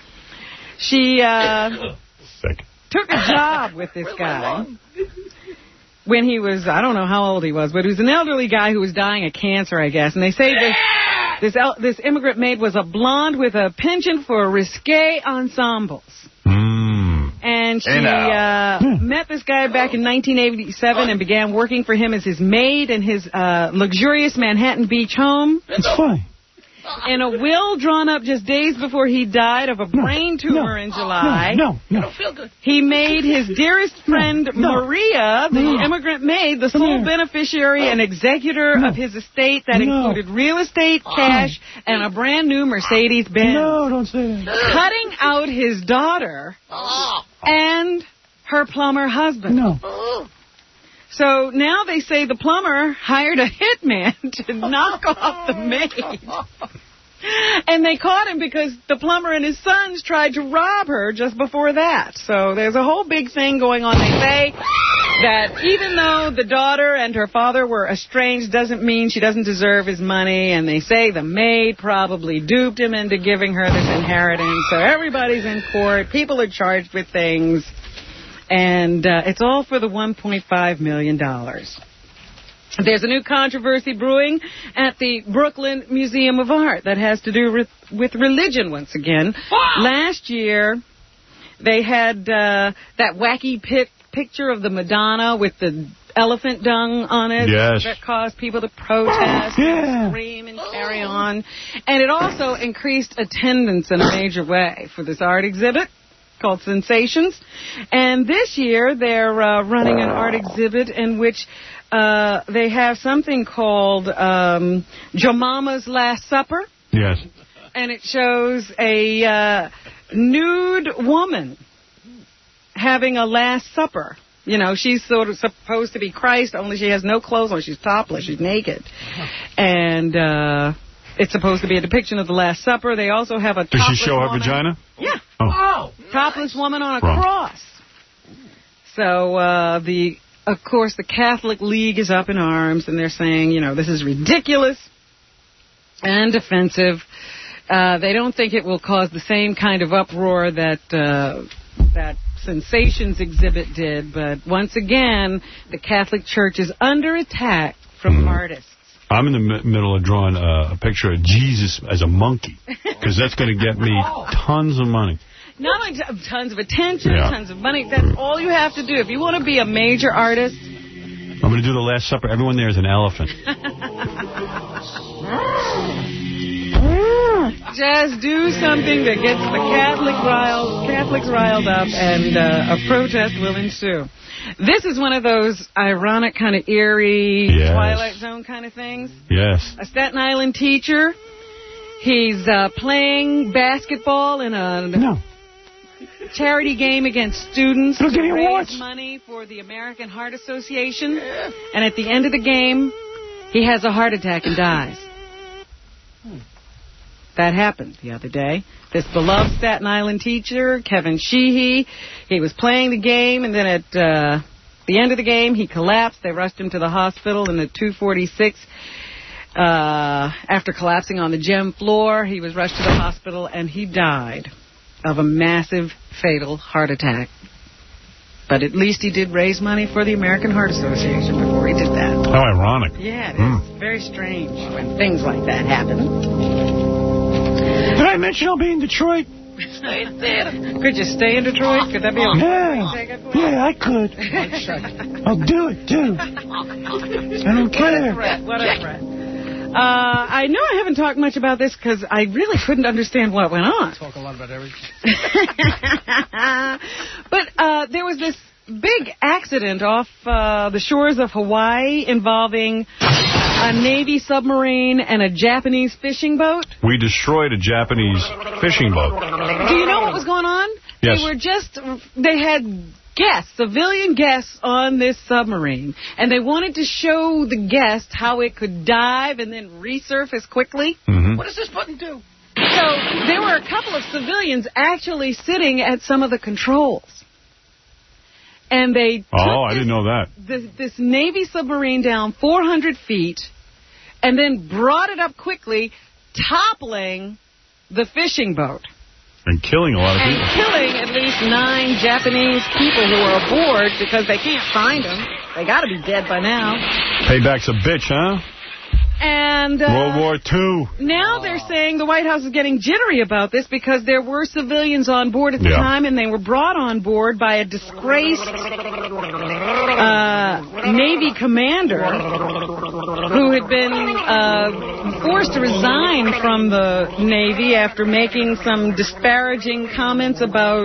She uh, Sick. took a job with this guy when he was, I don't know how old he was, but he was an elderly guy who was dying of cancer, I guess. And they say this this, el this immigrant maid was a blonde with a penchant for risque ensembles. Mm. And she Hey, uh, met this guy back in nineteen eighty-seven and began working for him as his maid in his uh, luxurious Manhattan Beach home. It's fine. In a will drawn up just days before he died of a brain tumor no, in July. No, no, no. Feel good. He made his dearest friend no, Maria, the no. immigrant maid, the sole no. beneficiary and executor no. of his estate that no. included real estate, cash, and a brand new Mercedes-Benz. No, don't say that. Cutting out his daughter and her plumber husband. No. So now they say the plumber hired a hitman to knock off the maid. And they caught him because the plumber and his sons tried to rob her just before that. So there's a whole big thing going on. They say that even though the daughter and her father were estranged doesn't mean she doesn't deserve his money. And they say the maid probably duped him into giving her this inheritance. So everybody's in court. People are charged with things. And uh, it's all for the one point five million dollars. There's a new controversy brewing at the Brooklyn Museum of Art that has to do with, with religion once again. Wow. Last year, they had uh, that wacky pic picture of the Madonna with the elephant dung on it. Yes. That caused people to protest yeah. and scream and carry on. And it also increased attendance in a major way for this art exhibit called Sensations. And this year, they're uh, running an art exhibit in which uh, they have something called um, Jemama's Last Supper. Yes. And it shows a uh, nude woman having a Last Supper. You know, she's sort of supposed to be Christ, only she has no clothes on. She's topless. She's naked. And uh, it's supposed to be a depiction of the Last Supper. They also have a Does topless she show her woman. vagina? Yeah. Oh. Topless woman on a Wrong. cross. So, uh, the of course, the Catholic League is up in arms, and they're saying, you know, this is ridiculous and offensive. Uh, they don't think it will cause the same kind of uproar that uh, that Sensations exhibit did. But once again, the Catholic Church is under attack from mm. artists. I'm in the mi middle of drawing uh, a picture of Jesus as a monkey, because that's going to get me tons of money. Not only tons of attention, yeah. tons of money. That's all you have to do. If you want to be a major artist. I'm going to do the Last Supper. Everyone there is an elephant. Just do something that gets the Catholic riled, Catholics riled up, and uh, a protest will ensue. This is one of those ironic, kind of eerie, yes. Twilight Zone kind of things. Yes. A Staten Island teacher. He's uh, playing basketball in a no. charity game against students Look to at raise watch. money for the American Heart Association. And at the end of the game, he has a heart attack and dies. That happened the other day. This beloved Staten Island teacher, Kevin Sheehy, he was playing the game, and then at uh, the end of the game, he collapsed. They rushed him to the hospital, and at two forty-six, uh, after collapsing on the gym floor, he was rushed to the hospital, and he died of a massive, fatal heart attack. But at least he did raise money for the American Heart Association before he did that. How ironic. Yeah, it Mm. is very strange when things like that happen. Did I mention I'll be in Detroit? Could you stay in Detroit? Could that be a Yeah. Yeah, I could. I'll do it, too. I don't care. What a threat. What a threat. Uh, I know I haven't talked much about this because I really couldn't understand what went on. Talk a lot about everything. But uh, there was this big accident off uh, the shores of Hawaii involving a Navy submarine and a Japanese fishing boat. We destroyed a Japanese fishing boat. Do you know what was going on? Yes. They were just, they had guests, civilian guests on this submarine, and they wanted to show the guests how it could dive and then resurface quickly. Mm-hmm. What does this button do? So there were a couple of civilians actually sitting at some of the controls. And they took Oh, I this, didn't know that. This, this Navy submarine down four hundred feet and then brought it up quickly, toppling the fishing boat. And killing a lot of And people. killing at least nine Japanese people who were aboard because they can't find them. They got to be dead by now. Payback's a bitch, huh? And uh, World War Two. now they're saying the White House is getting jittery about this because there were civilians on board at the Yeah. time, and they were brought on board by a disgraced uh, Navy commander who had been uh, forced to resign from the Navy after making some disparaging comments about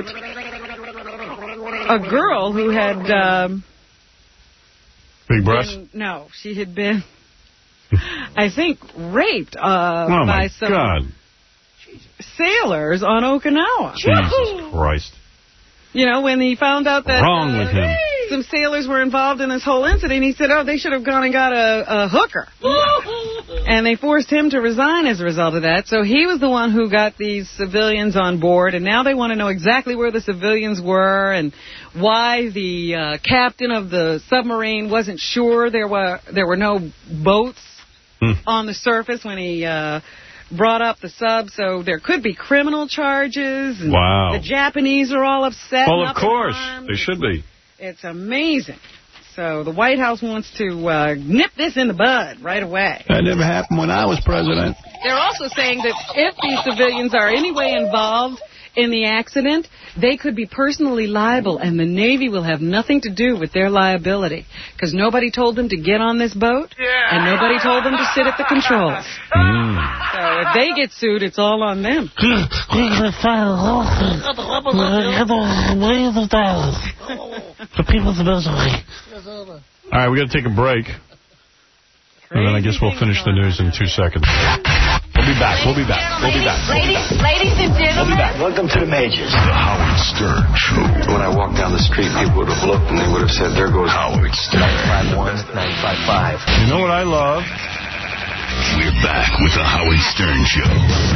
a girl who had... Um, Big breasts? been- no, she had been... I think, raped uh, Oh, by my some God. sailors on Okinawa. Jesus Christ. You know, when he found out that Wrong uh, with him. some sailors were involved in this whole incident, he said, oh, they should have gone and got a, a hooker. And they forced him to resign as a result of that. So he was the one who got these civilians on board, and now they want to know exactly where the civilians were and why the uh, captain of the submarine wasn't sure there were there were no boats Hmm. on the surface when he uh, brought up the sub. So there could be criminal charges. And Wow. The Japanese are all upset. Well, and of up in course. arms. They should be. It's amazing. So the White House wants to uh, nip this in the bud right away. That never happened when I was president. They're also saying that if these civilians are any way involved in the accident, they could be personally liable, and the Navy will have nothing to do with their liability because nobody told them to get on this boat, and nobody told them to sit at the controls. Mm. So if they get sued, it's all on them. The people's misery. All right, we got to take a break. And then I guess we'll finish the news in two seconds. We'll be back. We'll be back. We'll be back. We'll be Ladies, back. ladies and gentlemen. Welcome to the majors. The Howard Stern Show. When I walked down the street, people would have looked and they would have said, there goes Howard Stern. ninety-five point one, ninety-five point five. You know what I love? We're back with the Howard Stern Show.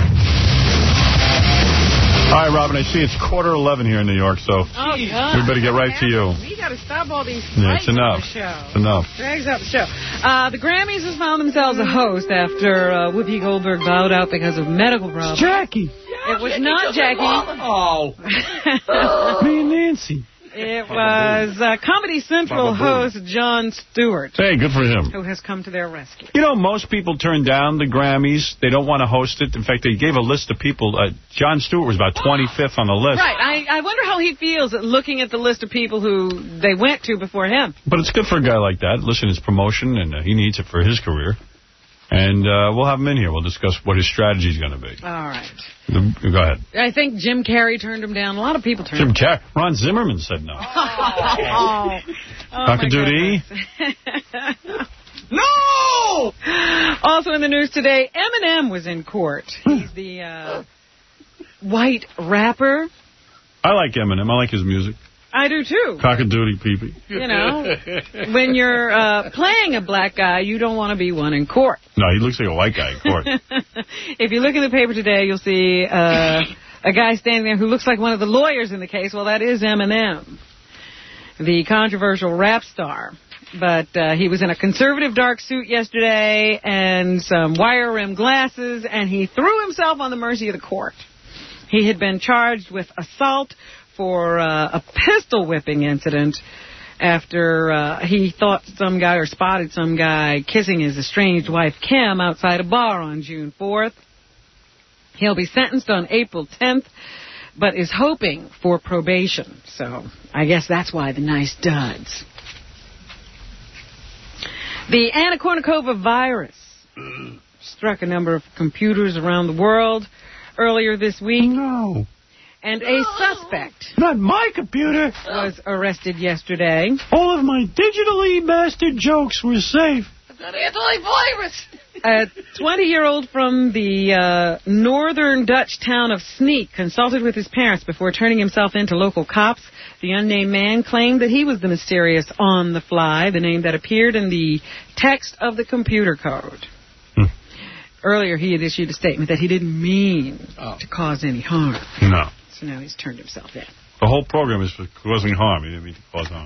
All right, Robin, I see it's quarter eleven here in New York, so Oh, God. we better get right to you. We got to stop all these Yeah, fights it's enough. on the show. It's enough. Drags out the show. Uh, the Grammys has found themselves a host after uh, Whoopi Goldberg bowed out because of medical problems. Jackie. It was not Jackie. Oh. Me and Nancy. It was uh, Comedy Central host Jon Stewart, Hey, good for him. who has come to their rescue. You know, most people turn down the Grammys. They don't want to host it. In fact, they gave a list of people. Uh, Jon Stewart was about twenty-fifth on the list. Right. I, I wonder how he feels at looking at the list of people who they went to before him. But it's good for a guy like that. Listen, it's promotion, and uh, he needs it for his career. And uh, we'll have him in here. We'll discuss what his strategy is going to be. All right. The, go ahead. I think Jim Carrey turned him down. A lot of people turned Jim him down. Carrey. Ron Zimmerman said no. Oh, oh Cock-a-doodle-dee. No! Also in the news today, Eminem was in court. He's the uh, white rapper. I like Eminem. I like his music. I do, too. Cock-a-doodle pee-pee. You know, when you're uh, playing a black guy, you don't want to be one in court. No, he looks like a white guy in court. If you look in the paper today, you'll see uh, a guy standing there who looks like one of the lawyers in the case. Well, that is Eminem, the controversial rap star. But uh, he was in a conservative dark suit yesterday and some wire-rimmed glasses, and he threw himself on the mercy of the court. He had been charged with assault for uh, a pistol whipping incident after uh, he thought some guy or spotted some guy kissing his estranged wife, Kim, outside a bar on June fourth. He'll be sentenced on April tenth, but is hoping for probation. So I guess that's why the nice duds. The Anna Kournikova virus struck a number of computers around the world earlier this week. No. And a suspect... Not my computer. ...was arrested yesterday. All of my digitally mastered jokes were safe. I've got antivirus. A twenty-year-old from the uh, northern Dutch town of Sneek consulted with his parents before turning himself in to local cops. The unnamed man claimed that he was the mysterious On the Fly, the name that appeared in the text of the computer code. Hmm. Earlier, he had issued a statement that he didn't mean oh. to cause any harm. No. So now he's turned himself in. The whole program is for causing harm. He didn't mean to cause harm.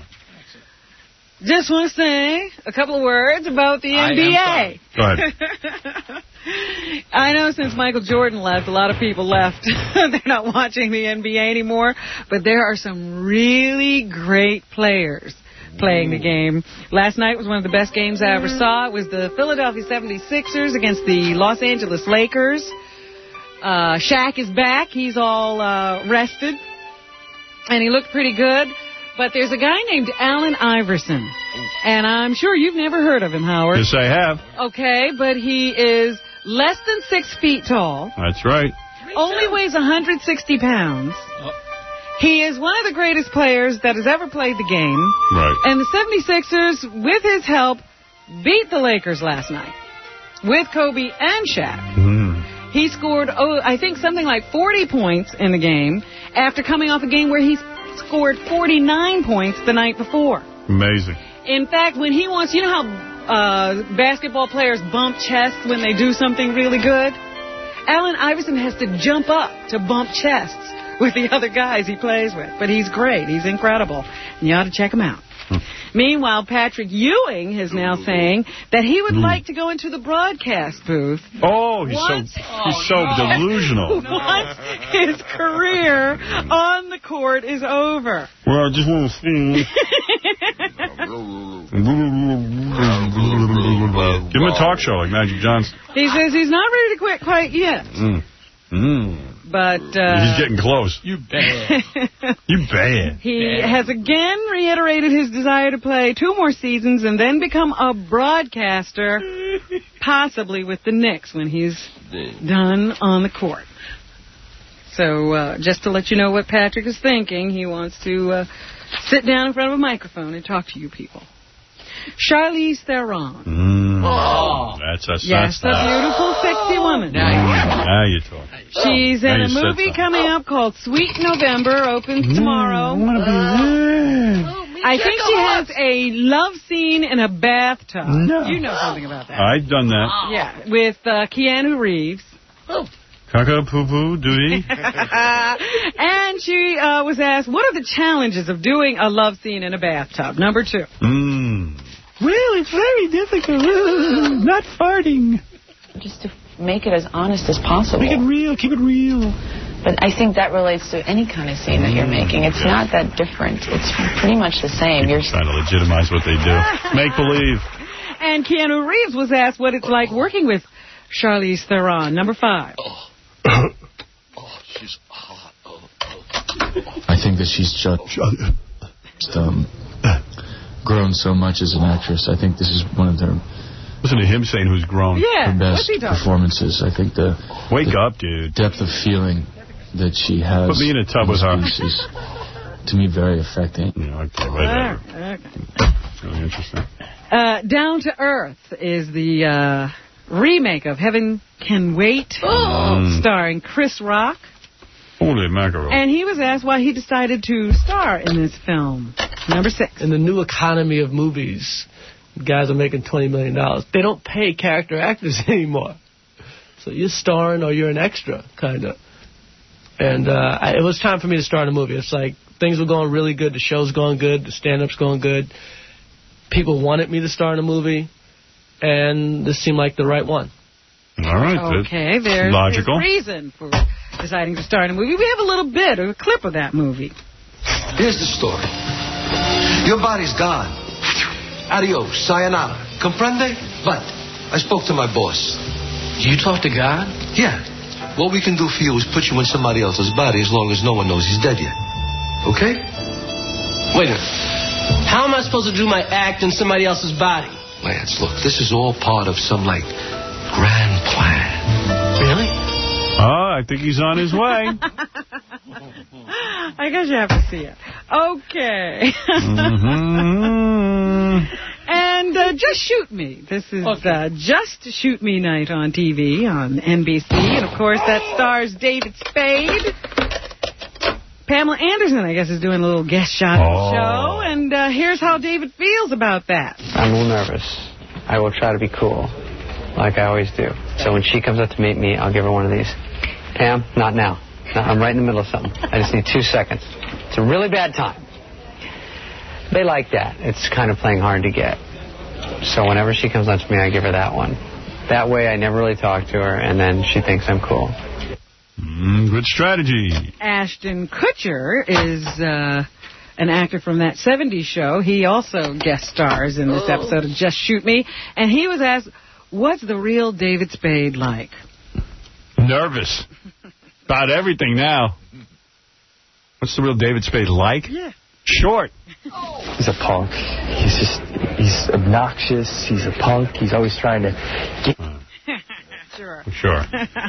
Just want to say a couple of words about the N B A. Go ahead. I know since Michael Jordan left, a lot of people left. They're not watching the N B A anymore. But there are some really great players playing the game. Last night was one of the best games I ever saw. It was the Philadelphia seventy-sixers against the Los Angeles Lakers. Uh, Shaq is back. He's all uh, rested. And he looked pretty good. But there's a guy named Allen Iverson. And I'm sure you've never heard of him, Howard. Yes, I have. Okay, but he is less than six feet tall. That's right. Only weighs one hundred sixty pounds. He is one of the greatest players that has ever played the game. Right. And the seventy-sixers, with his help, beat the Lakers last night. With Kobe and Shaq. Mm. He scored, oh, I think, something like forty points in the game after coming off a game where he scored forty-nine points the night before. Amazing. In fact, when he wants, you know how uh, basketball players bump chests when they do something really good? Allen Iverson has to jump up to bump chests with the other guys he plays with. But he's great. He's incredible. And you ought to check him out. Hmm. Meanwhile, Patrick Ewing is now saying that he would mm. like to go into the broadcast booth. Oh, he's once, so he's so no. delusional. Once his career on the court is over. Well, I just want to see. Give him a talk show like Magic Johnson. He says he's not ready to quit quite yet. Mm. Mm. But uh, he's getting close. You bad. You bad. He bad. has again reiterated his desire to play two more seasons and then become a broadcaster, possibly with the Knicks when he's done on the court. So uh, just to let you know what Patrick is thinking, he wants to uh, sit down in front of a microphone and talk to you people. Charlize Theron. Mm. Oh. That's a Yes, a beautiful, sexy woman. Now you, now you talk. She's in a movie coming up called Sweet November, opens mm, tomorrow. I want to be there. I think she has a love scene in a bathtub. No. You know something about that. I've done that. Yeah, with uh, Keanu Reeves. Oh. Caca-poo-poo, doody. And she uh, was asked, what are the challenges of doing a love scene in a bathtub? Number two. Mm. Well, it's very difficult. Not farting. Just to make it as honest as possible. Make it real. Keep it real. But I think that relates to any kind of scene that you're making. It's not that different. It's pretty much the same. You're you're trying to legitimize what they do. Make believe. And Keanu Reeves was asked what it's like working with Charlize Theron. Number five. Oh, oh she's hot. Oh, oh. I think that she's just um, grown so much as an actress. I think this is one of the Listen to him saying who's grown. Yeah, Her what's best he talking performances. I think the Wake the up, dude. depth of feeling that she has. Put me in a tub in with this her. piece is, to me, very affecting. Yeah, okay, whatever. Okay. It's really interesting. Uh, Down to Earth is the uh, remake of Heaven Can Wait, Mm. starring Chris Rock. Holy mackerel. And he was asked why he decided to star in this film. Number six. In the new economy of movies, guys are making twenty million dollars. They don't pay character actors anymore. So you're starring or you're an extra, kind of. And uh, I, it was time for me to star in a movie. It's like things were going really good. The show's going good. The stand-up's going good. People wanted me to star in a movie. And this seemed like the right one. All right. Okay, there's logical. his reason for deciding to star in a movie. We have a little bit of a clip of that movie. Here's the story. Your body's gone. Adios, sayonara. Comprende? But I spoke to my boss. You talk to God? Yeah. What we can do for you is put you in somebody else's body as long as no one knows he's dead yet. Okay? Wait a minute. How am I supposed to do my act in somebody else's body? Lance, look, this is all part of some, like, grand plan. Really? Oh, I think he's on his way. I guess you have to see it. Okay. Mm-hmm. And uh, Just Shoot Me. This is uh, Just Shoot Me night on T V on N B C. And, of course, that stars David Spade. Pamela Anderson, I guess, is doing a little guest shot on the show. And uh, here's how David feels about that. I'm a little nervous. I will try to be cool, like I always do. So when she comes up to meet me, I'll give her one of these. Pam, not now. No, I'm right in the middle of something. I just need two seconds. It's a really bad time. They like that. It's kind of playing hard to get. So whenever she comes up to me, I give her that one. That way I never really talk to her, and then she thinks I'm cool. Mm, good strategy. Ashton Kutcher is uh, an actor from that seventies show. He also guest stars in this Oh. episode of Just Shoot Me. And he was asked, what's the real David Spade like? Nervous. About everything now. What's the real David Spade like? Yeah. Short. He's a punk. He's just, he's obnoxious. He's a punk. He's always trying to get... Sure. Sure.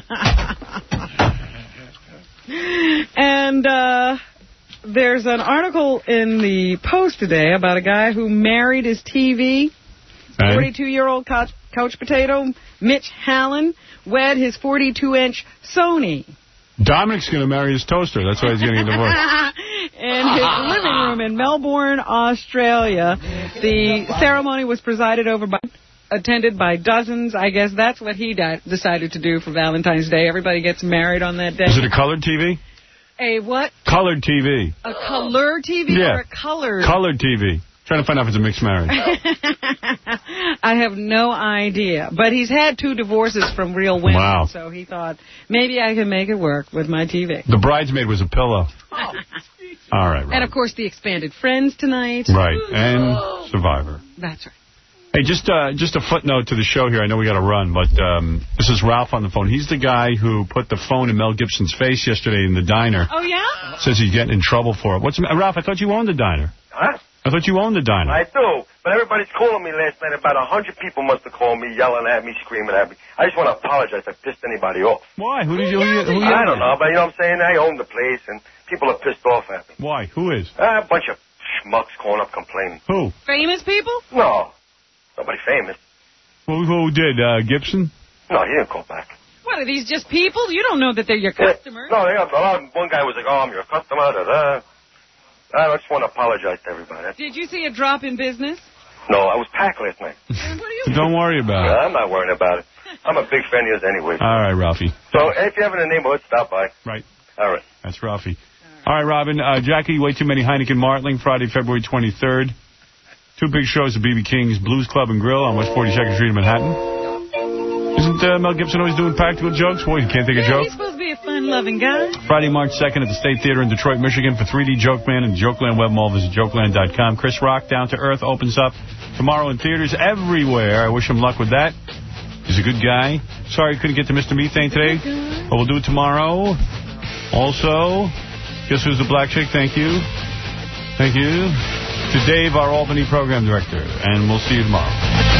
And uh, there's an article in the Post today about a guy who married his T V. forty-two-year-old couch, couch potato Mitch Hallen wed his forty-two inch Sony. Dominic's going to marry his toaster. That's why he's getting a divorce. In his living room in Melbourne, Australia. The ceremony was presided over by... attended by dozens. I guess that's what he di- decided to do for Valentine's Day. Everybody gets married on that day. Is it a colored T V? A what? Colored T V. A color T V Yeah. or a colored? Colored T V. Trying to find out if it's a mixed marriage. I have no idea. But he's had two divorces from real women. Wow. So he thought, maybe I can make it work with my T V. The bridesmaid was a pillow. Oh. All right, right. And, of course, the expanded Friends tonight. Right. And Survivor. That's right. Hey, just uh, just a footnote to the show here. I know we got to run, but um, this is Ralph on the phone. He's the guy who put the phone in Mel Gibson's face yesterday in the diner. Oh, yeah? Says he's getting in trouble for it. What's the ma- Ralph, I thought you owned the diner. Huh? I thought you owned the diner. I do, but everybody's calling me last night. About a hundred people must have called me, yelling at me, screaming at me. I just want to apologize if I pissed anybody off. Why? Who did you? Who, who I don't know, but you know what I'm saying? I own the place, and people are pissed off at me. Why? Who is? Uh, a bunch of schmucks calling up complaining. Who? Famous people? No, nobody famous. Who, who did? Uh, Gibson? No, he didn't call back. What, are these just people? You don't know that they're your customers. No, they got, uh, one guy was like, "Oh, I'm your customer." Da, da. I just want to apologize to everybody. Did you see a drop in business? No, I was packed last night. Don't worry about Yeah, it. I'm not worrying about it. I'm a big fan of yours anyway. All right, Ralphie. So if you have in the neighborhood, stop by. Right. All right. That's Ralphie. All right, Robin. Uh, Jackie, Way Too Many Heineken Martling, Friday, February twenty-third. Two big shows at B B King's Blues Club and Grill on West forty-second Street in Manhattan. Isn't uh, Mel Gibson always doing practical jokes? Boy, you can't think of Yeah, jokes. he's supposed to be a fun-loving guy. Friday, March second at the State Theater in Detroit, Michigan for three D Joke Man and Jokeland Web Mall. Visit jokeland dot com. Chris Rock, Down to Earth, opens up tomorrow in theaters everywhere. I wish him luck with that. He's a good guy. Sorry I couldn't get to Mister Methane today, but we'll do it tomorrow. Also, guess who's the black chick? Thank you. Thank you. To Dave, our Albany program director. And we'll see you tomorrow.